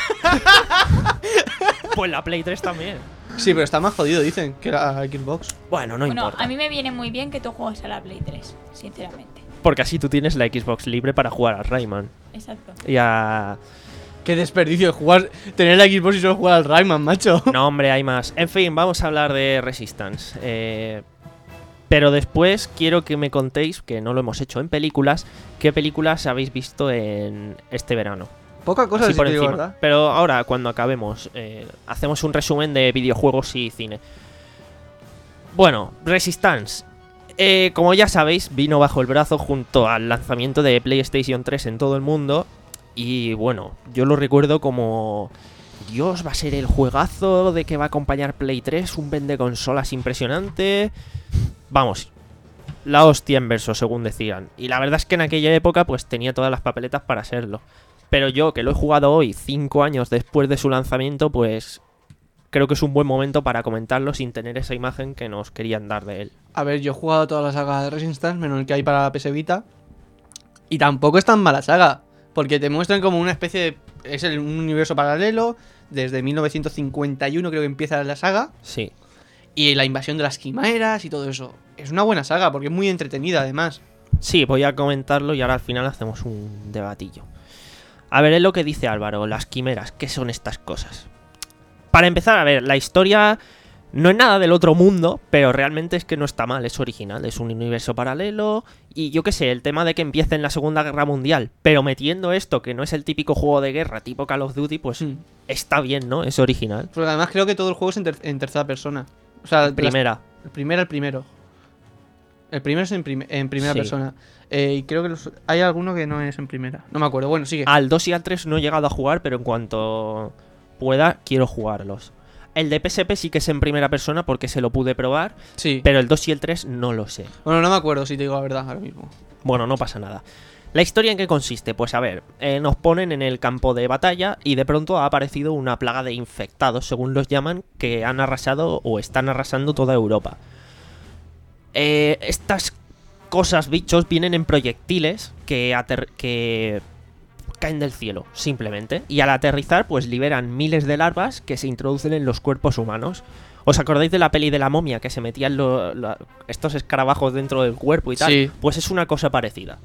pues la Play tres también. Sí, pero está más jodido, dicen, que la Xbox. Bueno, no Bueno, importa. a mí me viene muy bien que tú juegues a la Play tres, sinceramente. Porque así tú tienes la Xbox libre para jugar a Rayman. Exacto. Y a... Qué desperdicio jugar, tener la Xbox y solo jugar al Rayman, macho. No, hombre, hay más. En fin, vamos a hablar de Resistance. Eh, Pero después quiero que me contéis, que no lo hemos hecho en películas, qué películas habéis visto en este verano. Poca cosa, Así si por te digo, encima. ¿verdad? Pero ahora, cuando acabemos, eh, hacemos un resumen de videojuegos y cine. Bueno, Resistance. Eh, como ya sabéis, vino bajo el brazo junto al lanzamiento de PlayStation tres en todo el mundo. Y bueno, yo lo recuerdo como... Dios, va a ser el juegazo de que va a acompañar Play tres, un vende consolas impresionante. Vamos, la hostia en verso, según decían. Y la verdad es que en aquella época pues tenía todas las papeletas para serlo. Pero yo, que lo he jugado hoy, cinco años después de su lanzamiento, pues creo que es un buen momento para comentarlo sin tener esa imagen que nos querían dar de él. A ver, yo he jugado toda la saga de Resistance, menos el que hay para la P S Vita. Y tampoco es tan mala saga, porque te muestran como una especie de... Es el- un universo paralelo, desde mil novecientos cincuenta y uno creo que empieza la saga. Sí. Y la invasión de las quimeras y todo eso. Es una buena saga, porque es muy entretenida además. Sí, voy a comentarlo y ahora al final hacemos un debatillo. A ver, es lo que dice Álvaro, las quimeras, ¿qué son estas cosas? Para empezar, a ver, la historia no es nada del otro mundo, pero realmente es que no está mal, es original, es un universo paralelo y yo qué sé, el tema de que empiece en la Segunda Guerra Mundial, pero metiendo esto que no es el típico juego de guerra tipo Call of Duty, pues Mm. está bien, ¿no? Es original. Porque además creo que todo el juego es en, ter- en tercera persona. O sea, las- Primera. el primero, el primero. El primero es en, prim- en primera Sí. persona. Eh, y creo que los- hay alguno que no es en primera. No me acuerdo. Bueno, sigue. Al dos y al tres no he llegado a jugar, pero en cuanto pueda, quiero jugarlos. El de P S P sí que es en primera persona porque se lo pude probar, Sí. pero el dos y el tres no lo sé. Bueno, no me acuerdo si te digo la verdad ahora mismo. Bueno, no pasa nada. ¿La historia en qué consiste? Pues a ver, eh, nos ponen en el campo de batalla y de pronto ha aparecido una plaga de infectados, según los llaman, que han arrasado o están arrasando toda Europa. Eh, estas cosas, bichos, vienen en proyectiles que, ater- que caen del cielo, simplemente. Y al aterrizar, pues liberan miles de larvas que se introducen en los cuerpos humanos. ¿Os acordáis de la peli de la momia que se metían lo- lo- estos escarabajos dentro del cuerpo y tal? Sí. Pues es una cosa parecida.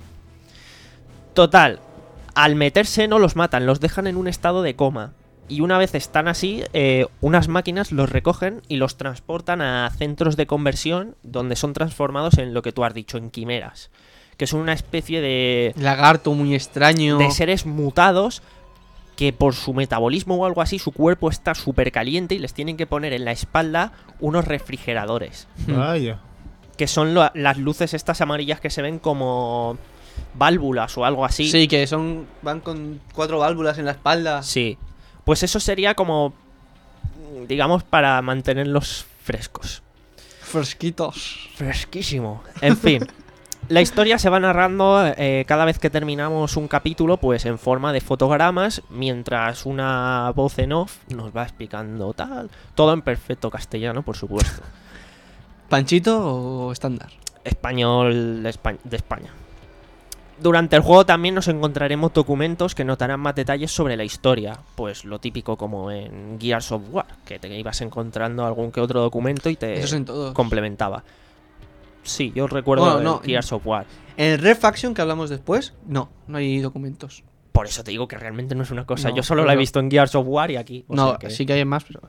Total, al meterse no los matan, los dejan en un estado de coma. Y una vez están así, eh, unas máquinas los recogen y los transportan a centros de conversión donde son transformados en lo que tú has dicho, en quimeras. Que son una especie de, Lagarto muy extraño. de seres mutados que por su metabolismo o algo así, su cuerpo está súper caliente y les tienen que poner en la espalda unos refrigeradores. Vaya. Que son lo- las luces estas amarillas que se ven como válvulas o algo así. Sí, que son van con cuatro válvulas en la espalda. Sí. Pues eso sería como, digamos, para mantenerlos frescos. Fresquitos. Fresquísimo. En fin. La historia se va narrando eh, cada vez que terminamos un capítulo, pues en forma de fotogramas, mientras una voz en off nos va explicando tal. Todo en perfecto castellano, por supuesto. ¿Panchito o estándar? Español de España. De España. Durante el juego también nos encontraremos documentos que nos darán más detalles sobre la historia. Pues lo típico como en Gears of War, que te ibas encontrando algún que otro documento y te Eso es en todos. complementaba. Sí, yo recuerdo Bueno, el no, Gears of War. En el Red Faction que hablamos después, no, no hay documentos. Por eso te digo que realmente no es una cosa. No, yo solo pero la he no. visto en Gears of War y aquí. o no, sea que- sí que hay más, pero...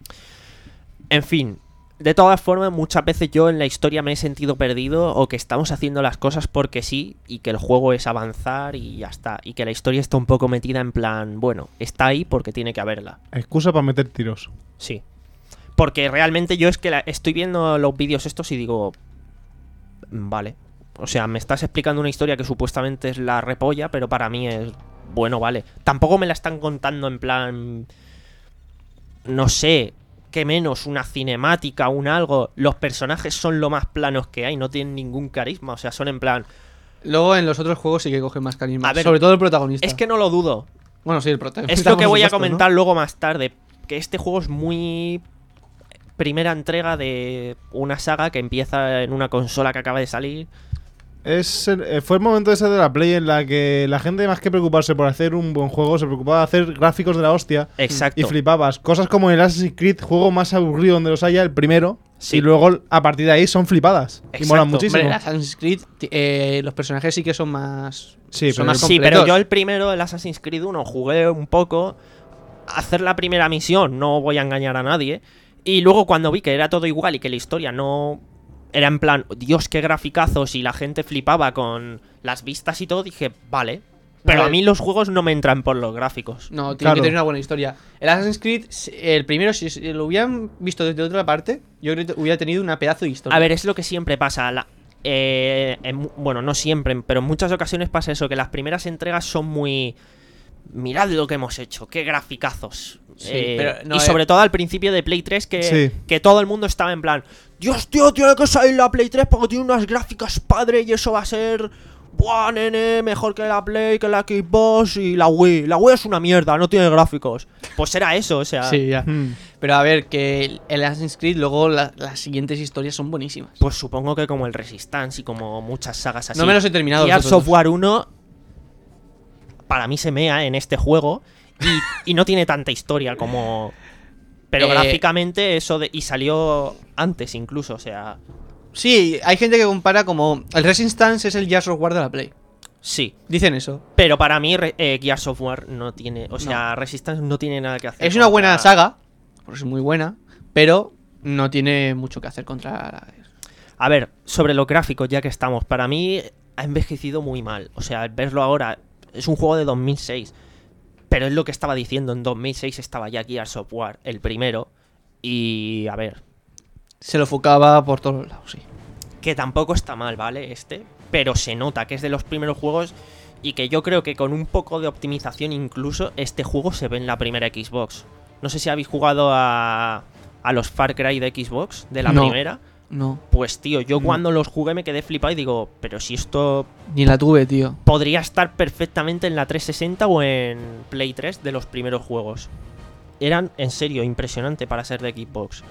En fin, de todas formas, muchas veces yo en la historia me he sentido perdido o que estamos haciendo las cosas porque sí y que el juego es avanzar y ya está. Y que la historia está un poco metida en plan, bueno, está ahí porque tiene que haberla. Excusa para meter tiros. Sí. Porque realmente yo es que la- estoy viendo los vídeos estos y digo, vale. O sea, me estás explicando una historia que supuestamente es la repolla, pero para mí es, bueno, vale. Tampoco me la están contando en plan, no sé, qué menos, una cinemática, un algo. Los personajes son lo más planos que hay, no tienen ningún carisma. O sea, son en plan, Luego en los otros juegos sí que cogen más carisma. A ver, sobre todo el protagonista. es que no lo dudo. Bueno, sí, el protagonista. Es lo que por voy a supuesto, ¿no? comentar luego más tarde. Que este juego es muy primera entrega de una saga que empieza en una consola que acaba de salir. Es el- eh, fue el momento ese de la Play en la que la gente, más que preocuparse por hacer un buen juego, se preocupaba de hacer gráficos de la hostia. Exacto. Y flipabas. Cosas como el Assassin's Creed, juego más aburrido donde los haya, el primero. Sí. Y luego a partir de ahí son flipadas. Y Exacto. molan Hombre, muchísimo. el Assassin's Creed, ti- eh, los personajes sí que son más. Sí, son pero- más Sí, pero completos. yo el primero, el Assassin's Creed uno, jugué un poco. Hacer la primera misión, no voy a engañar a nadie. Y luego cuando vi que era todo igual y que la historia no... Era en plan, Dios, qué graficazos, y la gente flipaba con las vistas y todo, dije, vale. Pero A a ver. mí los juegos no me entran por los gráficos. No, tiene Claro. que tener una buena historia. El Assassin's Creed, si- el primero, si si lo hubieran visto desde otra parte, yo creo que hubiera tenido una pedazo de historia. A ver, es lo que siempre pasa. La- eh, en mu- bueno, no siempre, pero en muchas ocasiones pasa eso, que las primeras entregas son muy... Mirad lo que hemos hecho, qué graficazos. Sí, Eh, pero no, y eh. sobre todo al principio de Play tres, que, Sí. que todo el mundo estaba en plan, Dios, tío, tiene que salir la Play tres porque tiene unas gráficas padre y eso va a ser... Buah, nene, mejor que la Play, que la Xbox y la Wii. La Wii es una mierda, no tiene gráficos. Pues era eso, o sea... Sí, ya. Hmm. Pero a ver, que el, el Assassin's Creed, luego la- las siguientes historias son buenísimas. Pues supongo que como el Resistance y como muchas sagas así. No me los he terminado. Gears los otros of War uno para mí se mea en este juego y, y no tiene tanta historia como... Pero Eh, gráficamente eso de... Y salió antes incluso, o sea... dos. Sí, hay gente que compara como. El Resistance es el Gears of War de la Play. Sí. Dicen eso. Pero para mí re- eh, Gears of War no tiene... O sea, Resistance no tiene nada que hacer. Es una contra- buena saga, porque es muy buena, pero no tiene mucho que hacer contra. la- A ver, sobre los gráficos, ya que estamos, para mí ha envejecido muy mal. O sea, al verlo ahora, es un juego de dos mil seis. Pero es lo que estaba diciendo, en dos mil seis estaba ya Gears of War, el primero. Y, a ver, Se lo focaba por todos lados, sí. que tampoco está mal, ¿vale? Este. Pero se nota que es de los primeros juegos y que yo creo que con un poco de optimización incluso, este juego se ve en la primera Xbox. No sé si habéis jugado a, a los Far Cry de Xbox, de la No. primera. No, Pues tío, yo Mm. cuando los jugué me quedé flipado y digo, pero si esto ni la tuve, tío. podría estar perfectamente en la trescientos sesenta o en Play tres de los primeros juegos. Eran, en serio, impresionante para ser de Xbox.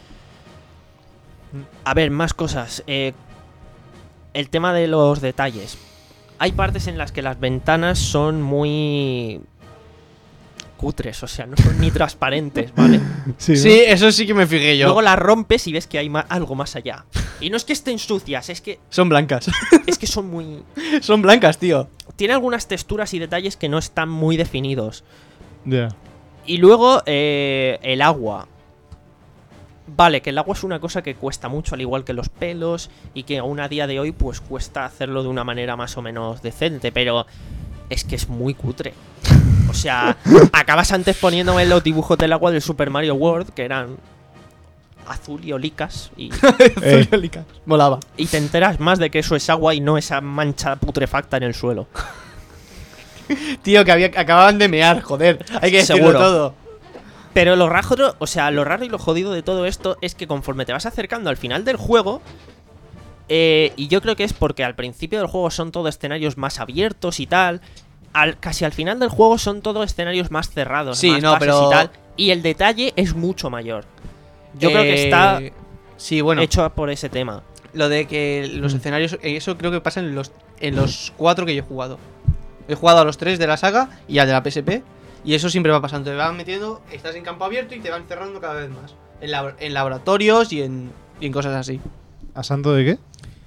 A ver, más cosas. Eh, el tema de los detalles. Hay partes en las que las ventanas son muy cutres, o sea, no son ni transparentes, ¿vale? Sí, ¿no? Sí, eso sí que me fijé yo. Luego las rompes y ves que hay ma- algo más allá. Y no es que estén sucias, es que, Son blancas. es que son muy... Son blancas, tío. Tiene algunas texturas y detalles que no están muy definidos. Ya. Y luego, eh, el agua. Vale, que el agua es una cosa que cuesta mucho, al igual que los pelos, y que aún a día de hoy, pues cuesta hacerlo de una manera más o menos decente, pero es que es muy cutre. O sea, acabas antes poniéndome los dibujos del agua del Super Mario World, que eran azul y olicas, y, Eh, Molaba. y te enteras más de que eso es agua y no esa mancha putrefacta en el suelo. Tío, que había, acababan de mear, joder. Hay que decirlo Seguro. todo. Pero lo raro, o sea, lo raro y lo jodido de todo esto es que conforme te vas acercando al final del juego, eh, y yo creo que es porque al principio del juego son todos escenarios más abiertos y tal, al, casi al final del juego son todos escenarios más cerrados, Sí, más no, bases pero- y tal, y el detalle es mucho mayor. Yo creo que Eh, está Sí, bueno. hecho por ese tema. Lo de que los escenarios. Eso creo que pasa en los, en los cuatro que yo he jugado. He jugado a los tres de la saga y al de la P S P. Y eso siempre va pasando. Te van metiendo, estás en campo abierto y te van cerrando cada vez más. En, labo- en laboratorios y en, y en cosas así. ¿A santo de qué?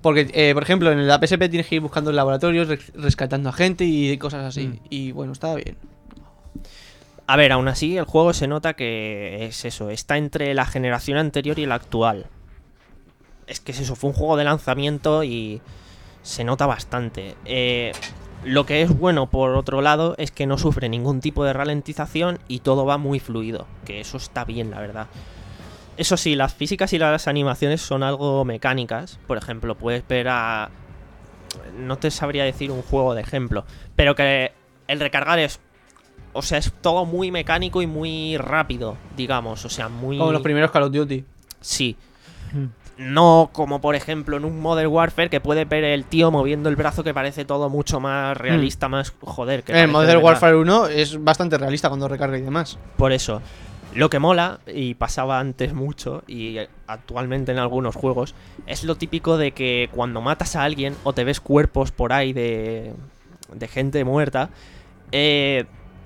Porque, eh, por ejemplo, en la P S P tienes que ir buscando laboratorios, res- rescatando a gente y cosas así. Mm. Y bueno, estaba bien. A ver, aún así, el juego se nota que es eso, está entre la generación anterior y la actual. Es que es eso, fue un juego de lanzamiento y se nota bastante. Eh, lo que es bueno, por otro lado, es que no sufre ningún tipo de ralentización y todo va muy fluido, que eso está bien, la verdad. Eso sí, las físicas y las animaciones son algo mecánicas. Por ejemplo, puedes ver a... No te sabría decir un juego de ejemplo, pero que el recargar es... O sea, es todo muy mecánico y muy rápido, digamos. O sea, muy... Como los primeros Call of Duty. Sí. Mm. No como, por ejemplo, en un Modern Warfare que puede ver el tío moviendo el brazo que parece todo mucho más realista, más... Joder, que El parece de Modern verdad. Warfare uno es bastante realista cuando recarga y demás. Por eso, lo que mola, y pasaba antes mucho, y actualmente en algunos juegos, es lo típico de que cuando matas a alguien o te ves cuerpos por ahí de, de gente muerta, eh,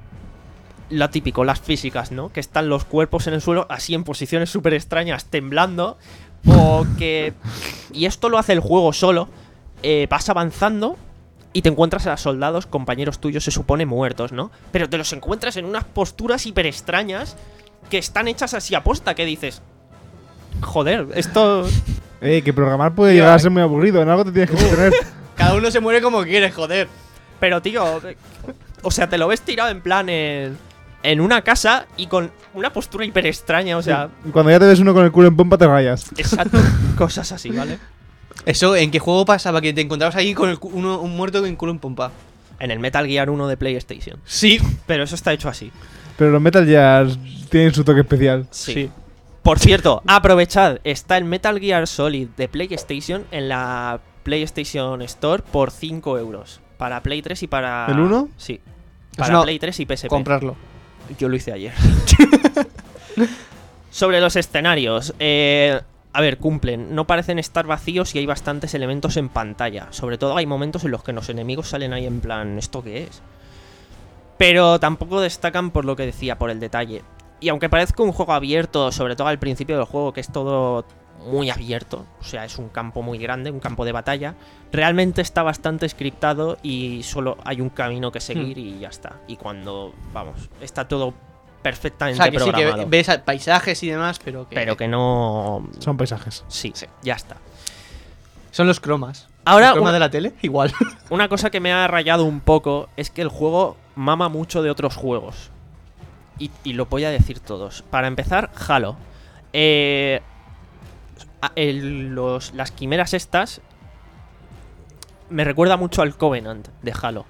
lo típico, las físicas, ¿no? Que están los cuerpos en el suelo así en posiciones súper extrañas, temblando, o que... Y esto lo hace el juego solo, eh, vas avanzando y te encuentras a soldados, compañeros tuyos, se supone muertos, ¿no? Pero te los encuentras en unas posturas hiper extrañas que están hechas así a posta, que dices... Joder, esto... Eh, que programar puede Tío, llegar a eh. ser muy aburrido, en algo te tienes que tener. Cada uno se muere como quiere, joder. Pero, tío... O sea, te lo ves tirado en plan en... En una casa y con una postura hiper extraña, o sea... Cuando ya te ves uno con el culo en pompa te rayas. Exacto, cosas así, ¿vale? ¿Eso en qué juego pasaba? Que te encontrabas ahí con el cu- uno, un muerto con culo en pompa. En el Metal Gear uno de PlayStation. Sí. Pero eso está hecho así. Pero los Metal Gear tienen su toque especial. Sí. Por cierto, aprovechad, está el Metal Gear Solid de PlayStation en la PlayStation Store por cinco euros. Para Play tres y para... ¿El uno? Sí. Es Para una- Play tres y P S P. Comprarlo. Yo lo hice ayer. Sobre los escenarios. Eh, a ver, cumplen. No parecen estar vacíos y hay bastantes elementos en pantalla. Sobre todo hay momentos en los que los enemigos salen ahí en plan, ¿esto qué es? Pero tampoco destacan por lo que decía, por el detalle. Y aunque parezca un juego abierto, sobre todo al principio del juego, que es todo muy abierto, o sea, es un campo muy grande, un campo de batalla, realmente está bastante scriptado y solo hay un camino que seguir y ya está. Y cuando, vamos, está todo O perfectamente sea, que sí, que programado. ves a- paisajes y demás, pero que... Pero que no... Son paisajes. Sí, ya está. Son los cromas. Ahora, ¿El croma una- de la tele? Igual. Una cosa que me ha rayado un poco es que el juego mama mucho de otros juegos. Y, y lo voy a decir todos. Para empezar, Halo. Eh, a- el- los, las quimeras estas me recuerda mucho al Covenant de Halo.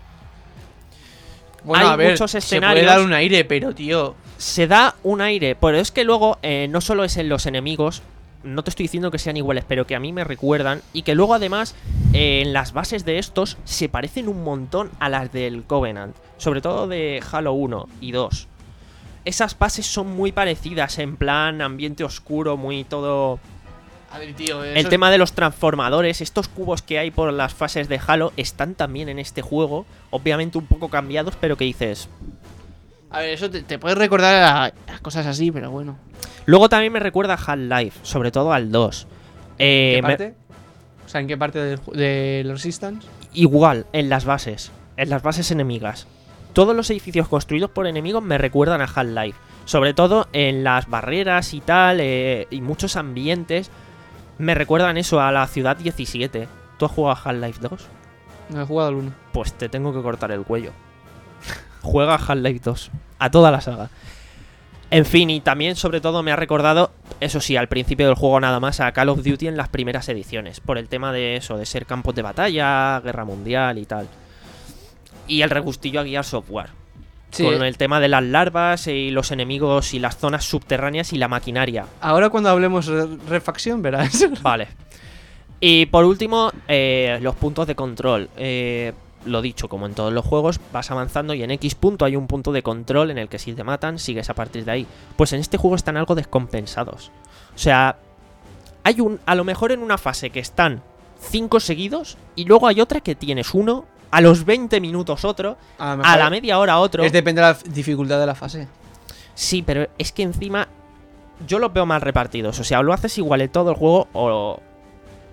Bueno, Hay a ver, muchos se escenarios- puede dar un aire, pero tío... Se da un aire, pero es que luego eh, no solo es en los enemigos, no te estoy diciendo que sean iguales, pero que a mí me recuerdan, y que luego además eh, en las bases de estos se parecen un montón a las del Covenant, sobre todo de Halo uno y dos. Esas bases son muy parecidas, en plan ambiente oscuro, muy todo... A ver, tío, eso El tema de los transformadores, estos cubos que hay por las fases de Halo están también en este juego, obviamente un poco cambiados, pero que dices... A ver, eso te, te puede recordar a, a cosas así, pero bueno. Luego también me recuerda a Half-Life, sobre todo al dos. Eh, ¿Qué me- parte? O sea, ¿en qué parte del ju- de, los Resistance? Igual, en las bases, en las bases enemigas. Todos los edificios construidos por enemigos me recuerdan a Half-Life. Sobre todo en las barreras y tal, eh, y muchos ambientes me recuerdan eso, a la ciudad diecisiete. ¿Tú has jugado a Half-Life dos? No he jugado al uno. Pues te tengo que cortar el cuello. Juega a Half-Life dos, a toda la saga. En fin, y también sobre todo me ha recordado, eso sí, al principio del juego nada más, a Call of Duty en las primeras ediciones. Por el tema de eso, de ser campos de batalla, guerra mundial y tal. Y el regustillo a Gears of War. Sí, Con el tema de las larvas y los enemigos y las zonas subterráneas y la maquinaria. ahora cuando hablemos de refacción verás. Vale. Y por último, eh, los puntos de control. Eh, lo dicho, como en todos los juegos, vas avanzando y en X punto hay un punto de control en el que si te matan, sigues a partir de ahí. Pues en este juego están algo descompensados. O sea, hay un, a lo mejor en una fase que están cinco seguidos y luego hay otra que tienes uno, a los veinte minutos otro, A, lo a mejor la media hora otro. es depende de la f- dificultad de la fase. Sí, pero es que encima yo los veo mal repartidos. O sea, o lo haces igual en todo el juego o,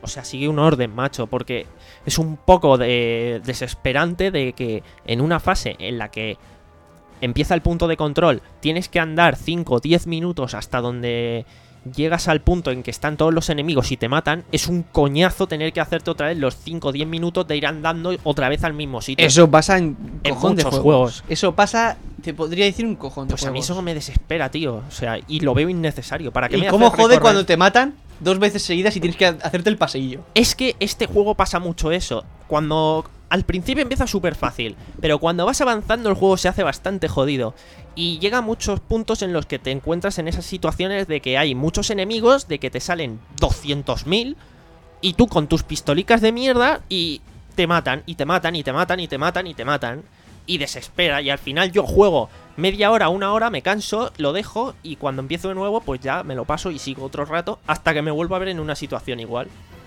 O sea, sigue un orden, macho, porque es un poco de desesperante de que en una fase en la que empieza el punto de control, tienes que andar cinco o diez minutos hasta donde llegas al punto en que están todos los enemigos y te matan. Es un coñazo tener que hacerte otra vez los cinco o diez minutos de ir andando otra vez al mismo sitio. Eso pasa en En cojón de muchos juegos. juegos. Eso pasa, te podría decir un cojón de Pues a mí juegos. eso me desespera, tío. O sea, y lo veo innecesario. ¿Para qué ¿Y me cómo haces jode recorrer? cuando te matan dos veces seguidas y tienes que hacerte el paseillo? Es que este juego pasa mucho eso. Cuando al principio empieza súper fácil, pero cuando vas avanzando el juego se hace bastante jodido. Y llega a muchos puntos en los que te encuentras en esas situaciones de que hay muchos enemigos, de que te salen doscientos mil, y tú con tus pistolicas de mierda y te matan, y te matan, y te matan, y te matan, y te matan. Y desespera, y al final yo juego media hora, una hora, me canso, lo dejo, y cuando empiezo de nuevo pues ya me lo paso y sigo otro rato hasta que me vuelvo a ver en una situación igual.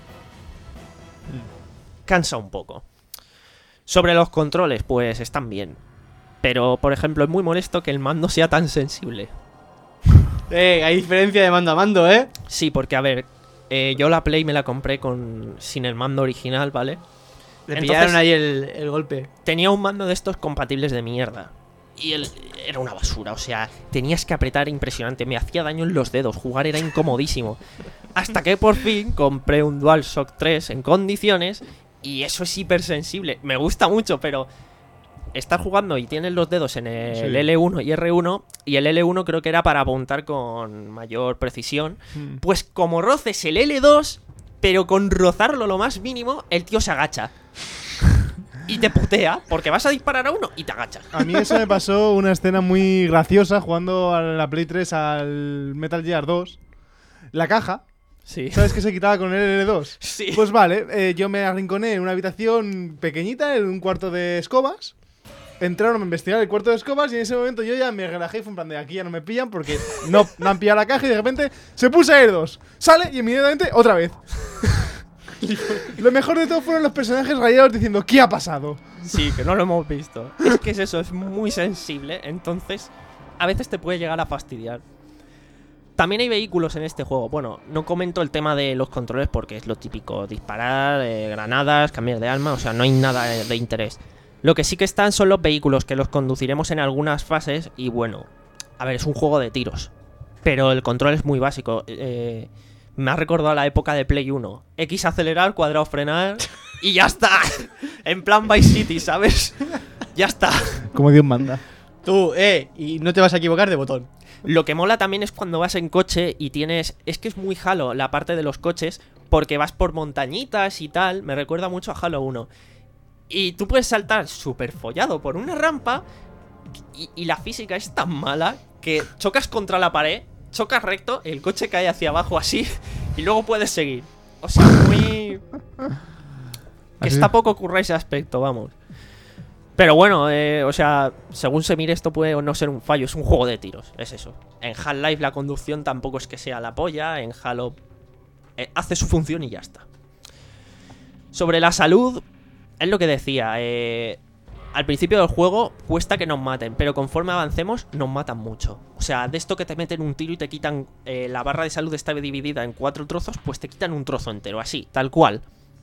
Cansa un poco. Sobre los controles, pues están bien. Pero, por ejemplo, es muy molesto que el mando sea tan sensible. Eh, hay diferencia de mando a mando, ¿eh? Sí, porque a ver, eh, yo la Play me la compré con sin el mando original, ¿vale? Le Entonces- pillaron ahí el, el golpe. Tenía un mando de estos compatibles de mierda. Y el, era una basura, o sea, tenías que apretar impresionante. Me hacía daño en los dedos, jugar era incomodísimo. Hasta que por fin compré un DualShock tres en condiciones. Y eso es hipersensible. Me gusta mucho, pero estás jugando y tienes los dedos en el Sí. L uno y R uno. Y el L uno creo que era para apuntar con mayor precisión. Mm. Pues como roces el L dos, pero con rozarlo lo más mínimo, el tío se agacha. Y te putea, porque vas a disparar a uno y te agachas. A mí eso me pasó una escena muy graciosa jugando a la Play tres al Metal Gear dos. La caja, Sí. ¿sabes que se quitaba con el L dos? Sí. Pues vale, eh, yo me arrinconé en una habitación pequeñita, en un cuarto de escobas. Entraron a investigar el cuarto de escobas y en ese momento yo ya me relajé y fue en plan de aquí ya no me pillan porque no, no han pillado la caja y de repente se puso a ir dos. Sale y inmediatamente otra vez. Lo mejor de todo fueron los personajes rayados diciendo ¿qué ha pasado? Sí, que no lo hemos visto. Es que es eso, es muy sensible, entonces a veces te puede llegar a fastidiar. También hay vehículos en este juego. Bueno, no comento el tema de los controles porque es lo típico, disparar, eh, granadas, cambiar de arma, o sea, no hay nada de, de interés. Lo que sí que están son los vehículos, que los conduciremos en algunas fases y bueno, a ver, es un juego de tiros, pero el control es muy básico. Eh, me ha recordado a la época de Play uno. X acelerar, cuadrado frenar y ya está. En plan Vice City, ¿sabes? Ya está. Como Dios manda. Tú, eh, y no te vas a equivocar de botón. Lo que mola también es cuando vas en coche y tienes... Es que es muy Halo la parte de los coches, porque vas por montañitas y tal. Me recuerda mucho a Halo uno. Y tú puedes saltar súper follado por una rampa y, y la física es tan mala que chocas contra la pared, chocas recto, el coche cae hacia abajo así y luego puedes seguir. O sea, muy... Que Así. está poco curra ese aspecto, vamos. Pero bueno, eh, o sea, según se mire esto puede o no ser un fallo, es un juego de tiros, es eso. En Half-Life la conducción tampoco es que sea la polla, en Halo eh, hace su función y ya está. Sobre la salud, es lo que decía, eh, al principio del juego cuesta que nos maten, pero conforme avancemos nos matan mucho. O sea, de esto que te meten un tiro y te quitan, eh, la barra de salud está dividida en cuatro trozos, pues te quitan un trozo entero, así, tal cual.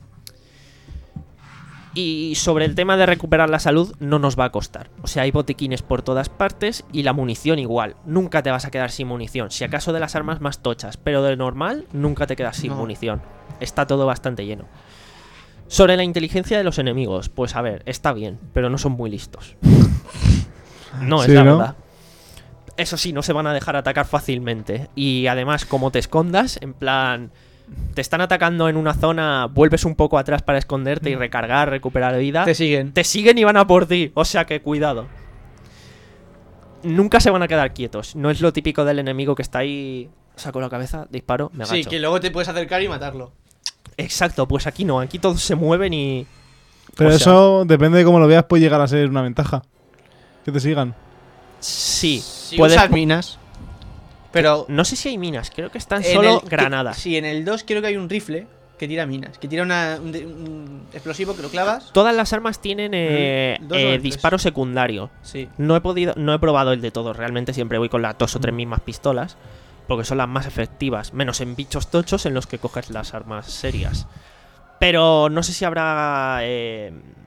Y sobre el tema de recuperar la salud, no nos va a costar. O sea, hay botiquines por todas partes y la munición igual. Nunca te vas a quedar sin munición. Si acaso de las armas más tochas, pero de normal, nunca te quedas sin No. munición. Está todo bastante lleno. Sobre la inteligencia de los enemigos, pues a ver, está bien, pero no son muy listos. No, es Sí, la ¿no? verdad. Eso sí, no se van a dejar atacar fácilmente. Y además, como te escondas, en plan... Te están atacando en una zona, vuelves un poco atrás para esconderte y recargar, recuperar vida. Te siguen. Te siguen y van a por ti, o sea que cuidado. Nunca se van a quedar quietos. No es lo típico del enemigo que está ahí, saco la cabeza, disparo, me agacho. Sí, que luego te puedes acercar y matarlo. Exacto, pues aquí no, aquí todos se mueven y... Pero O sea- eso, depende de cómo lo veas, puede llegar a ser una ventaja. Que te sigan. Sí, Si puedes... usas minas. Pero... No sé si hay minas, creo que están en solo el- granadas. Sí, en el dos creo que hay un rifle que tira minas. Que tira una, un, de- un explosivo que lo clavas. Todas las armas tienen eh, Mm, dos o eh, tres. disparo secundario. Sí. No he podido, no he probado el de todos, realmente siempre voy con las dos o tres mismas pistolas. porque son las más efectivas, menos en bichos tochos en los que coges las armas serias. Pero no sé si habrá eh,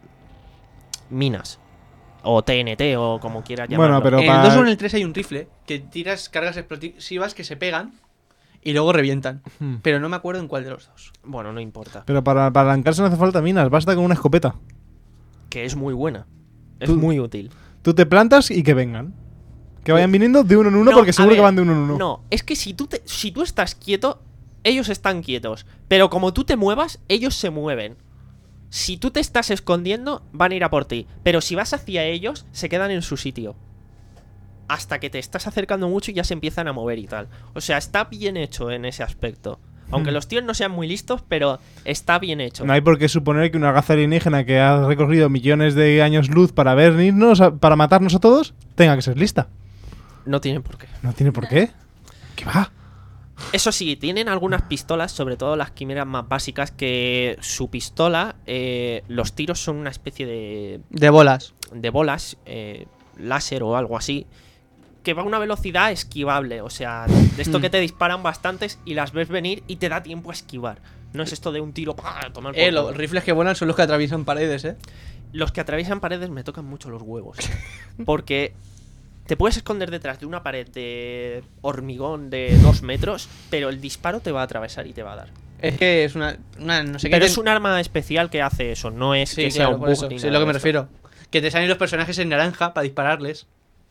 minas o T N T o como quieras llamarlo. Bueno, pero En para- el dos o en el tres hay un rifle que tiras cargas explosivas que se pegan y luego revientan. Hmm. Pero no me acuerdo en cuál de los dos. Bueno, no importa. Pero para, para arrancarse no hace falta minas, basta con una escopeta. Que es muy buena. Es Tú- muy útil. Tú te plantas y que vengan. Que vayan viniendo de uno en uno No, porque a seguro ver, que van de uno en uno. No, es que si tú, te- si tú estás quieto, ellos están quietos. Pero como tú te muevas, ellos se mueven. Si tú te estás escondiendo, van a ir a por ti. Pero si vas hacia ellos, se quedan en su sitio. Hasta que te estás acercando mucho y ya se empiezan a mover y tal. O sea, está bien hecho en ese aspecto. Aunque Hmm. los tíos no sean muy listos, pero está bien hecho. No hay por qué suponer que una raza alienígena que ha recorrido millones de años luz para vernos, a- para matarnos a todos, tenga que ser lista. No tienen por qué. No tiene por qué. ¿Qué va? Eso sí, tienen algunas pistolas, sobre todo las quimeras más básicas, que su pistola, eh, los tiros son una especie de, De bolas. de bolas, eh, láser o algo así, que va a una velocidad esquivable. O sea, de esto Mm. que te disparan bastantes y las ves venir y te da tiempo a esquivar. No es esto de un tiro para tomar por Eh, culo. los rifles que vuelan son los que atraviesan paredes, eh. Los que atraviesan paredes me tocan mucho los huevos. Porque te puedes esconder detrás de una pared de hormigón de dos metros, pero el disparo te va a atravesar y te va a dar. Es que es una, una no sé qué. Pero te- es un arma especial que hace eso, no es Sí, que sea claro, un por bug eso. ni Sí, es nada lo que me de esto. refiero. Que te salen los personajes en naranja para dispararles.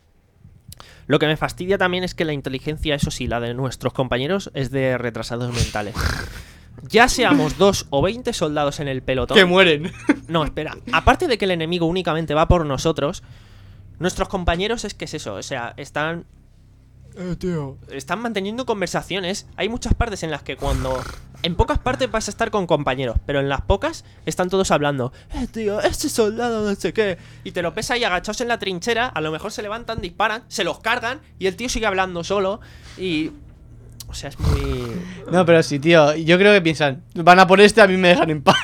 Lo que me fastidia también es que la inteligencia, eso sí, la de nuestros compañeros, es de retrasados mentales. Ya seamos dos o veinte soldados en el pelotón. Que mueren. No, espera. Aparte de que el enemigo únicamente va por nosotros, nuestros compañeros es que es eso, o sea, están Eh, tío. están manteniendo conversaciones. Hay muchas partes en las que cuando... En pocas partes vas a estar con compañeros, pero en las pocas están todos hablando. Eh, tío, este soldado no sé qué. Y te lo pesa ahí agachados en la trinchera. A lo mejor se levantan, disparan, se los cargan y el tío sigue hablando solo. Y... O sea, es muy... No, pero sí, tío. Yo creo que piensan, van a por este, a mí me dejan en paz.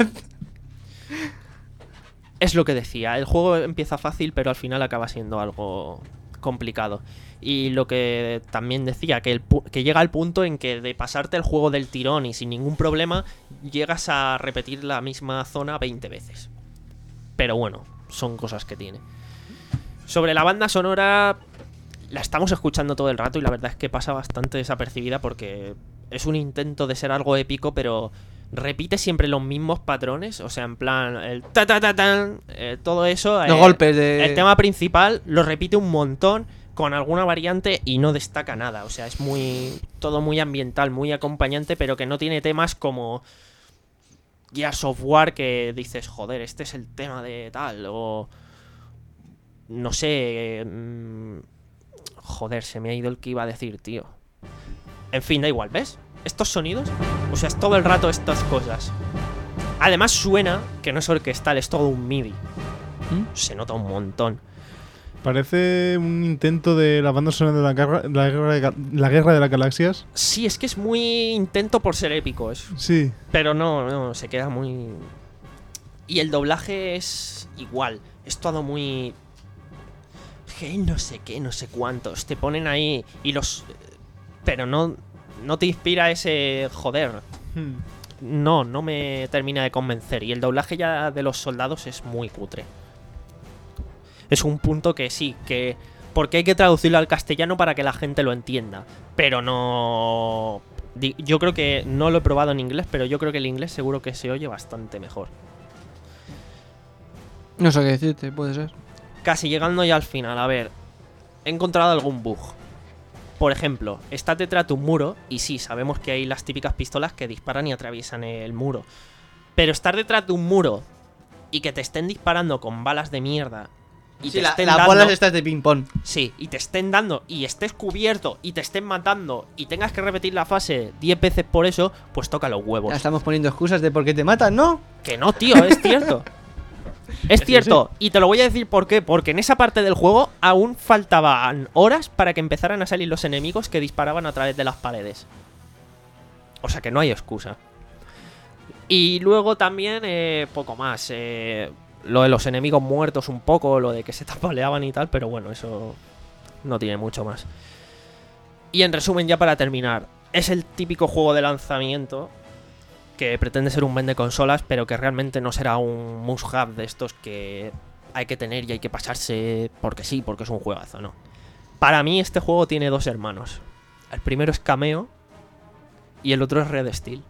Es lo que decía. El juego empieza fácil, pero al final acaba siendo algo complicado. Y lo que también decía, que, el pu- que llega al punto en que de pasarte el juego del tirón y sin ningún problema, llegas a repetir la misma zona veinte veces. Pero bueno, son cosas que tiene. Sobre la banda sonora, la estamos escuchando todo el rato y la verdad es que pasa bastante desapercibida porque es un intento de ser algo épico, pero repite siempre los mismos patrones. O sea, en plan, el ta ta ta tan, eh, todo eso. Los eh, golpes de... El tema principal lo repite un montón con alguna variante y no destaca nada. O sea, es muy todo muy ambiental, muy acompañante, pero que no tiene temas como Gears of War que dices, joder, este es el tema de tal, o no sé, mm, joder, se me ha ido el que iba a decir, tío. En fin, da igual, ¿ves? Estos sonidos, o sea, es todo el rato estas cosas. Además suena que no es orquestal, es todo un MIDI. ¿Mm? Se nota un montón. Parece un intento de la banda sonora de la guerra, la guerra, de, ga- la guerra de las galaxias. Sí, es que es muy intento por ser épico, es, Sí. pero no, no, se queda muy... Y el doblaje es igual, es todo muy... Que no sé qué, no sé cuántos, te ponen ahí y los... Pero no, no te inspira ese... Joder, Hmm. no, no me termina de convencer. Y el doblaje ya de los soldados es muy cutre. Es un punto que sí, que... Porque hay que traducirlo al castellano para que la gente lo entienda. Pero no... di- Yo creo que... No lo he probado en inglés, pero yo creo que el inglés seguro que se oye bastante mejor. No sé qué decirte, puede ser. Casi llegando ya al final, a ver... He encontrado algún bug. Por ejemplo, estás detrás de un muro y sí, sabemos que hay las típicas pistolas que disparan y atraviesan el muro. Pero estar detrás de un muro y que te estén disparando con balas de mierda y Sí, te la- estén las dando... bolas estas de ping-pong. Sí, y te estén dando y estés cubierto y te estén matando y tengas que repetir la fase diez veces por eso, pues toca los huevos. Ya estamos poniendo excusas de por qué te matan, ¿no? Que no, tío, es cierto. Es cierto, y te lo voy a decir por qué. Porque en esa parte del juego aún faltaban horas para que empezaran a salir los enemigos que disparaban a través de las paredes. O sea que no hay excusa. Y luego también, eh, poco más. Eh, lo de los enemigos muertos un poco, lo de que se tambaleaban y tal, pero bueno, eso no tiene mucho más. Y en resumen, ya para terminar, es el típico juego de lanzamiento que pretende ser un vende consolas, pero que realmente no será un must-have de estos que hay que tener y hay que pasarse porque sí, porque es un juegazo, ¿no? Para mí este juego tiene dos hermanos. El primero es Cameo y el otro es Red Steel.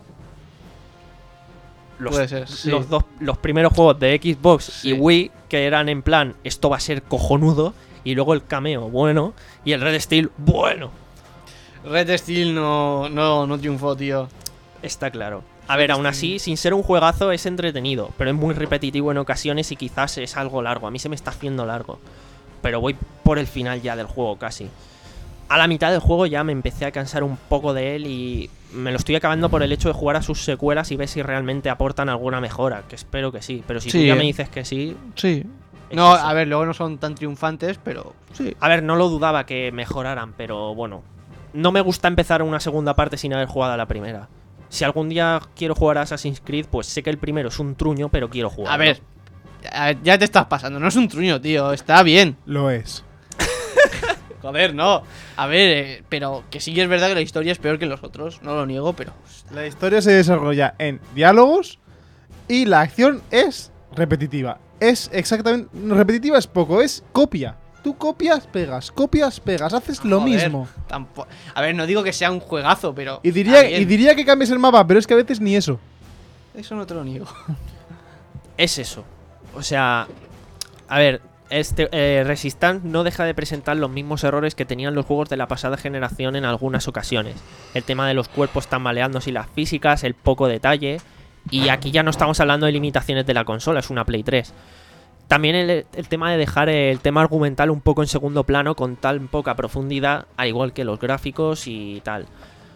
Los, Puede ser, sí. los, dos, los primeros juegos de Xbox Sí. y Wii, que eran en plan, esto va a ser cojonudo, y luego el Cameo, bueno, y el Red Steel, bueno. Red Steel no, no, no triunfó, tío. Está claro. A ver, aún así, sin ser un juegazo, es entretenido, pero es muy repetitivo en ocasiones y quizás es algo largo. A mí se me está haciendo largo, pero voy por el final ya del juego casi. A la mitad del juego ya me empecé a cansar un poco de él y me lo estoy acabando por el hecho de jugar a sus secuelas y ver si realmente aportan alguna mejora, que espero que sí. Pero si tú Sí, ya eh. me dices que sí... Sí. es No, eso. a ver, luego no son tan triunfantes, pero sí. A ver, no lo dudaba que mejoraran, pero bueno. No me gusta empezar una segunda parte sin haber jugado a la primera. Si algún día quiero jugar a Assassin's Creed, pues sé que el primero es un truño, pero quiero jugar. A ver, ya- ya te estás pasando, no es un truño, tío, está bien. Lo es. Joder, no. A ver, eh, pero que sí que es verdad que la historia es peor que los otros, no lo niego, pero... La historia se desarrolla en diálogos y la acción es repetitiva. Es exactamente... Repetitiva es poco, es copia. Tú copias, pegas, copias, pegas, haces lo Joder, mismo. tampo- A ver, no digo que sea un juegazo, pero... Y diría, está bien. y diría que cambies el mapa, pero es que a veces ni eso. Eso no te lo niego. Es eso. O sea, a ver, este eh, Resistance no deja de presentar los mismos errores que tenían los juegos de la pasada generación en algunas ocasiones. El tema de los cuerpos tambaleándose y las físicas, el poco detalle. Y aquí ya no estamos hablando de limitaciones de la consola, es una Play tres. También el, el tema de dejar el tema argumental un poco en segundo plano con tan poca profundidad, al igual que los gráficos y tal.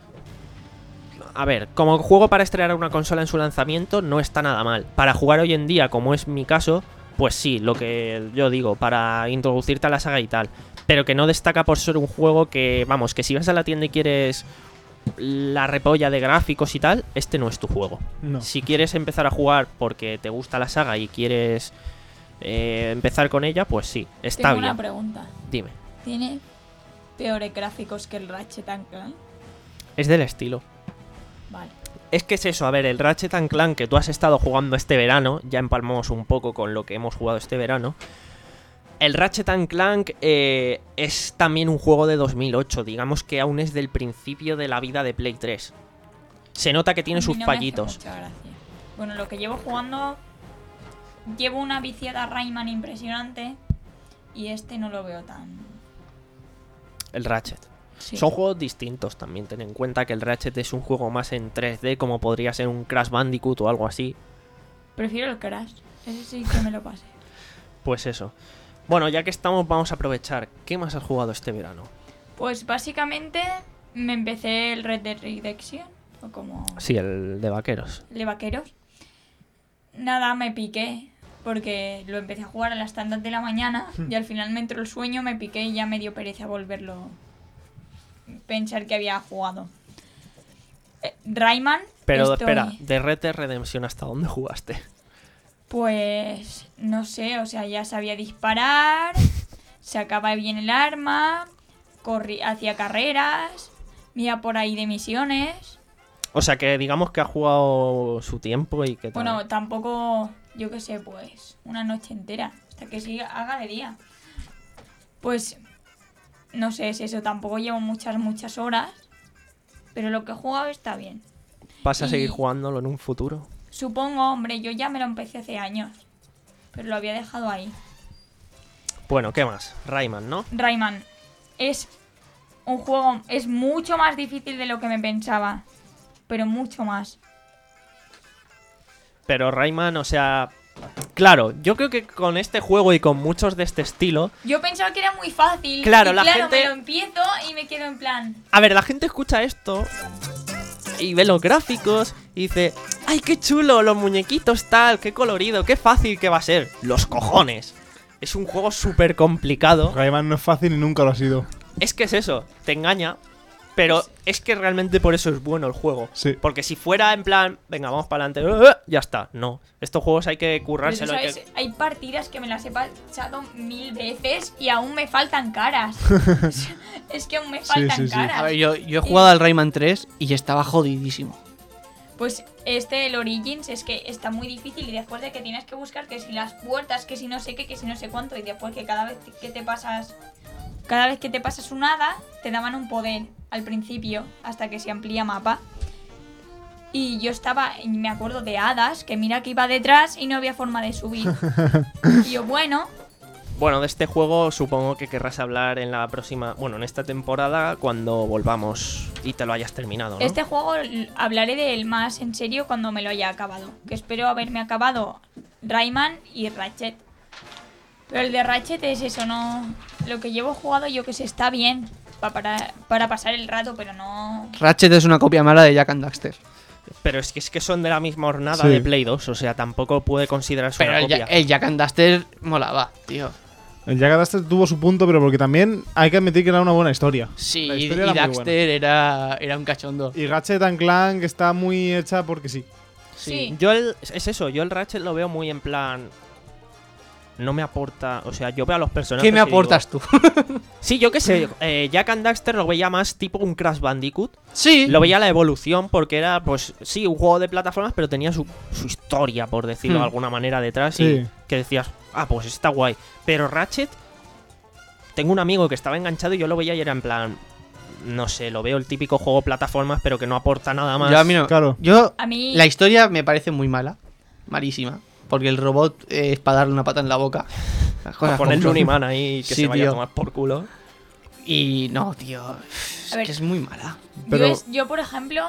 A ver, como juego para estrenar una consola en su lanzamiento no está nada mal. Para jugar hoy en día, como es mi caso, pues sí, lo que yo digo, para introducirte a la saga y tal. Pero que no destaca por ser un juego que, vamos, que si vas a la tienda y quieres la repolla de gráficos y tal, este no es tu juego. No. Si quieres empezar a jugar porque te gusta la saga y quieres eh, empezar con ella, pues sí, está Tengo bien. una pregunta. Dime, ¿Tiene peores gráficos que el Ratchet and Clank? es del estilo. Vale. Es que es eso, a ver, el Ratchet and Clank que tú has estado jugando este verano, ya empalmamos un poco con lo que hemos jugado este verano. El Ratchet and Clank eh, es también un juego de dos mil ocho, digamos que aún es del principio de la vida de Play tres. Se nota que tiene A mí sus no me hace fallitos. mucha gracia. Bueno, lo que llevo jugando, llevo una viciada Rayman impresionante y este no lo veo tan... El Ratchet. Sí. Son juegos distintos también, ten en cuenta que el Ratchet es un juego más en tres D, como podría ser un Crash Bandicoot o algo así. Prefiero el Crash. Ese sí que me lo pasé. Pues eso. Bueno, ya que estamos, vamos a aprovechar. ¿Qué más has jugado este verano? Pues básicamente me empecé el Red Dead Redemption, o como Sí, el de vaqueros. el de vaqueros. Nada, me piqué, porque lo empecé a jugar a las tantas de la mañana y al final me entró el sueño, me piqué y ya me dio pereza volverlo, pensar que había jugado. Eh, Rayman, Pero estoy- espera, de Red Dead Redemption, ¿hasta dónde jugaste? Pues no sé, o sea, ya sabía disparar, sacaba bien el arma, corrí, hacía carreras, me iba por ahí de misiones. O sea, que digamos que ha jugado su tiempo y que tal. Bueno, tampoco, yo qué sé, pues una noche entera, hasta que siga, haga de día. Pues, no sé, es eso, tampoco llevo muchas, muchas horas, pero lo que he jugado está bien. ¿Vas a y- seguir jugándolo en un futuro? Supongo, hombre, yo ya me lo empecé hace años, pero lo había dejado ahí. Bueno, ¿qué más? Rayman, ¿no? Rayman es un juego, es mucho más difícil de lo que me pensaba, pero mucho más. Pero Rayman, o sea... Claro, yo creo que con este juego y con muchos de este estilo... Yo pensaba que era muy fácil. Claro, y la claro, gente- me lo empiezo y me quedo en plan. A ver, la gente escucha esto y ve los gráficos y dice... ¡Ay, qué chulo! Los muñequitos tal, qué colorido, qué fácil que va a ser. ¡Los cojones! Es un juego súper complicado. Rayman no es fácil y nunca lo ha sido. Es que es eso, te engaña. Pero es que realmente por eso es bueno el juego. Sí. Porque si fuera en plan, venga, vamos para adelante, ya está. No. Estos juegos hay que Pero tú currárselo. hay sabes, que- hay partidas que me las he pasado mil veces y aún me faltan caras. Es que aún me faltan sí, sí. caras. A ver, yo, yo he jugado al Rayman tres y estaba jodidísimo. Pues este, el Origins, es que está muy difícil y después de que tienes que buscar que si las puertas, que si no sé qué, que si no sé cuánto, y después que cada vez que te pasas, cada vez que te pasas un hada, te daban un poder al principio, hasta que se amplía mapa. Y yo estaba, y me acuerdo de hadas, que mira que iba detrás y no había forma de subir. Y yo, bueno, Bueno, de este juego supongo que querrás hablar en la próxima, bueno, en esta temporada cuando volvamos y te lo hayas terminado, ¿no? este juego l- hablaré de él más en serio cuando me lo haya acabado. Que espero haberme acabado Rayman y Ratchet. Pero el de Ratchet es eso, no. Lo que llevo jugado, yo que sé, está bien pa- para, para pasar el rato, pero no. Ratchet es una copia mala de Jak and Daxter. Pero es que, es que son de la misma hornada Sí. de Play dos, o sea, tampoco puede considerarse Pero una el, copia. Ja- el Jak and Daxter molaba, tío. El Jak and Daxter tuvo su punto, pero porque también hay que admitir que era una buena historia. Sí, La y, historia y era muy Daxter era, era un cachondo. Y Ratchet and Clank está muy hecha porque sí. Sí. Yo el, es eso, yo el Ratchet lo veo muy en plan... No me aporta, o sea, yo veo a los personajes ¿Qué me y digo- aportas tú? Sí, yo qué sé, eh, Jak and Daxter lo veía más tipo un Crash Bandicoot. Sí. Lo veía la evolución porque era, pues, sí, un juego de plataformas, pero tenía su, su historia, por decirlo Hmm. de alguna manera, detrás. Sí. Y que decías, ah, pues está guay. Pero Ratchet, tengo un amigo que estaba enganchado y yo lo veía y era en plan, no sé, lo veo el típico juego plataformas, pero que no aporta nada más. Yo, a mí no- Claro. yo- A mí. la historia me parece muy mala. Malísima. Porque el robot eh, es para darle una pata en la boca. Las Para cosas ponerle como un son. imán ahí que Sí, se vaya tío. a tomar por culo. Y no, tío. Es A ver. que es muy mala. Pero- Yo, es- yo, por ejemplo,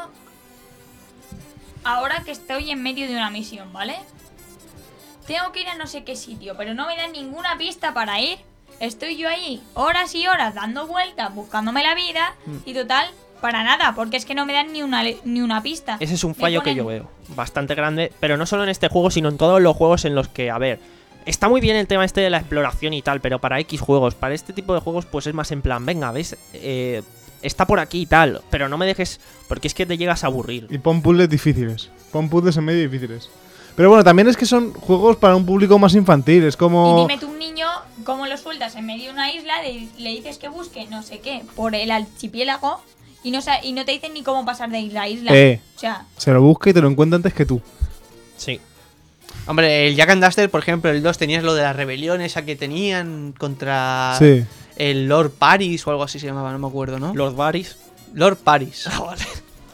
ahora que estoy en medio de una misión, ¿vale? Tengo que ir a no sé qué sitio, pero no me dan ninguna pista para ir. Estoy yo ahí horas y horas dando vueltas, buscándome la vida, Mm. y total, para nada, porque es que no me dan ni una, le- ni una pista. Ese es un Me fallo que ponen- yo veo. Bastante grande, pero no solo en este juego, sino en todos los juegos en los que, a ver, está muy bien el tema este de la exploración y tal, pero para X juegos, para este tipo de juegos, pues es más en plan, venga, ves, eh, está por aquí y tal, pero no me dejes, porque es que te llegas a aburrir. Y pon puzzles difíciles. Pon puzzles en medio difíciles. Pero bueno, también es que son juegos para un público más infantil. Es Y como. dime tú un niño, ¿cómo lo sueltas en medio de una isla? Le, le dices que busque no sé qué por el archipiélago y no, sa- y no te dicen ni cómo pasar de isla a isla. Eh. O sea, Se lo busca y te lo encuentra antes que tú. Sí. Hombre, el Jak and Daxter, por ejemplo, el dos tenías lo de la rebelión esa que tenían contra Sí. el Lord Paris o algo así se llamaba, no me acuerdo, ¿no? Lord Varys. Lord Paris. Ah, vale.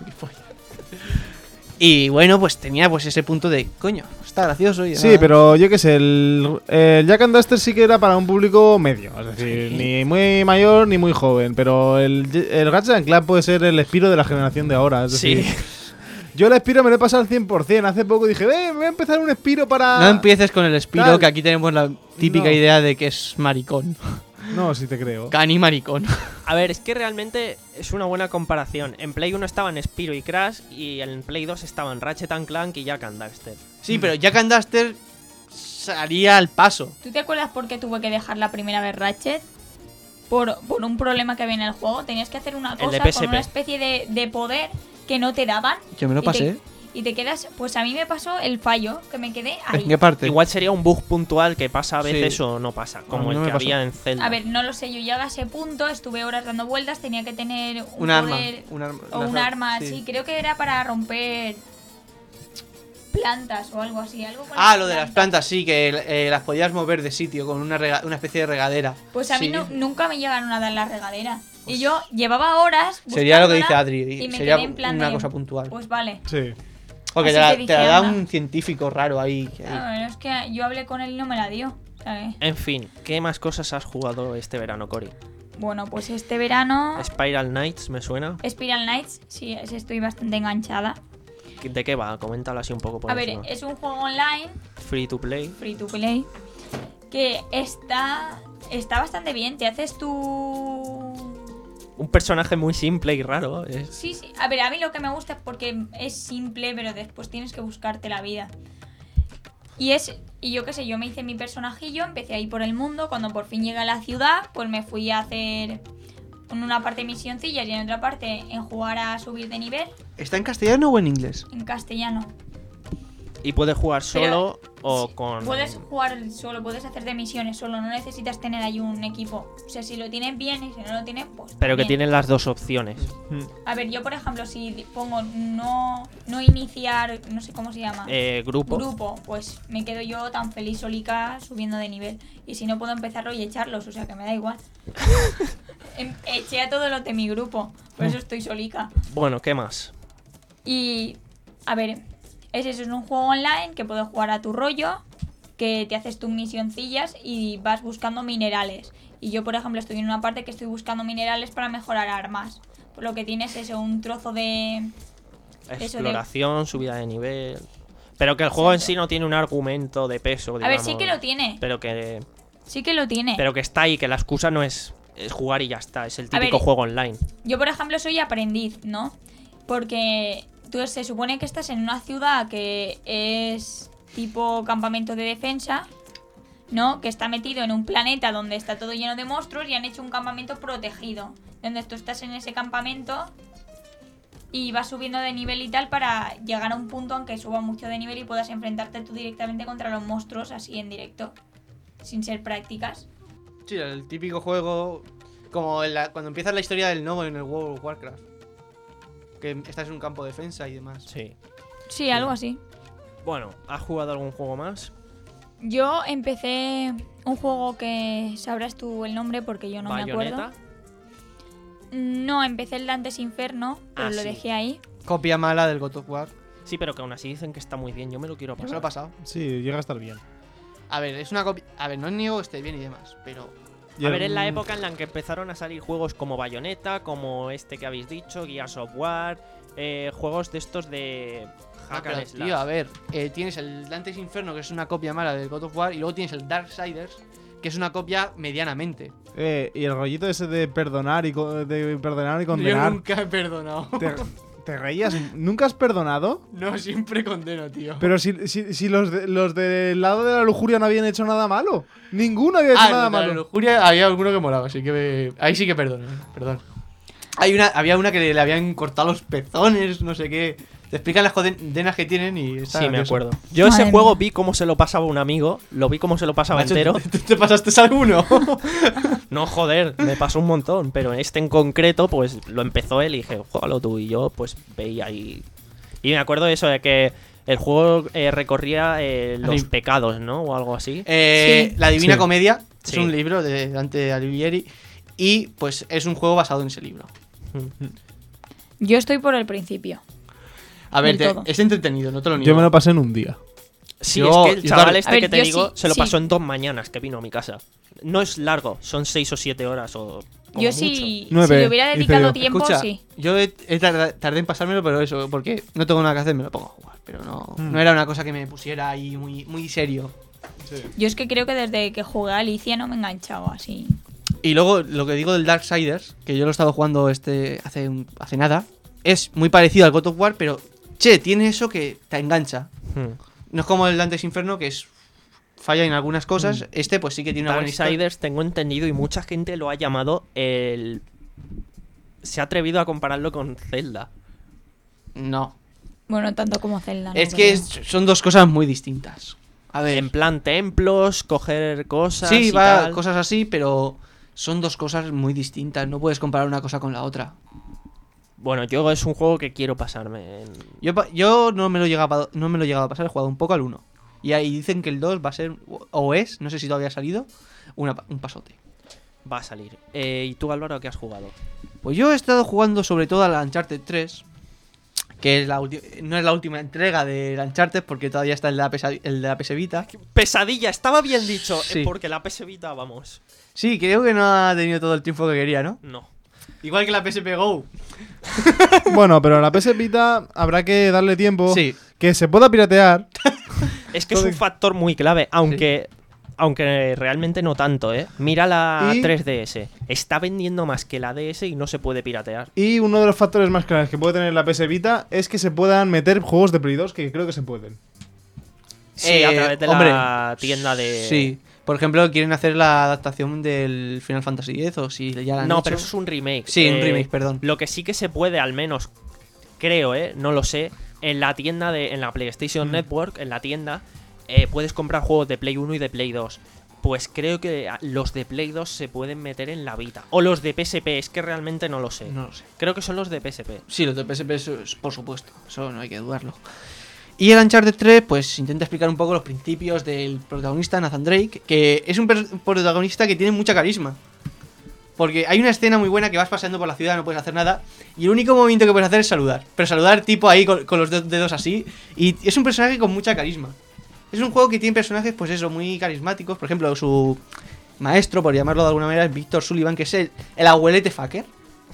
Y bueno, pues tenía pues ese punto de, coño, está gracioso. Y Sí, nada. pero yo qué sé, el, el Jak and Daxter sí que era para un público medio. Es decir, ni muy mayor ni muy joven. Pero el, el Ratchet and Clank puede ser el Spyro de la generación de ahora. Es Sí. decir, yo el Spyro me lo he pasado al cien por cien. Hace poco dije, eh, voy a empezar un Spyro para. No empieces con el Spyro, Tal. que aquí tenemos la típica No. idea de que es maricón. No, sí te creo. Cani maricón. A ver, es que realmente es una buena comparación. En Play uno estaban Spyro y Crash, y en Play dos estaban Ratchet and Clank y Jak and Daxter. Sí, pero Jak and Daxter salía al paso. ¿tú te acuerdas por qué tuve que dejar la primera vez Ratchet? Por, por un problema que había en el juego. Tenías que hacer una El de cosa P S con P. una especie de, de poder que no te daban. Yo me lo y te- pasé. Y te quedas. Pues a mí me pasó el fallo, que me quedé ahí. ¿En qué parte? Igual sería un bug puntual que pasa a veces Sí. o no pasa, A como mí el no me que pasó. había en Zelda. A ver, no lo sé, yo llegué a ese punto, estuve horas dando vueltas, tenía que tener un Un arma. poder Un arma. o una un arma, arma sí. así, creo que era para romper plantas o algo así, algo con Ah, lo de las plantas, sí, que eh, las podías mover de sitio con una, rega- una especie de regadera. Pues a mí Sí. no- nunca me llegaron a dar la regadera. Y yo llevaba horas Sería lo que dice buscándola Adri, y me sería quedé en plan una de, cosa puntual. Pues vale. Sí. Porque así te la, te te dije, la da anda. un científico raro ahí. que- Ah, bueno, es que yo hablé con él y no me la dio, ¿sabes? En fin, ¿qué más cosas has jugado este verano, Cory? Bueno, pues este verano Spiral Knights, ¿me suena? Spiral Knights, sí, ese estoy bastante enganchada. ¿De qué va? Coméntalo así un poco por A ver, encima. es un juego online Free to play. free to play que está está bastante bien, te haces tu Un personaje muy simple y raro. Es... sí, sí, a ver, a mí lo que me gusta es porque es simple, pero después tienes que buscarte la vida. Y es y yo qué sé, yo me hice mi personajillo, empecé ahí por el mundo, cuando por fin llegué a la ciudad, pues me fui a hacer en una parte misioncillas y en otra parte en jugar a subir de nivel ¿Está en castellano o en inglés? en castellano. Y puedes jugar solo Pero, o sí, con... Puedes jugar solo, puedes hacer de misiones solo, no necesitas tener ahí un equipo. O sea, si lo tienes bien y si no lo tienes, pues Pero que bien. tienen las dos opciones. A ver, yo por ejemplo, si pongo no, no iniciar, no sé cómo se llama, Eh, grupo. grupo, pues me quedo yo tan feliz solica subiendo de nivel. Y si no puedo empezarlo y echarlos, o sea que me da igual. Em- Eché a todos los de mi grupo, por eso estoy solica. Bueno, ¿qué más? Y, a ver, es eso, es un juego online que puedes jugar a tu rollo, que te haces tus misioncillas y vas buscando minerales. Y yo, por ejemplo, estoy en una parte que estoy buscando minerales para mejorar armas. Por lo que tienes eso, un trozo de... eso de- Exploración, subida de nivel... Pero que el juego en sí no tiene un argumento de peso, A ver, digamos. sí que lo tiene, Pero que, sí que lo tiene. pero que está ahí, que la excusa no es, es jugar y ya está. Es el A ver, típico juego online. Yo, por ejemplo, soy aprendiz, ¿no? Porque tú se supone que estás en una ciudad que es tipo campamento de defensa, ¿no? Que está metido en un planeta donde está todo lleno de monstruos y han hecho un campamento protegido. Donde tú estás en ese campamento y vas subiendo de nivel y tal para llegar a un punto en que suba mucho de nivel y puedas enfrentarte tú directamente contra los monstruos así en directo, sin ser prácticas. Sí, el típico juego. Como en la- cuando empieza la historia del gnomo en el World of Warcraft. Que estás en un campo de defensa y demás. Sí. Sí, algo así. Bueno, ¿has jugado algún juego más? Yo empecé un juego que sabrás tú el nombre porque yo no me ¿Bayonetta? acuerdo. No, empecé el Dantes Inferno, pero Ah, lo sí. dejé ahí. Copia mala del God of War. Sí, pero que aún así dicen que está muy bien. Yo me lo quiero Yo me pasar. lo he pasado. Sí, llega a estar bien. A ver, es una copia. A ver, no niego que esté bien y demás, pero. A ver, en la Mm, época en la que empezaron a salir juegos como Bayonetta, como este que habéis dicho, Gears of War, eh, juegos de estos de Ah, hack pero, and slash. tío, a ver, eh, tienes el Dante's Inferno, que es una copia mala del God of War, y luego tienes el Darksiders, que es una copia medianamente. Eh, y el rollito ese de perdonar y, co- de perdonar y Yo condenar. nunca he perdonado. Te, te reías. ¿Nunca has perdonado? No, siempre condeno, tío. Pero si, si, si los, de- los del lado de la lujuria no habían hecho nada malo. Ninguno había hecho Ah, nada no, malo. la lujuria había alguno que molaba, así que me- ahí sí que perdono, eh, perdón. Hay una, había una que le, le habían cortado los pezones, no sé qué. Te explican las condenas que tienen y está Sí, me gracioso. acuerdo. Yo Madre ese juego mía. vi cómo se lo pasaba un amigo, lo vi cómo se lo pasaba Macho, entero. ¿tú, tú te pasaste alguno? No, joder, me pasó un montón, pero este en concreto, pues lo empezó él y dije, juégalo tú, y yo pues veía ahí. Y me acuerdo de eso, de que el juego eh, recorría eh, los Anim- pecados, ¿no? O algo así. Eh, Sí. La Divina Sí. Comedia Sí. es un libro de Dante Alighieri y pues es un juego basado en ese libro. Yo estoy por el principio. A ver, Del te- todo. es entretenido, no te lo niego. Yo me lo pasé en un día. Sí, Yo- es que el yo chaval también. este A ver, que te yo digo sí, se lo sí. pasó en dos mañanas que vino a mi casa. No es largo, son seis o siete horas o como Yo mucho. sí, si Nueve, le hubiera hice dedicado yo. tiempo, Escucha, sí. yo he, he tarda- tardé en pasármelo, pero eso, porque no tengo nada que hacer, me lo pongo a jugar. Pero no, Hmm. no era una cosa que me pusiera ahí muy, muy serio. Yo es que creo que desde que jugué a Alicia no me he enganchado así. Y luego, lo que digo del Darksiders, que yo lo he estado jugando este hace, un- hace nada, es muy parecido al God of War, pero, che, tiene eso que te engancha. Hmm. No es como el Dante's Inferno, que es falla en algunas cosas. Este, pues sí que tiene una buena historia. Darksiders tengo entendido y mucha gente lo ha llamado el... Se ha atrevido a compararlo con Zelda. No. Bueno, tanto como Zelda. no Es que creo. es- son dos cosas muy distintas. A ver. En plan templos, coger cosas Sí, y va, tal. cosas así, pero son dos cosas muy distintas. No puedes comparar una cosa con la otra. Bueno, yo es un juego que quiero pasarme. en- Yo, pa- yo no me lo he llegado, a- no me lo he llegado a pasar, he jugado un poco al uno. Y ahí dicen que el dos va a ser, o es, no sé si todavía ha salido, una pa- un pasote. Va a salir. Eh, ¿Y tú, Álvaro, qué has jugado? Pues yo he estado jugando sobre todo a la Uncharted tres, que es la ulti- no es la última entrega de la Uncharted porque todavía está el de la, P S, el de la P S Vita. Pesadilla, estaba bien dicho. Sí. eh, Porque la P S Vita, vamos. Sí, creo que no ha tenido todo el tiempo que quería, ¿no? No. Igual que la P S P Go. Bueno, pero a la P S Vita habrá que darle tiempo. Sí. Que se pueda piratear. Es que es un factor muy clave, aunque aunque realmente no tanto, ¿eh? Mira la Y- tres D S. Está vendiendo más que la D S y no se puede piratear. Y uno de los factores más claves que puede tener la P S Vita es que se puedan meter juegos de Play dos, que creo que se pueden. Sí, Eh, a través de hombre, la tienda de... Sí, Por ejemplo, quieren hacer la adaptación del Final Fantasy X o si ya la han No, hecho. pero eso es un remake. Sí, un Eh, remake, perdón. Lo que sí que se puede, al menos, creo, ¿eh? No lo sé. En la tienda de. En la PlayStation Mm. Network, en la tienda, eh, puedes comprar juegos de Play uno y de Play dos. Pues creo que los de Play dos se pueden meter en la Vita. O los de P S P, es que realmente no lo sé. No lo sé. Creo que son los de P S P. Sí, los de P S P, eso es, por supuesto. Eso no hay que dudarlo. Y el Uncharted tres, pues intenta explicar un poco los principios del protagonista, Nathan Drake, que es un per- protagonista que tiene mucha carisma. Porque hay una escena muy buena que vas paseando por la ciudad, no puedes hacer nada, y el único movimiento que puedes hacer es saludar. Pero saludar tipo ahí con, con los de- dedos así, y es un personaje con mucha carisma. Es un juego que tiene personajes, pues eso, muy carismáticos. Por ejemplo, su maestro, por llamarlo de alguna manera, es Víctor Sullivan, que es el, el abuelete fucker.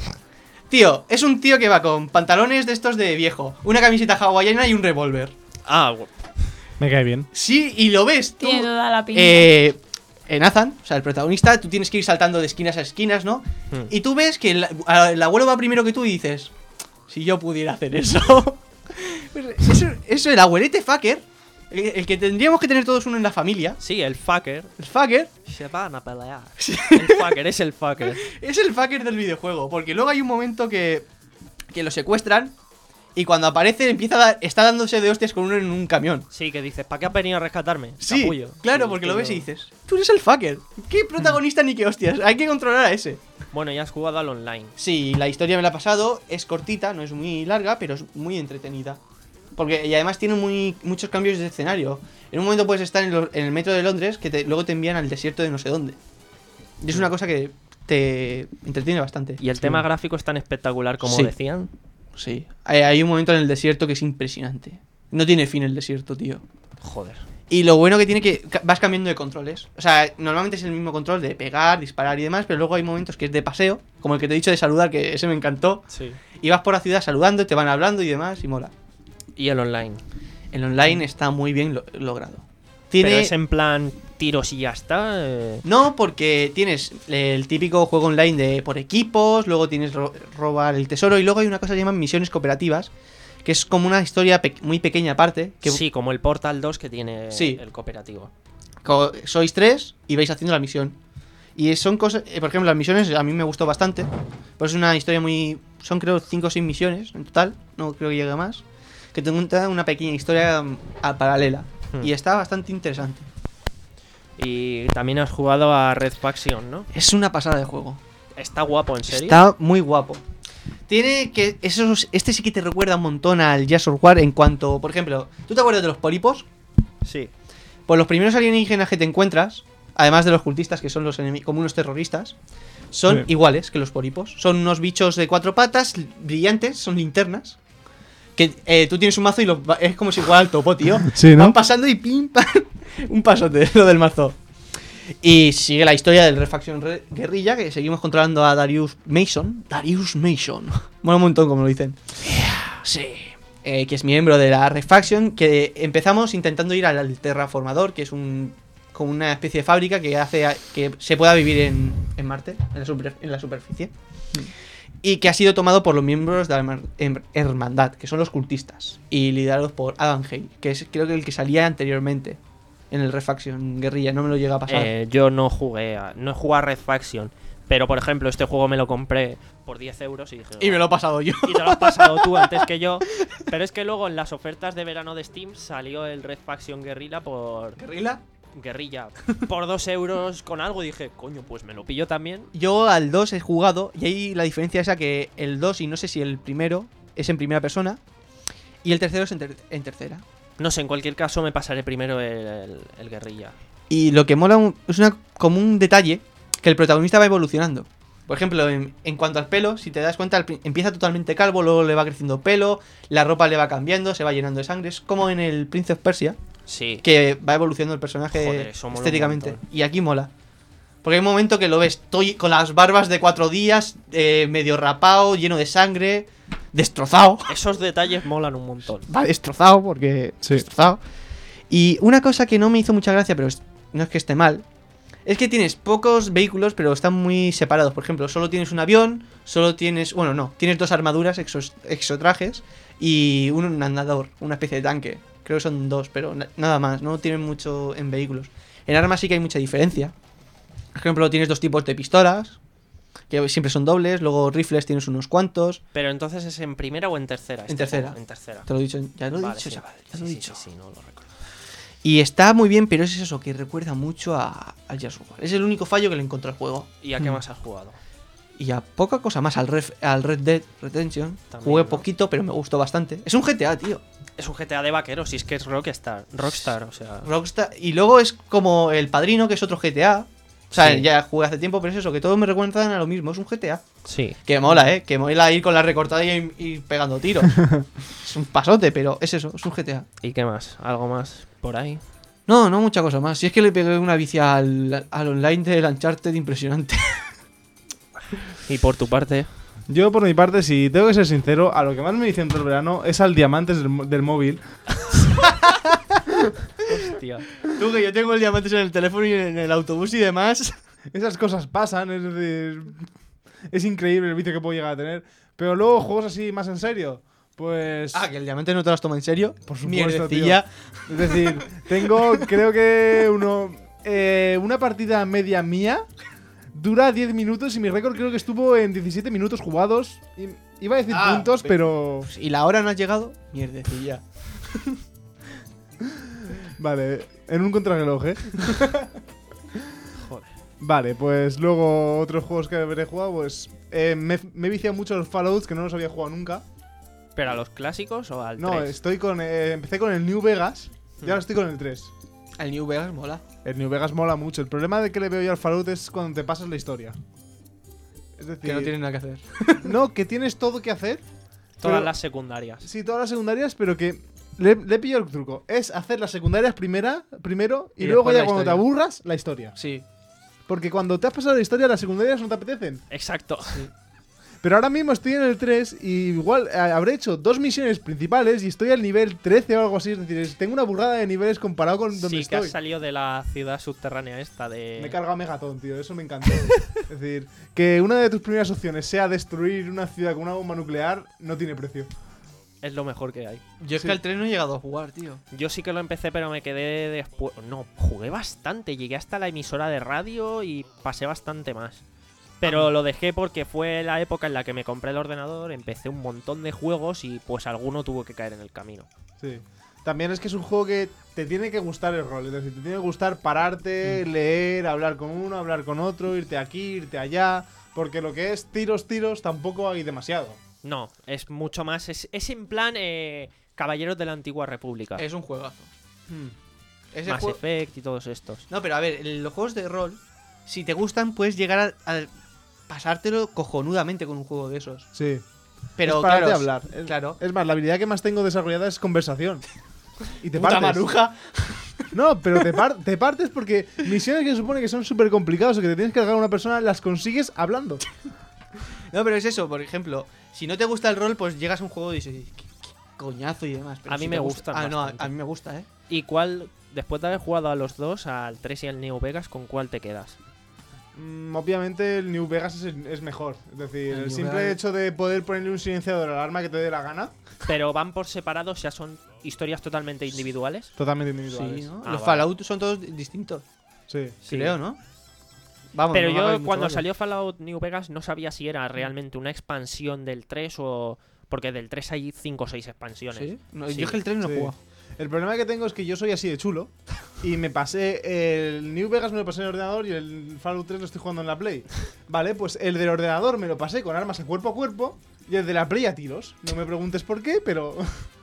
Tío, es un tío que va con pantalones de estos de viejo, una camiseta hawaiana y un revólver. Ah, gu- Me cae bien. Sí, y lo ves tú. Tiene toda la pinta. Eh, eh, Nathan, o sea, el protagonista, tú tienes que ir saltando de esquinas a esquinas, ¿no? Hmm. Y tú ves que el, a- el abuelo va primero que tú y dices, si yo pudiera hacer eso. Pues eso, eso, el abuelete fucker, el, el que tendríamos que tener todos uno en la familia, sí, el fucker. el fucker, Se van a pelear. El fucker, es el fucker. es el fucker del videojuego. Porque luego hay un momento que, que lo secuestran y cuando aparece empieza a dar, está dándose de hostias con uno en un camión. Sí, que dices, ¿para qué has venido a rescatarme? Sí, Capullo. claro, Sí, porque que lo ves no- y dices, tú eres el fucker. ¿Qué protagonista ni qué hostias? Hay que controlar a ese. Bueno, ya has jugado al online. Sí, la historia me la ha pasado, es cortita, no es muy larga, pero es muy entretenida. Porque, y además tiene muy, muchos cambios de escenario. En un momento puedes estar en, lo- en el metro de Londres, que te- luego te envían al desierto de no sé dónde. Y es una cosa que te entretiene bastante. Y el Sí. tema gráfico es tan espectacular como Sí. decían. Sí. Hay, hay un momento en el desierto que es impresionante. No tiene fin el desierto, tío. Joder. Y lo bueno que tiene que ca- vas cambiando de controles. O sea, normalmente es el mismo control de pegar, disparar y demás, pero luego hay momentos que es de paseo, como el que te he dicho de saludar, que ese me encantó. Sí. Y vas por la ciudad saludando, te van hablando y demás, y mola. Y el online. El online está muy bien lo- logrado. Tiene... Pero es en plan tiros y ya está. eh. No, porque tienes el típico juego online de por equipos, luego tienes ro- robar el tesoro, y luego hay una cosa que se llaman misiones cooperativas, que es como una historia pe- muy pequeña aparte, que Sí, como el Portal dos que tiene Sí. el cooperativo. co- sois tres y vais haciendo la misión. Y son cosas, eh, por ejemplo, las misiones a mí me gustó bastante, pues es una historia muy... Son creo cinco o seis misiones en total, no creo que llegue a más, que te cuenta una pequeña historia mm, a paralela. Hmm. Y está bastante interesante. Y también has jugado a Red Faction, ¿no? Es una pasada de juego. Está guapo, ¿en serio? Está muy guapo. Tiene que... Esos, este sí que te recuerda un montón al Gears of War en cuanto... Por ejemplo, ¿tú te acuerdas de los pólipos? Sí. Pues los primeros alienígenas que te encuentras, además de los cultistas, que son los enemigos, como unos terroristas, son Sí. iguales que los pólipos. Son unos bichos de cuatro patas, brillantes, son linternas. Que eh, tú tienes un mazo y los va- es como si fuera al topo, tío. Sí, ¿no? Van pasando y pim, pam. Un pasote, lo del mazo. Y sigue la historia del Red Faction Re- Guerrilla, que seguimos controlando a Darius Mason. Darius Mason. Mola un montón como lo dicen. Sí. Eh, que es miembro de la Red Faction, que empezamos intentando ir al, al Terraformador, que es un como una especie de fábrica que hace a- que se pueda vivir en, en Marte, en la, super- en la superficie. Y que ha sido tomado por los miembros de la herma- her- hermandad, que son los cultistas, y liderados por Adam Hale, que es creo que el que salía anteriormente en el Red Faction Guerrilla, no me lo llega a pasar. Eh, yo no jugué a, no he jugado a Red Faction. Pero, por ejemplo, este juego me lo compré por diez euros y dije... y me lo he pasado yo. Y te lo has pasado tú antes que yo. Pero es que luego en las ofertas de verano de Steam salió el Red Faction Guerrilla por... ¿Guerrilla? Guerrilla. Por dos euros con algo. Y dije, coño, pues me lo pillo también. Yo al dos he jugado y ahí la diferencia es esa que el dos y no sé si el primero es en primera persona y el tercero es en, ter- en tercera. No sé, en cualquier caso me pasaré primero el, el- el Guerrilla. Y lo que mola un- es una, como un detalle que el protagonista va evolucionando. Por ejemplo, en, en cuanto al pelo, si te das cuenta, al pri- empieza totalmente calvo, luego le va creciendo pelo, la ropa le va cambiando, se va llenando de sangre. Es como en el Prince of Persia, Sí. que va evolucionando el personaje Joder, eso mola un estéticamente. montón. Y aquí mola. Porque hay un momento que lo ves estoy con las barbas de cuatro días, eh, medio rapado, lleno de sangre, destrozado. Esos detalles molan un montón. Va destrozado porque... Sí. Destrozado. Y una cosa que no me hizo mucha gracia, pero es- no es que esté mal, es que tienes pocos vehículos, pero están muy separados. Por ejemplo, solo tienes un avión, solo tienes... Bueno, no, tienes dos armaduras, exos- exotrajes, y un andador, una especie de tanque. Creo que son dos, pero na- nada más, no tienen mucho en vehículos. En armas sí que hay mucha diferencia. Por ejemplo, tienes dos tipos de pistolas, que siempre son dobles. Luego rifles tienes unos cuantos. Pero entonces, ¿es en primera o en tercera? En este tercera. juego? En tercera. Te lo he dicho, ya lo he Vale, dicho, sí. chaval. Ya Sí, lo he sí, dicho. sí, sí, no lo recuerdo. Y está muy bien, pero es eso, que recuerda mucho a, al Gears of War. Es el único fallo que le encontré al juego. ¿Y a qué Mm. más has jugado? Y a poca cosa más, al, Ref- al Red Dead Redemption. También, Jugué ¿no? poquito, pero me gustó bastante. Es un G T A, tío. Es un G T A de vaqueros, y es que es Rockstar. Rockstar, o sea. Rockstar. Y luego es como El Padrino, que es otro G T A. O sea, Sí. ya jugué hace tiempo, pero es eso, que todos me recuerdan a lo mismo. Es un G T A. Sí. Que mola, ¿eh? Que mola ir con la recortada y ir pegando tiros. Es un pasote, pero es eso, es un G T A. ¿Y qué más? ¿Algo más por ahí? No, no mucha cosa más. Si es que le pegué una vicia al, al online del Uncharted impresionante. Y por tu parte. Yo, por mi parte, si tengo que ser sincero, a lo que más me dicen todo el verano es al diamantes del, mo- del móvil. Hostia. Tú, que yo tengo el diamantes en el teléfono y en el autobús y demás. Esas cosas pasan, es decir, es increíble el vicio que puedo llegar a tener. Pero luego juegos así más en serio, pues... Ah, que el diamante no te las toma en serio. Por supuesto, Mierdecilla. Es decir, tengo, creo que uno, eh, una partida media mía dura diez minutos y mi récord creo que estuvo en diecisiete minutos jugados. I- Iba a decir Ah, puntos, pe- pero... ¿Y la hora no has llegado? Mierdecilla. Vale, en un contrarreloj, ¿eh? Joder. Vale, pues luego otros juegos que habré jugado, pues... eh, me, me he viciado mucho a los Fallouts, que no los había jugado nunca. ¿Pero a los clásicos o al No, tres? estoy con... eh, empecé con el New Vegas y Hmm. ahora estoy con el tres. El New Vegas mola. El New Vegas mola mucho. El problema de que le veo yo al Fallout es cuando te pasas la historia. Es decir, Que no tienes nada que hacer. no, que tienes todo que hacer. Todas pero- las secundarias. Sí, todas las secundarias, pero que le, le he pillado el truco. Es hacer las secundarias primera, primero y, Y luego después ya la cuando te historia. aburras, la historia. Sí. Porque cuando te has pasado la historia, las secundarias no te apetecen. Exacto. Pero ahora mismo estoy en el tres y igual eh, habré hecho dos misiones principales y estoy al nivel trece o algo así. Es decir, es- tengo una burrada de niveles comparado con donde Sí, que estoy. has salido de la ciudad subterránea esta de... Me he cargado a Megaton, tío, eso me encantó. Es decir, que una de tus primeras opciones sea destruir una ciudad con una bomba nuclear, no tiene precio. Es lo mejor que hay. Yo es Sí. que al tren no he llegado a jugar, tío. Yo sí que lo empecé, pero me quedé después... No, jugué bastante. Llegué hasta la emisora de radio y pasé bastante más. Pero lo dejé porque fue la época en la que me compré el ordenador, empecé un montón de juegos y pues alguno tuvo que caer en el camino. Sí. También es que es un juego que te tiene que gustar el rol. Es decir, te tiene que gustar pararte, leer, hablar con uno, hablar con otro, irte aquí, irte allá. Porque lo que es tiros, tiros, tampoco hay demasiado. No, es mucho más... Es, es en plan eh, Caballeros de la Antigua República. Es un juegazo. Ese Mass juego- Effect y todos estos. No, pero a ver, el- los juegos de rol, si te gustan, puedes llegar a, a pasártelo cojonudamente con un juego de esos. Sí. Pero es pararte claro, a hablar. Es, claro. Es más, la habilidad que más tengo desarrollada es conversación. Y te Puta partes. maruja. No, pero te, par- te partes porque misiones que se supone que son súper complicadas o que te tienes que cargar a una persona, las consigues hablando. No, pero es eso, por ejemplo, si no te gusta el rol, pues llegas a un juego y dices, ¿qué, qué coñazo y demás? Pero A mí si me te gustan gusta- Ah, no, a, bastante. a mí me gusta, ¿eh? ¿Y cuál, después de haber jugado a los dos, al tres y al New Vegas, con cuál te quedas? Mm, obviamente el New Vegas es, es mejor. Es decir, El el, New simple Vegas- hecho de poder ponerle un silenciador al arma que te dé la gana, Pero van por separado, o sea, son historias totalmente individuales. totalmente individuales. Sí, ¿no? Ah, Los vale. Fallout son todos di- distintos, Sí. Sí. creo, ¿no? Vamos, Pero no me hagáis yo mucho cuando caso. salió Fallout New Vegas no sabía si era realmente una expansión del tres o... Porque del tres hay cinco o seis expansiones. ¿Sí? No, Sí. Yo es que el tren no he Sí. jugado. El problema que tengo es que yo soy así de chulo y me pasé el New Vegas me lo pasé en el ordenador y el Fallout tres lo estoy jugando en la Play. Vale, pues el del ordenador me lo pasé con armas a cuerpo a cuerpo y el de la Play a tiros. No me preguntes por qué, pero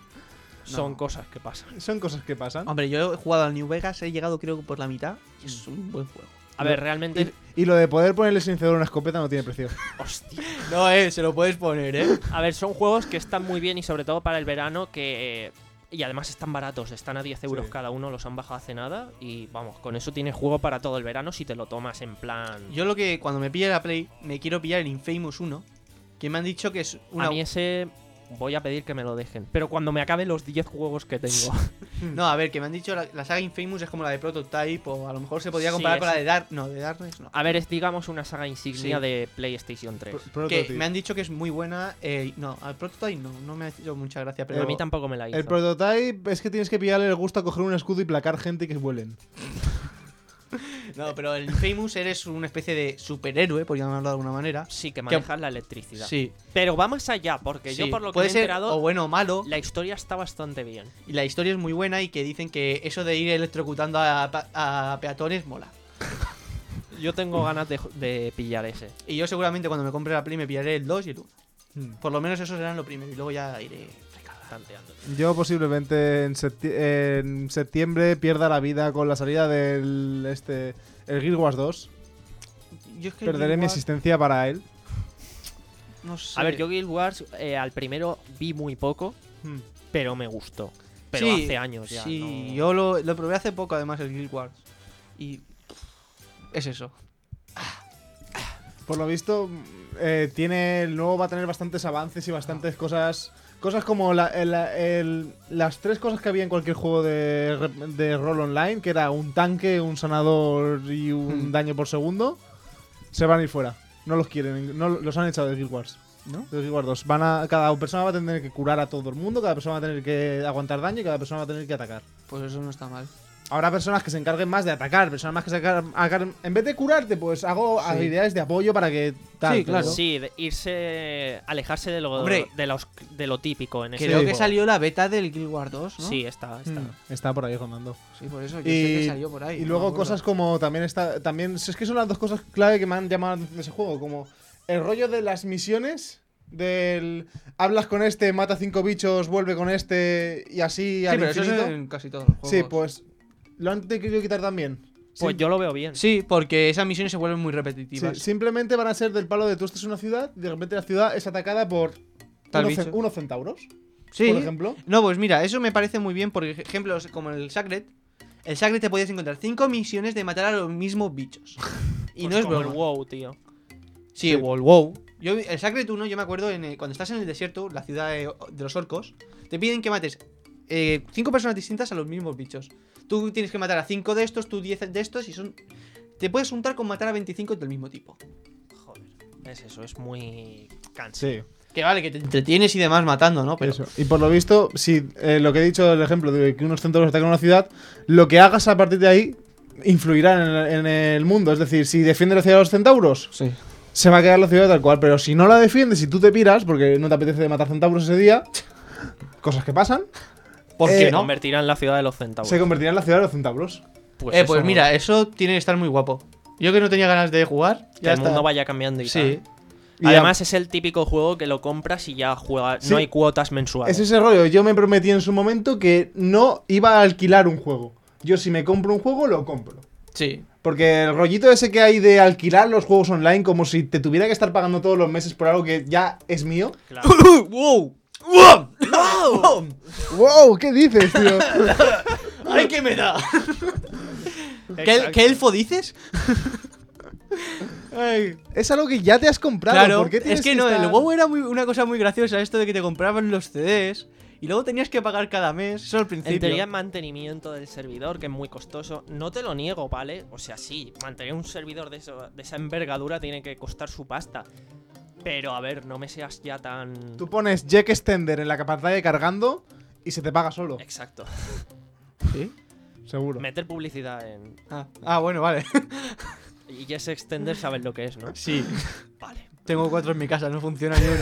Son No. cosas que pasan. son cosas que pasan. Hombre, yo he jugado al New Vegas, he llegado creo que por la mitad y es un buen juego. A ver, realmente... Y, y lo de poder ponerle silenciador a una escopeta no tiene precio. Hostia. No, eh, se lo puedes poner, ¿eh? A ver, son juegos que están muy bien y sobre todo para el verano que... Y además están baratos, están a diez euros Sí. cada uno, los han bajado hace nada. Y vamos, con eso tienes juego para todo el verano si te lo tomas en plan... Yo lo que cuando me pille la Play, me quiero pillar el Infamous uno, que me han dicho que es una... A mí ese voy a pedir que me lo dejen. Pero cuando me acabe los diez juegos que tengo. No, a ver, que me han dicho la, la saga Infamous es como la de Prototype o a lo mejor se podría comparar Sí, con es- la de Dark... No, de Darkness no. A ver, es digamos una saga insignia Sí. de PlayStation tres. Pro- Que prototype. me han dicho que es muy buena. Eh, no, al Prototype no, no me ha hecho mucha gracia, pero Pero a mí tampoco me la hizo. El prototype es que tienes que pillarle el gusto a coger un escudo y placar gente y que vuelen. No, pero en Famous eres una especie de superhéroe, por llamarlo de alguna manera. Sí, que manejas la electricidad. Sí. Pero va más allá, porque Sí. yo por lo que Puede me he ser enterado, o bueno o malo. la historia está bastante bien. Y la historia es muy buena y que dicen que eso de ir electrocutando a, a- a peatones mola. Yo tengo ganas de, de pillar ese. Y yo seguramente cuando me compre la Play me pillaré el dos y el uno. Hmm. Por lo menos esos serán lo primero y luego ya iré Tanteando. Yo posiblemente en, septi- en septiembre pierda la vida con la salida del este el Guild Wars dos. Yo es que Perderé Guild mi Wars, existencia para él. No sé. A ver, yo Guild Wars eh, al primero vi muy poco, Hmm. pero me gustó. Pero Sí, hace años ya. Sí, no- yo lo, lo probé hace poco además el Guild Wars. Y es eso. Por lo visto, eh, tiene el nuevo va a tener bastantes avances y bastantes cosas. Cosas como la- el- el- las tres cosas que había en cualquier juego de, re- de rol online, que era un tanque, un sanador y un Hmm. daño por segundo, se van a ir fuera. No los quieren, no los han echado de Guild Wars. ¿No? De Guild Wars dos. Van a, cada persona va a tener que curar a todo el mundo, cada persona va a tener que aguantar daño y cada persona va a tener que atacar. Pues eso no está mal. Habrá personas que se encarguen más de atacar, personas más que se encarguen. hagan- En vez de curarte, pues hago Sí. habilidades de apoyo para que tal. Sí, claro. pero- Sí, de irse. Alejarse de lo, Hombre. de, los- de lo típico en ese Creo que juego. salió la beta del Guild Wars dos, ¿no? Sí, está, está. Mm, está por ahí rondando. Sí, por eso. Yo sé Y, que salió por ahí. y no luego me acuerdo. cosas como también está. También. Es que son las dos cosas clave que me han llamado la atención de ese juego. Como el rollo de las misiones. Del. Hablas con este, mata cinco bichos, vuelve con este. Y así Sí, al pero eso infinito. es en casi todos los juegos. Sí, pues. Lo han querido quitar también. Pues Sim- yo lo veo bien. Sí, porque esas misiones se vuelven muy sí, repetitivas. simplemente van a ser del palo de tú estás en una ciudad, de repente la ciudad es atacada por Tal unos, bicho. ce- unos centauros, Sí. por ejemplo. No, pues mira, eso me parece muy bien, por ejemplo, como el Sacred. El Sacred te puedes encontrar cinco misiones de matar a los mismos bichos. Y Pues no es como broma. el WoW, tío. Sí, Sí. WoW. WoW. Yo, el Sacred uno, yo me acuerdo en el- cuando estás en el desierto, la ciudad de, de los orcos, te piden que mates eh, cinco personas distintas a los mismos bichos. Tú tienes que matar a cinco de estos, tú diez de estos, y son. Te puedes juntar con matar a veinticinco del mismo tipo. Joder. Es eso, es muy cansado. Sí, Que vale, que te entretienes y demás matando, ¿no? Pero eso. Y por lo visto, si eh, lo que he dicho, el ejemplo de que unos centauros atacan una ciudad, lo que hagas a partir de ahí influirá en el, en el mundo. Es decir, si defiende la ciudad de los centauros, sí. se va a quedar la ciudad tal cual. Pero si no la defiendes y tú te piras, porque no te apetece matar centauros ese día, cosas que pasan, ¿Por Eh, qué Se no? convertirá en la ciudad de los centauros. se convertirá en la ciudad de los centauros. Pues eh, eso, pues mira, eso tiene que estar muy guapo. Yo que no tenía ganas de jugar, que ya el está. mundo vaya cambiando y Sí. tal. Y Además, es el típico juego que lo compras y ya juegas. Sí. No hay cuotas mensuales. Es ese rollo. Yo me prometí en su momento que no iba a alquilar un juego. Yo si me compro un juego, lo compro. Sí. Porque el rollito ese que hay de alquilar los juegos online como si te tuviera que estar pagando todos los meses por algo que ya es mío. Claro. ¡Wow! ¡Wow! ¡Wow! ¡Wow! ¿Qué dices, tío? ¡Ay, qué me da! ¿Qué, Exacto. ¿Qué elfo dices? Ay. Es algo que ya te has comprado. Claro, ¿por qué tienes es que no, estar- el WoW era muy- una cosa muy graciosa, esto de que te compraban los C Ds y luego tenías que pagar cada mes, eso al principio. En teoría, mantenimiento del servidor, que es muy costoso. No te lo niego, ¿vale? O sea, sí, mantener un servidor de, eso- de esa envergadura tiene que costar su pasta. Pero a ver, no me seas ya tan. Tú pones Jack Extender en la pantalla cargando y se te paga solo. Exacto. ¿Sí? Seguro. Meter publicidad en. Ah, ah, bueno, vale. Y ese extender sabes lo que es, ¿no? Sí. Vale. Tengo cuatro en mi casa, no funciona ni uno.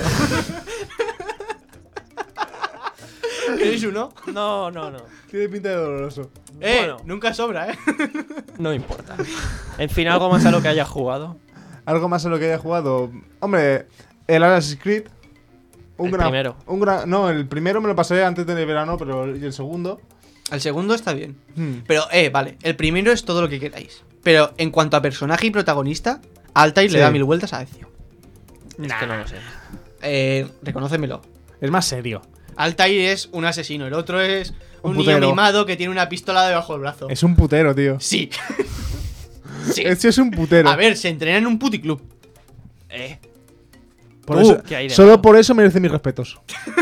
¿Queréis uno? No, no, no. Tiene pinta de doloroso. Eh, Bueno. nunca sobra, eh. No importa. En fin, algo más a lo que hayas jugado. Algo más en lo que haya jugado. Hombre, el Assassin's Creed. Un El gran, primero. Un gran, no, el primero me lo pasé antes del verano, pero el, y el segundo. El segundo está bien. hmm, Pero, eh, vale, el primero es todo lo que queráis. Pero en cuanto a personaje y protagonista, Altair le Sí. da mil vueltas a Ezio. Es que no lo sé. Eh, reconócemelo. Es más serio. Altair es un asesino, el otro es un, Un niño putero. mimado que tiene una pistola debajo del brazo. Es un putero, tío. Sí. sí. Este es un putero. A ver, se entrena en un puticlub. Eh. Por Uh, eso- ¿qué hay de solo malo? por eso merece mis respetos.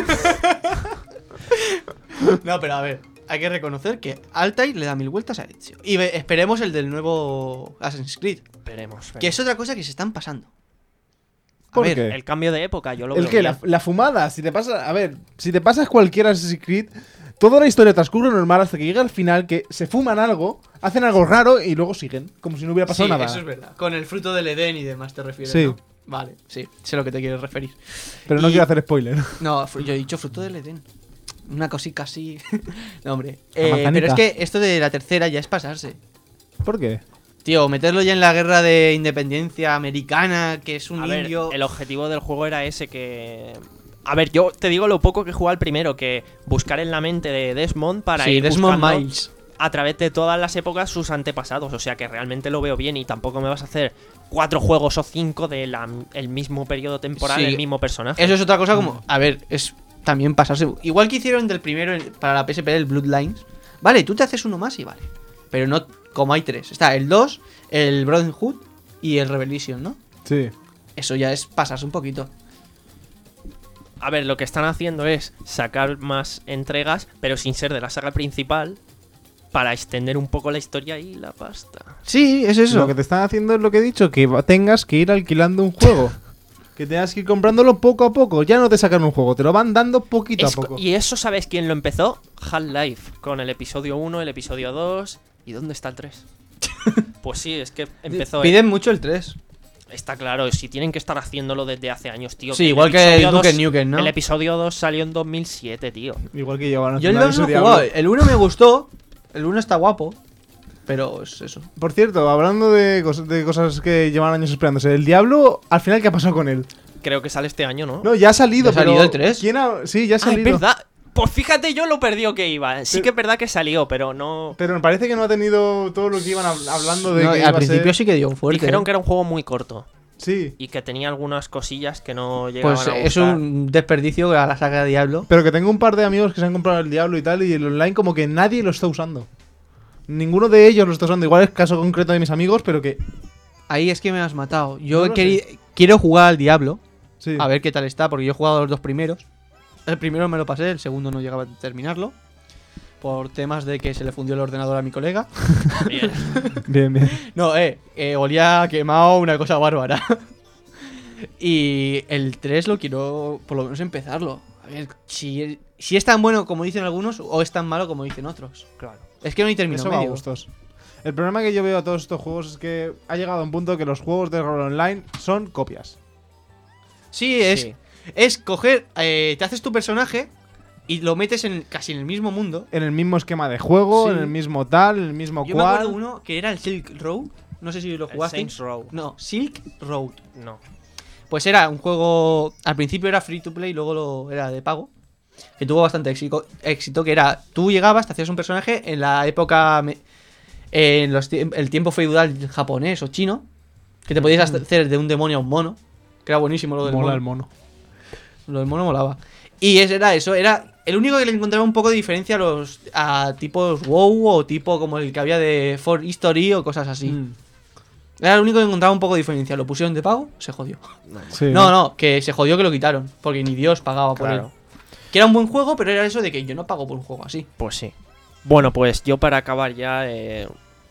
No, pero a ver, hay que reconocer que Altair le da mil vueltas a Ezio. Y ve- esperemos el del nuevo Assassin's Creed. Esperemos. Que es otra cosa que se están pasando. ¿Por ver, qué? El cambio de época, yo lo El veo que bien. la, la fumada, si te pasa, a ver, si te pasas cualquier Assassin's Creed, toda la historia transcurre normal hasta que llega al final que se fuman algo, hacen algo raro y luego siguen, como si no hubiera pasado sí, nada. eso es verdad. Con el fruto del Edén y demás te refieres, Sí. ¿no? Vale, sí, sé a lo que te quieres referir. Pero no Y- quiero hacer spoiler. No, fru- yo he dicho fruto del Edén. Una cosica así. No, hombre. La Eh, manzanita. pero es que esto de la tercera ya es pasarse. ¿Por qué? Tío, meterlo ya en la guerra de independencia americana, que es un A ver, indio. el objetivo del juego era ese que... A ver, yo te digo lo poco que jugué al primero, que buscar en la mente de Desmond para Sí, ir Desmond buscando Miles. a través de todas las épocas sus antepasados. O sea que realmente lo veo bien y tampoco me vas a hacer cuatro juegos o cinco del mismo periodo temporal, Sí. el mismo personaje. Eso es otra cosa como. A ver, es también pasarse. Igual que hicieron del primero en- para la P S P, el Bloodlines. Vale, tú te haces uno más y vale. Pero no como hay tres. Está el dos, el Brotherhood y el Revelation, ¿no? Sí. Eso ya es pasarse un poquito. A ver, lo que están haciendo es sacar más entregas, pero sin ser de la saga principal, para extender un poco la historia y la pasta. Sí, es eso. Lo que te están haciendo es lo que he dicho, que va- tengas que ir alquilando un juego. Que tengas que ir comprándolo poco a poco. Ya no te sacan un juego, te lo van dando poquito Es a co- poco. y eso, ¿sabes quién lo empezó? Half-Life, con el episodio uno, el episodio dos... ¿Y dónde está el tres? Pues sí, es que empezó... Piden mucho el tres. Está claro, si tienen que estar haciéndolo desde hace años, tío. Sí, el igual que el episodio Duke dos- Nukem, ¿no? El episodio dos salió en dos mil siete, tío. Igual que yo. Yo el dos no he jugado. El uno me gustó. El uno está guapo. Pero es eso. Por cierto, hablando de, cos- de cosas que llevan años esperándose, el Diablo, al final, ¿qué ha pasado con él? Creo que sale este año, ¿no? No, ya ha salido, ¿Ya ha pero salido el tres? ¿quién ha- Sí, ya ha Ah, es salido. verdad. Pues fíjate yo lo perdido que iba. Sí Pero- que es verdad que salió, pero no... Pero me parece que no ha tenido todo lo que iban hab- hablando de No, que iba al a principio ser- sí que dio fuerte. Dijeron ¿eh? que era un juego muy corto Sí, y que tenía algunas cosillas que no llegaban Pues a es gustar. un desperdicio a la saga de Diablo. pero que tengo un par de amigos que se han comprado el Diablo y tal, y el online como que nadie lo está usando. Ninguno de ellos lo está usando. Igual es caso concreto de mis amigos, pero que... Ahí es que me has matado. Yo No he lo queri- quiero jugar al Diablo. Sí. A ver qué tal está, porque yo he jugado los dos primeros. El primero me lo pasé, el segundo no llegaba a terminarlo. Por temas de que se le fundió el ordenador a mi colega. Bien. Bien, bien. No, eh, eh, olía quemado una cosa bárbara. Y el tres lo quiero por lo menos empezarlo. A ver, si, si es tan bueno como dicen algunos o es tan malo como dicen otros. Claro. Es que no hay término Eso va a medio. gustos. El problema que yo veo a todos estos juegos es que ha llegado a un punto que los juegos de rol online son copias. Sí, es, Sí. es coger, eh, te haces tu personaje y lo metes en casi en el mismo mundo. En el mismo esquema de juego, Sí. en el mismo tal, en el mismo Yo me cual. acuerdo uno que era el Silk Road. No sé si lo El jugaste. Saints Row. No, Silk Road. No. Pues era un juego. Al principio era free to play, luego lo era de pago. Que tuvo bastante éxito, éxito. Que era. Tú llegabas, te hacías un personaje en la época. me- En los tie- el tiempo feudal japonés o chino. Que te podías hacer de un demonio a un mono. Que era buenísimo lo del Mola mono. el mono. Lo del mono molaba. Y ese era eso, era el único que le encontraba un poco de diferencia a los a tipos WoW o tipo como el que había de For History o cosas así. Mm. Era el único que encontraba un poco de diferencia. Lo pusieron de pago, se jodió. Sí. No, no, que se jodió que lo quitaron. Porque ni Dios pagaba por Claro. él. Que era un buen juego, pero era eso de que yo no pago por un juego así. Pues sí. Bueno, pues yo para acabar ya eh,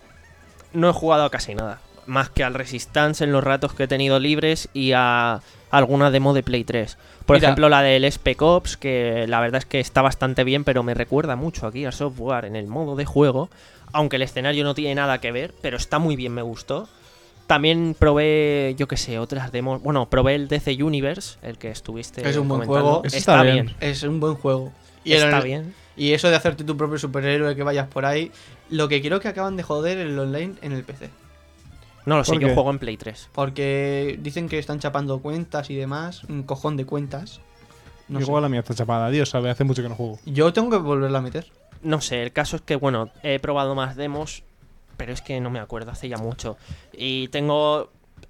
no he jugado a casi nada. Más que al Resistance en los ratos que he tenido libres y a alguna demo de Play tres. Por Mira. ejemplo, la del Spec Ops, que la verdad es que está bastante bien, pero me recuerda mucho aquí a Software en el modo de juego. Aunque el escenario no tiene nada que ver, pero está muy bien, me gustó. También probé, yo qué sé, otras demos. Bueno, probé el D C Universe, el que estuviste Es un buen comentando. juego. Ese Está, está bien. bien. Es un buen juego. Y Está el- bien. Y eso de hacerte tu propio superhéroe que vayas por ahí. Lo que creo que acaban de joder el online en el P C. No lo sé, ¿Por yo qué? juego en Play tres. Porque dicen que están chapando cuentas y demás. Un cojón de cuentas. No sé. Igual la mía está chapada. Dios sabe, hace mucho que no juego. Yo tengo que volverla a meter. No sé, el caso es que, bueno, he probado más demos, pero es que no me acuerdo, hace ya mucho. Y tengo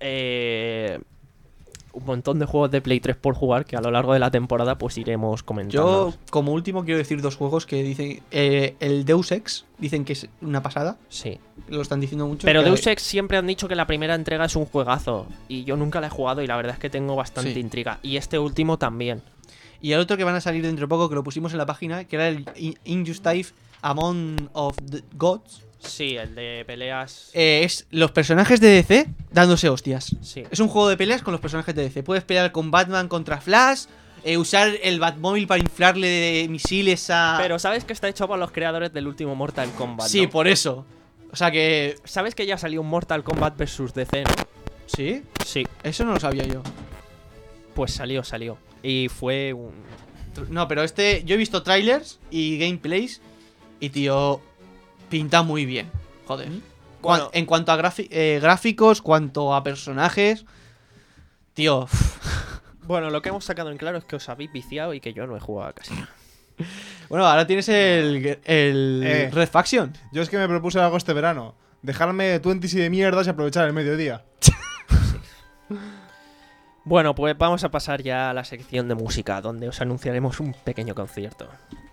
eh, un montón de juegos de Play tres por jugar que a lo largo de la temporada pues iremos comentando. Yo, como último, quiero decir dos juegos que dicen. eh, el Deus Ex, dicen que es una pasada. Sí. Lo están diciendo mucho. Pero que- Deus Ex siempre han dicho que la primera entrega es un juegazo. Y yo nunca la he jugado y la verdad es que tengo bastante Sí. intriga. Y este último también. Y el otro que van a salir dentro de poco, que lo pusimos en la página, que era el In- Injustice Among of the Gods. Sí, el de peleas. Eh, es los personajes de D C dándose hostias. Sí. Es un juego de peleas con los personajes de D C. Puedes pelear con Batman contra Flash, eh, usar el Batmóvil para inflarle de misiles a... Pero ¿sabes que está hecho por los creadores del último Mortal Kombat? Sí, ¿no? por eso. O sea que... ¿Sabes que ya salió un Mortal Kombat versus D C, no? ¿Sí? Sí, Eso no lo sabía yo. pues salió, salió. Y fue un... Tr- No, pero este... Yo he visto trailers y gameplays y, tío, pinta muy bien. Joder. Cuan- Bueno. en cuanto a grafi- eh, gráficos, cuanto a personajes... Tío... Bueno, lo que hemos sacado en claro es que os habéis viciado y que yo no he jugado casi nada. Bueno, ahora tienes el, el Eh. Red Faction. Yo es que me propuse algo este verano. Dejarme twenties y de mierdas y aprovechar el mediodía. Bueno, pues vamos a pasar ya a la sección de música, donde os anunciaremos un pequeño concierto.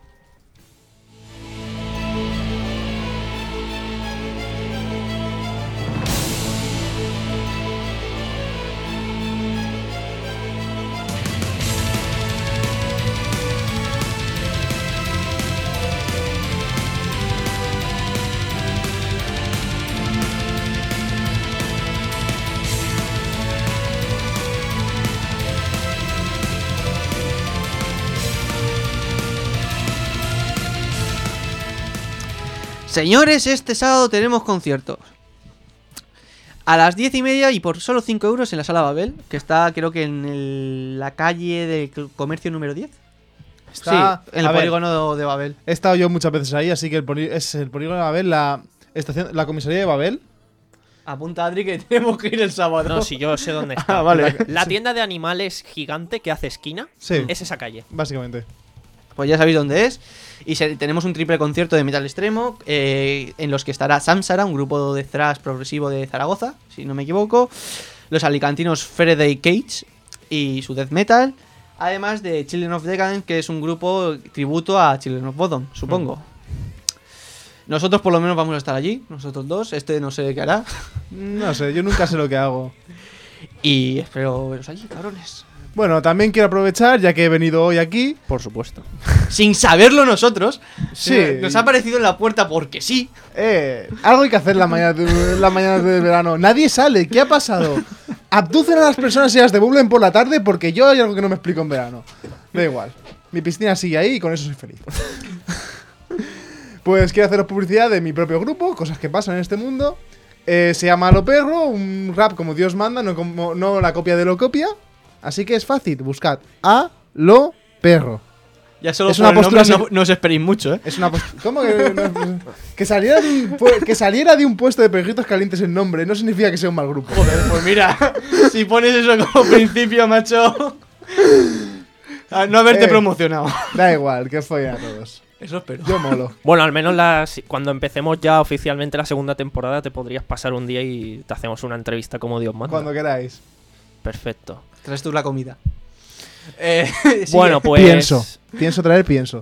Señores, este sábado tenemos conciertos. A las diez y media y por solo cinco euros en la Sala Babel, que está creo que en el- la calle de comercio número diez. Está, sí, en el a ver, polígono de Babel. he estado yo muchas veces ahí, así que el poli- es el polígono de Babel, la estación, la comisaría de Babel. Apunta, Adri, que tenemos que ir el sábado. No, si yo sé dónde está. Ah, vale. La tienda de animales gigante que hace esquina Sí, es esa calle. básicamente. Pues ya sabéis dónde es. Y se- tenemos un triple concierto de metal extremo, eh, en los que estará Samsara, un grupo de thrash progresivo de Zaragoza, si no me equivoco. Los alicantinos Faraday Cage y su death metal. Además de Children of Decadence, que es un grupo tributo a Children of Bodom, supongo. Nosotros por lo menos vamos a estar allí, nosotros dos. Este no sé qué hará. No sé, yo nunca sé lo que hago. Y espero veros allí, cabrones. Bueno, también quiero aprovechar, ya que he venido hoy aquí. Por supuesto. Sin saberlo nosotros. Sí. Nos ha aparecido en la puerta porque sí. Eh, algo hay que hacer la mañana de, la mañana de verano. Nadie sale, ¿qué ha pasado? Abducen a las personas y las devuelven por la tarde porque yo hay algo que no me explico en verano. Da igual. Mi piscina sigue ahí y con eso soy feliz. Pues quiero haceros publicidad de mi propio grupo, cosas que pasan en este mundo. Eh, se llama Lo Perro, un rap como Dios manda, no, como, no la copia de lo copia. Así que es fácil, buscad a Lo Perro. Ya solo Es por una el nombre postura no, no os esperéis mucho, ¿eh? Es una post- ¿Cómo que no? que, saliera de un pu- que saliera de un puesto de perritos calientes el nombre no significa que sea un mal grupo. Joder, pues mira, si pones eso como principio, macho. A no haberte Eh. promocionado. Da igual, que os follen a todos. Eso espero. Yo molo. Bueno, al menos las, cuando empecemos ya oficialmente la segunda temporada te podrías pasar un día y te hacemos una entrevista como Dios manda. Cuando queráis. Perfecto. Traes tú la comida. Eh, sigue. Bueno, pues... Pienso. Pienso traer, pienso.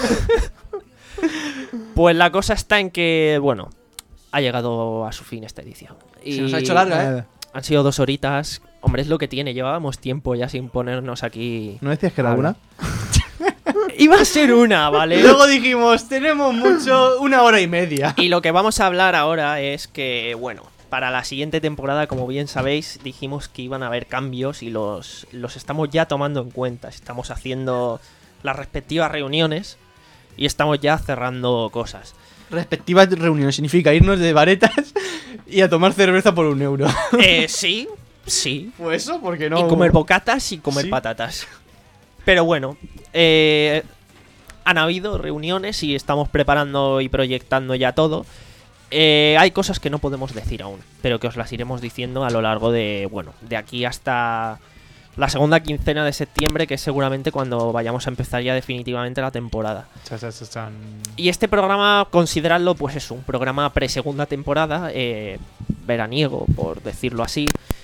Pues la cosa está en que, bueno, ha llegado a su fin esta edición. Y Se nos ha hecho larga, ¿eh? Nada. Han sido dos horitas. Hombre, es lo que tiene. Llevábamos tiempo ya sin ponernos aquí. ¿No decías que era Habla. una? Iba a ser una, ¿vale? Y luego dijimos, tenemos mucho, una hora y media. Y lo que vamos a hablar ahora es que, bueno, para la siguiente temporada, como bien sabéis, dijimos que iban a haber cambios y los, los estamos ya tomando en cuenta. Estamos haciendo las respectivas reuniones y estamos ya cerrando cosas. Respectivas reuniones significa irnos de varetas y a tomar cerveza por un euro. Eh, sí, sí. Pues eso, porque no. Y comer bocatas y comer Sí. patatas. Pero bueno, eh, han habido reuniones y estamos preparando y proyectando ya todo. Eh, hay cosas que no podemos decir aún, pero que os las iremos diciendo a lo largo de, bueno, de aquí hasta la segunda quincena de septiembre, que es seguramente cuando vayamos a empezar ya definitivamente la temporada. Cha, cha, cha, chan. Y este programa, consideradlo, pues es un programa pre-segunda temporada, eh, veraniego, por decirlo así.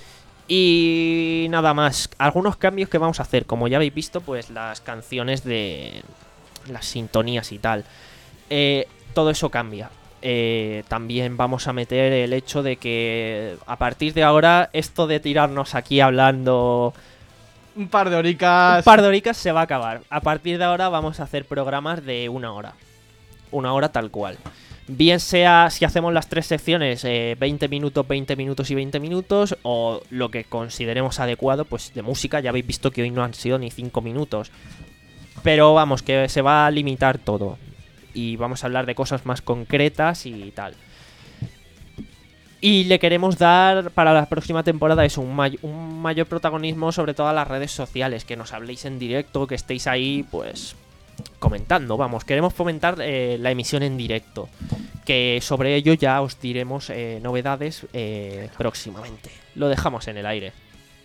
Y nada más, algunos cambios que vamos a hacer, como ya habéis visto, pues las canciones de las sintonías y tal. Eh, todo eso cambia. Eh, también vamos a meter el hecho de que a partir de ahora esto de tirarnos aquí hablando Un par de horicas. un par de horitas se va a acabar. A partir de ahora vamos a hacer programas de una hora. Una hora tal cual. Bien sea si hacemos las tres secciones, eh, veinte minutos, veinte minutos y veinte minutos, o lo que consideremos adecuado, pues de música. Ya habéis visto que hoy no han sido ni cinco minutos. Pero vamos, que se va a limitar todo. Y vamos a hablar de cosas más concretas y tal. Y le queremos dar para la próxima temporada eso, un, may- un mayor protagonismo sobre todas las redes sociales. Que nos habléis en directo, que estéis ahí, pues... comentando, vamos, queremos fomentar eh, la emisión en directo, que sobre ello ya os diremos eh, novedades eh, próximamente. Lo dejamos en el aire.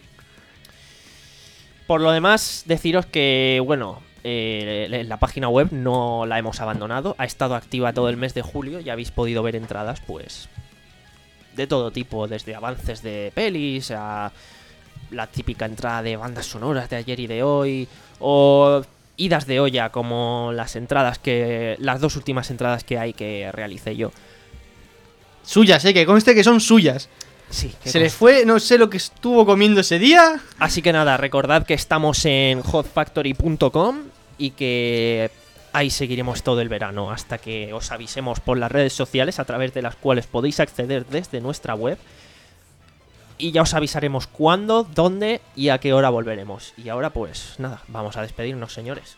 Por lo demás, deciros que, bueno, eh, la página web no la hemos abandonado, ha estado activa todo el mes de julio y habéis podido ver entradas, pues, de todo tipo, desde avances de pelis a la típica entrada de bandas sonoras de ayer y de hoy, o idas de olla como las entradas que... las dos últimas entradas que hay que realicé yo. Suyas, eh, que conste que son suyas. Sí, qué Se le cosa. fue, no sé lo que estuvo comiendo ese día. Así que nada, recordad que estamos en hot factory punto com y que ahí seguiremos todo el verano hasta que os avisemos por las redes sociales a través de las cuales podéis acceder desde nuestra web. Y ya os avisaremos cuándo, dónde y a qué hora volveremos. Y ahora pues nada, vamos a despedirnos, señores.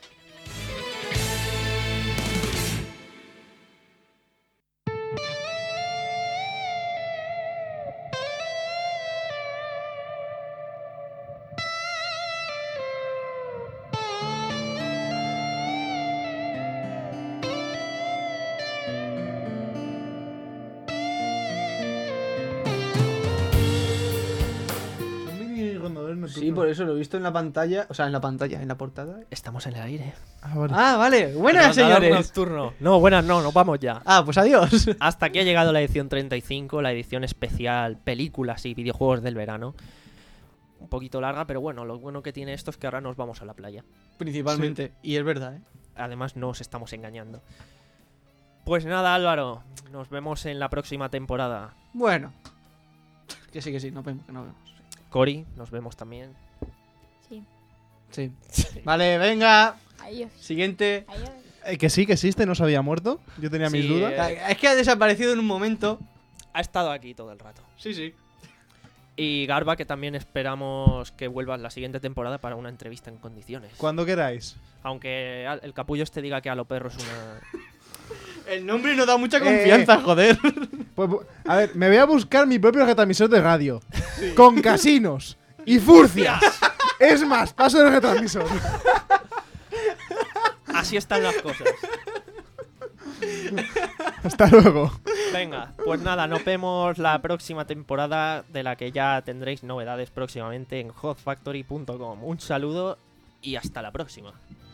Sí, por eso lo he visto en la pantalla. O sea, en la pantalla, en la portada. Estamos en el aire. Ah, vale. Ah, vale. Buenas, Rondador señores. nocturno. No, buenas no, nos vamos ya. Ah, pues adiós. Hasta aquí ha llegado la edición treinta y cinco, la edición especial películas y videojuegos del verano. Un poquito larga, pero bueno, lo bueno que tiene esto es que ahora nos vamos a la playa. Principalmente. Y es verdad, ¿eh? Además no os estamos engañando. Pues nada, Álvaro, nos vemos en la próxima temporada. Bueno. Que sí, que sí, nos vemos, que nos vemos. Cori, nos vemos también. Sí. Sí. Vale, venga. Adiós. Siguiente. Adiós. Eh, que sí, que existe, no se había muerto. Yo tenía mis Sí, dudas. eh. Es que ha desaparecido en un momento. Ha estado aquí todo el rato. Sí, sí. Y Garba, que también esperamos que vuelvas la siguiente temporada para una entrevista en condiciones. Cuando queráis. Aunque al- el capullo te diga que a lo perro es una... El nombre no da mucha confianza, joder. Pues, bu- a ver, me voy a buscar mi propio retransmisor de radio. Con casinos y furcias. Es más, paso el retransmisor. Así están las cosas. Hasta luego. Venga, pues nada, nos vemos la próxima temporada, de la que ya tendréis novedades próximamente en hot factory punto com. Un saludo y hasta la próxima.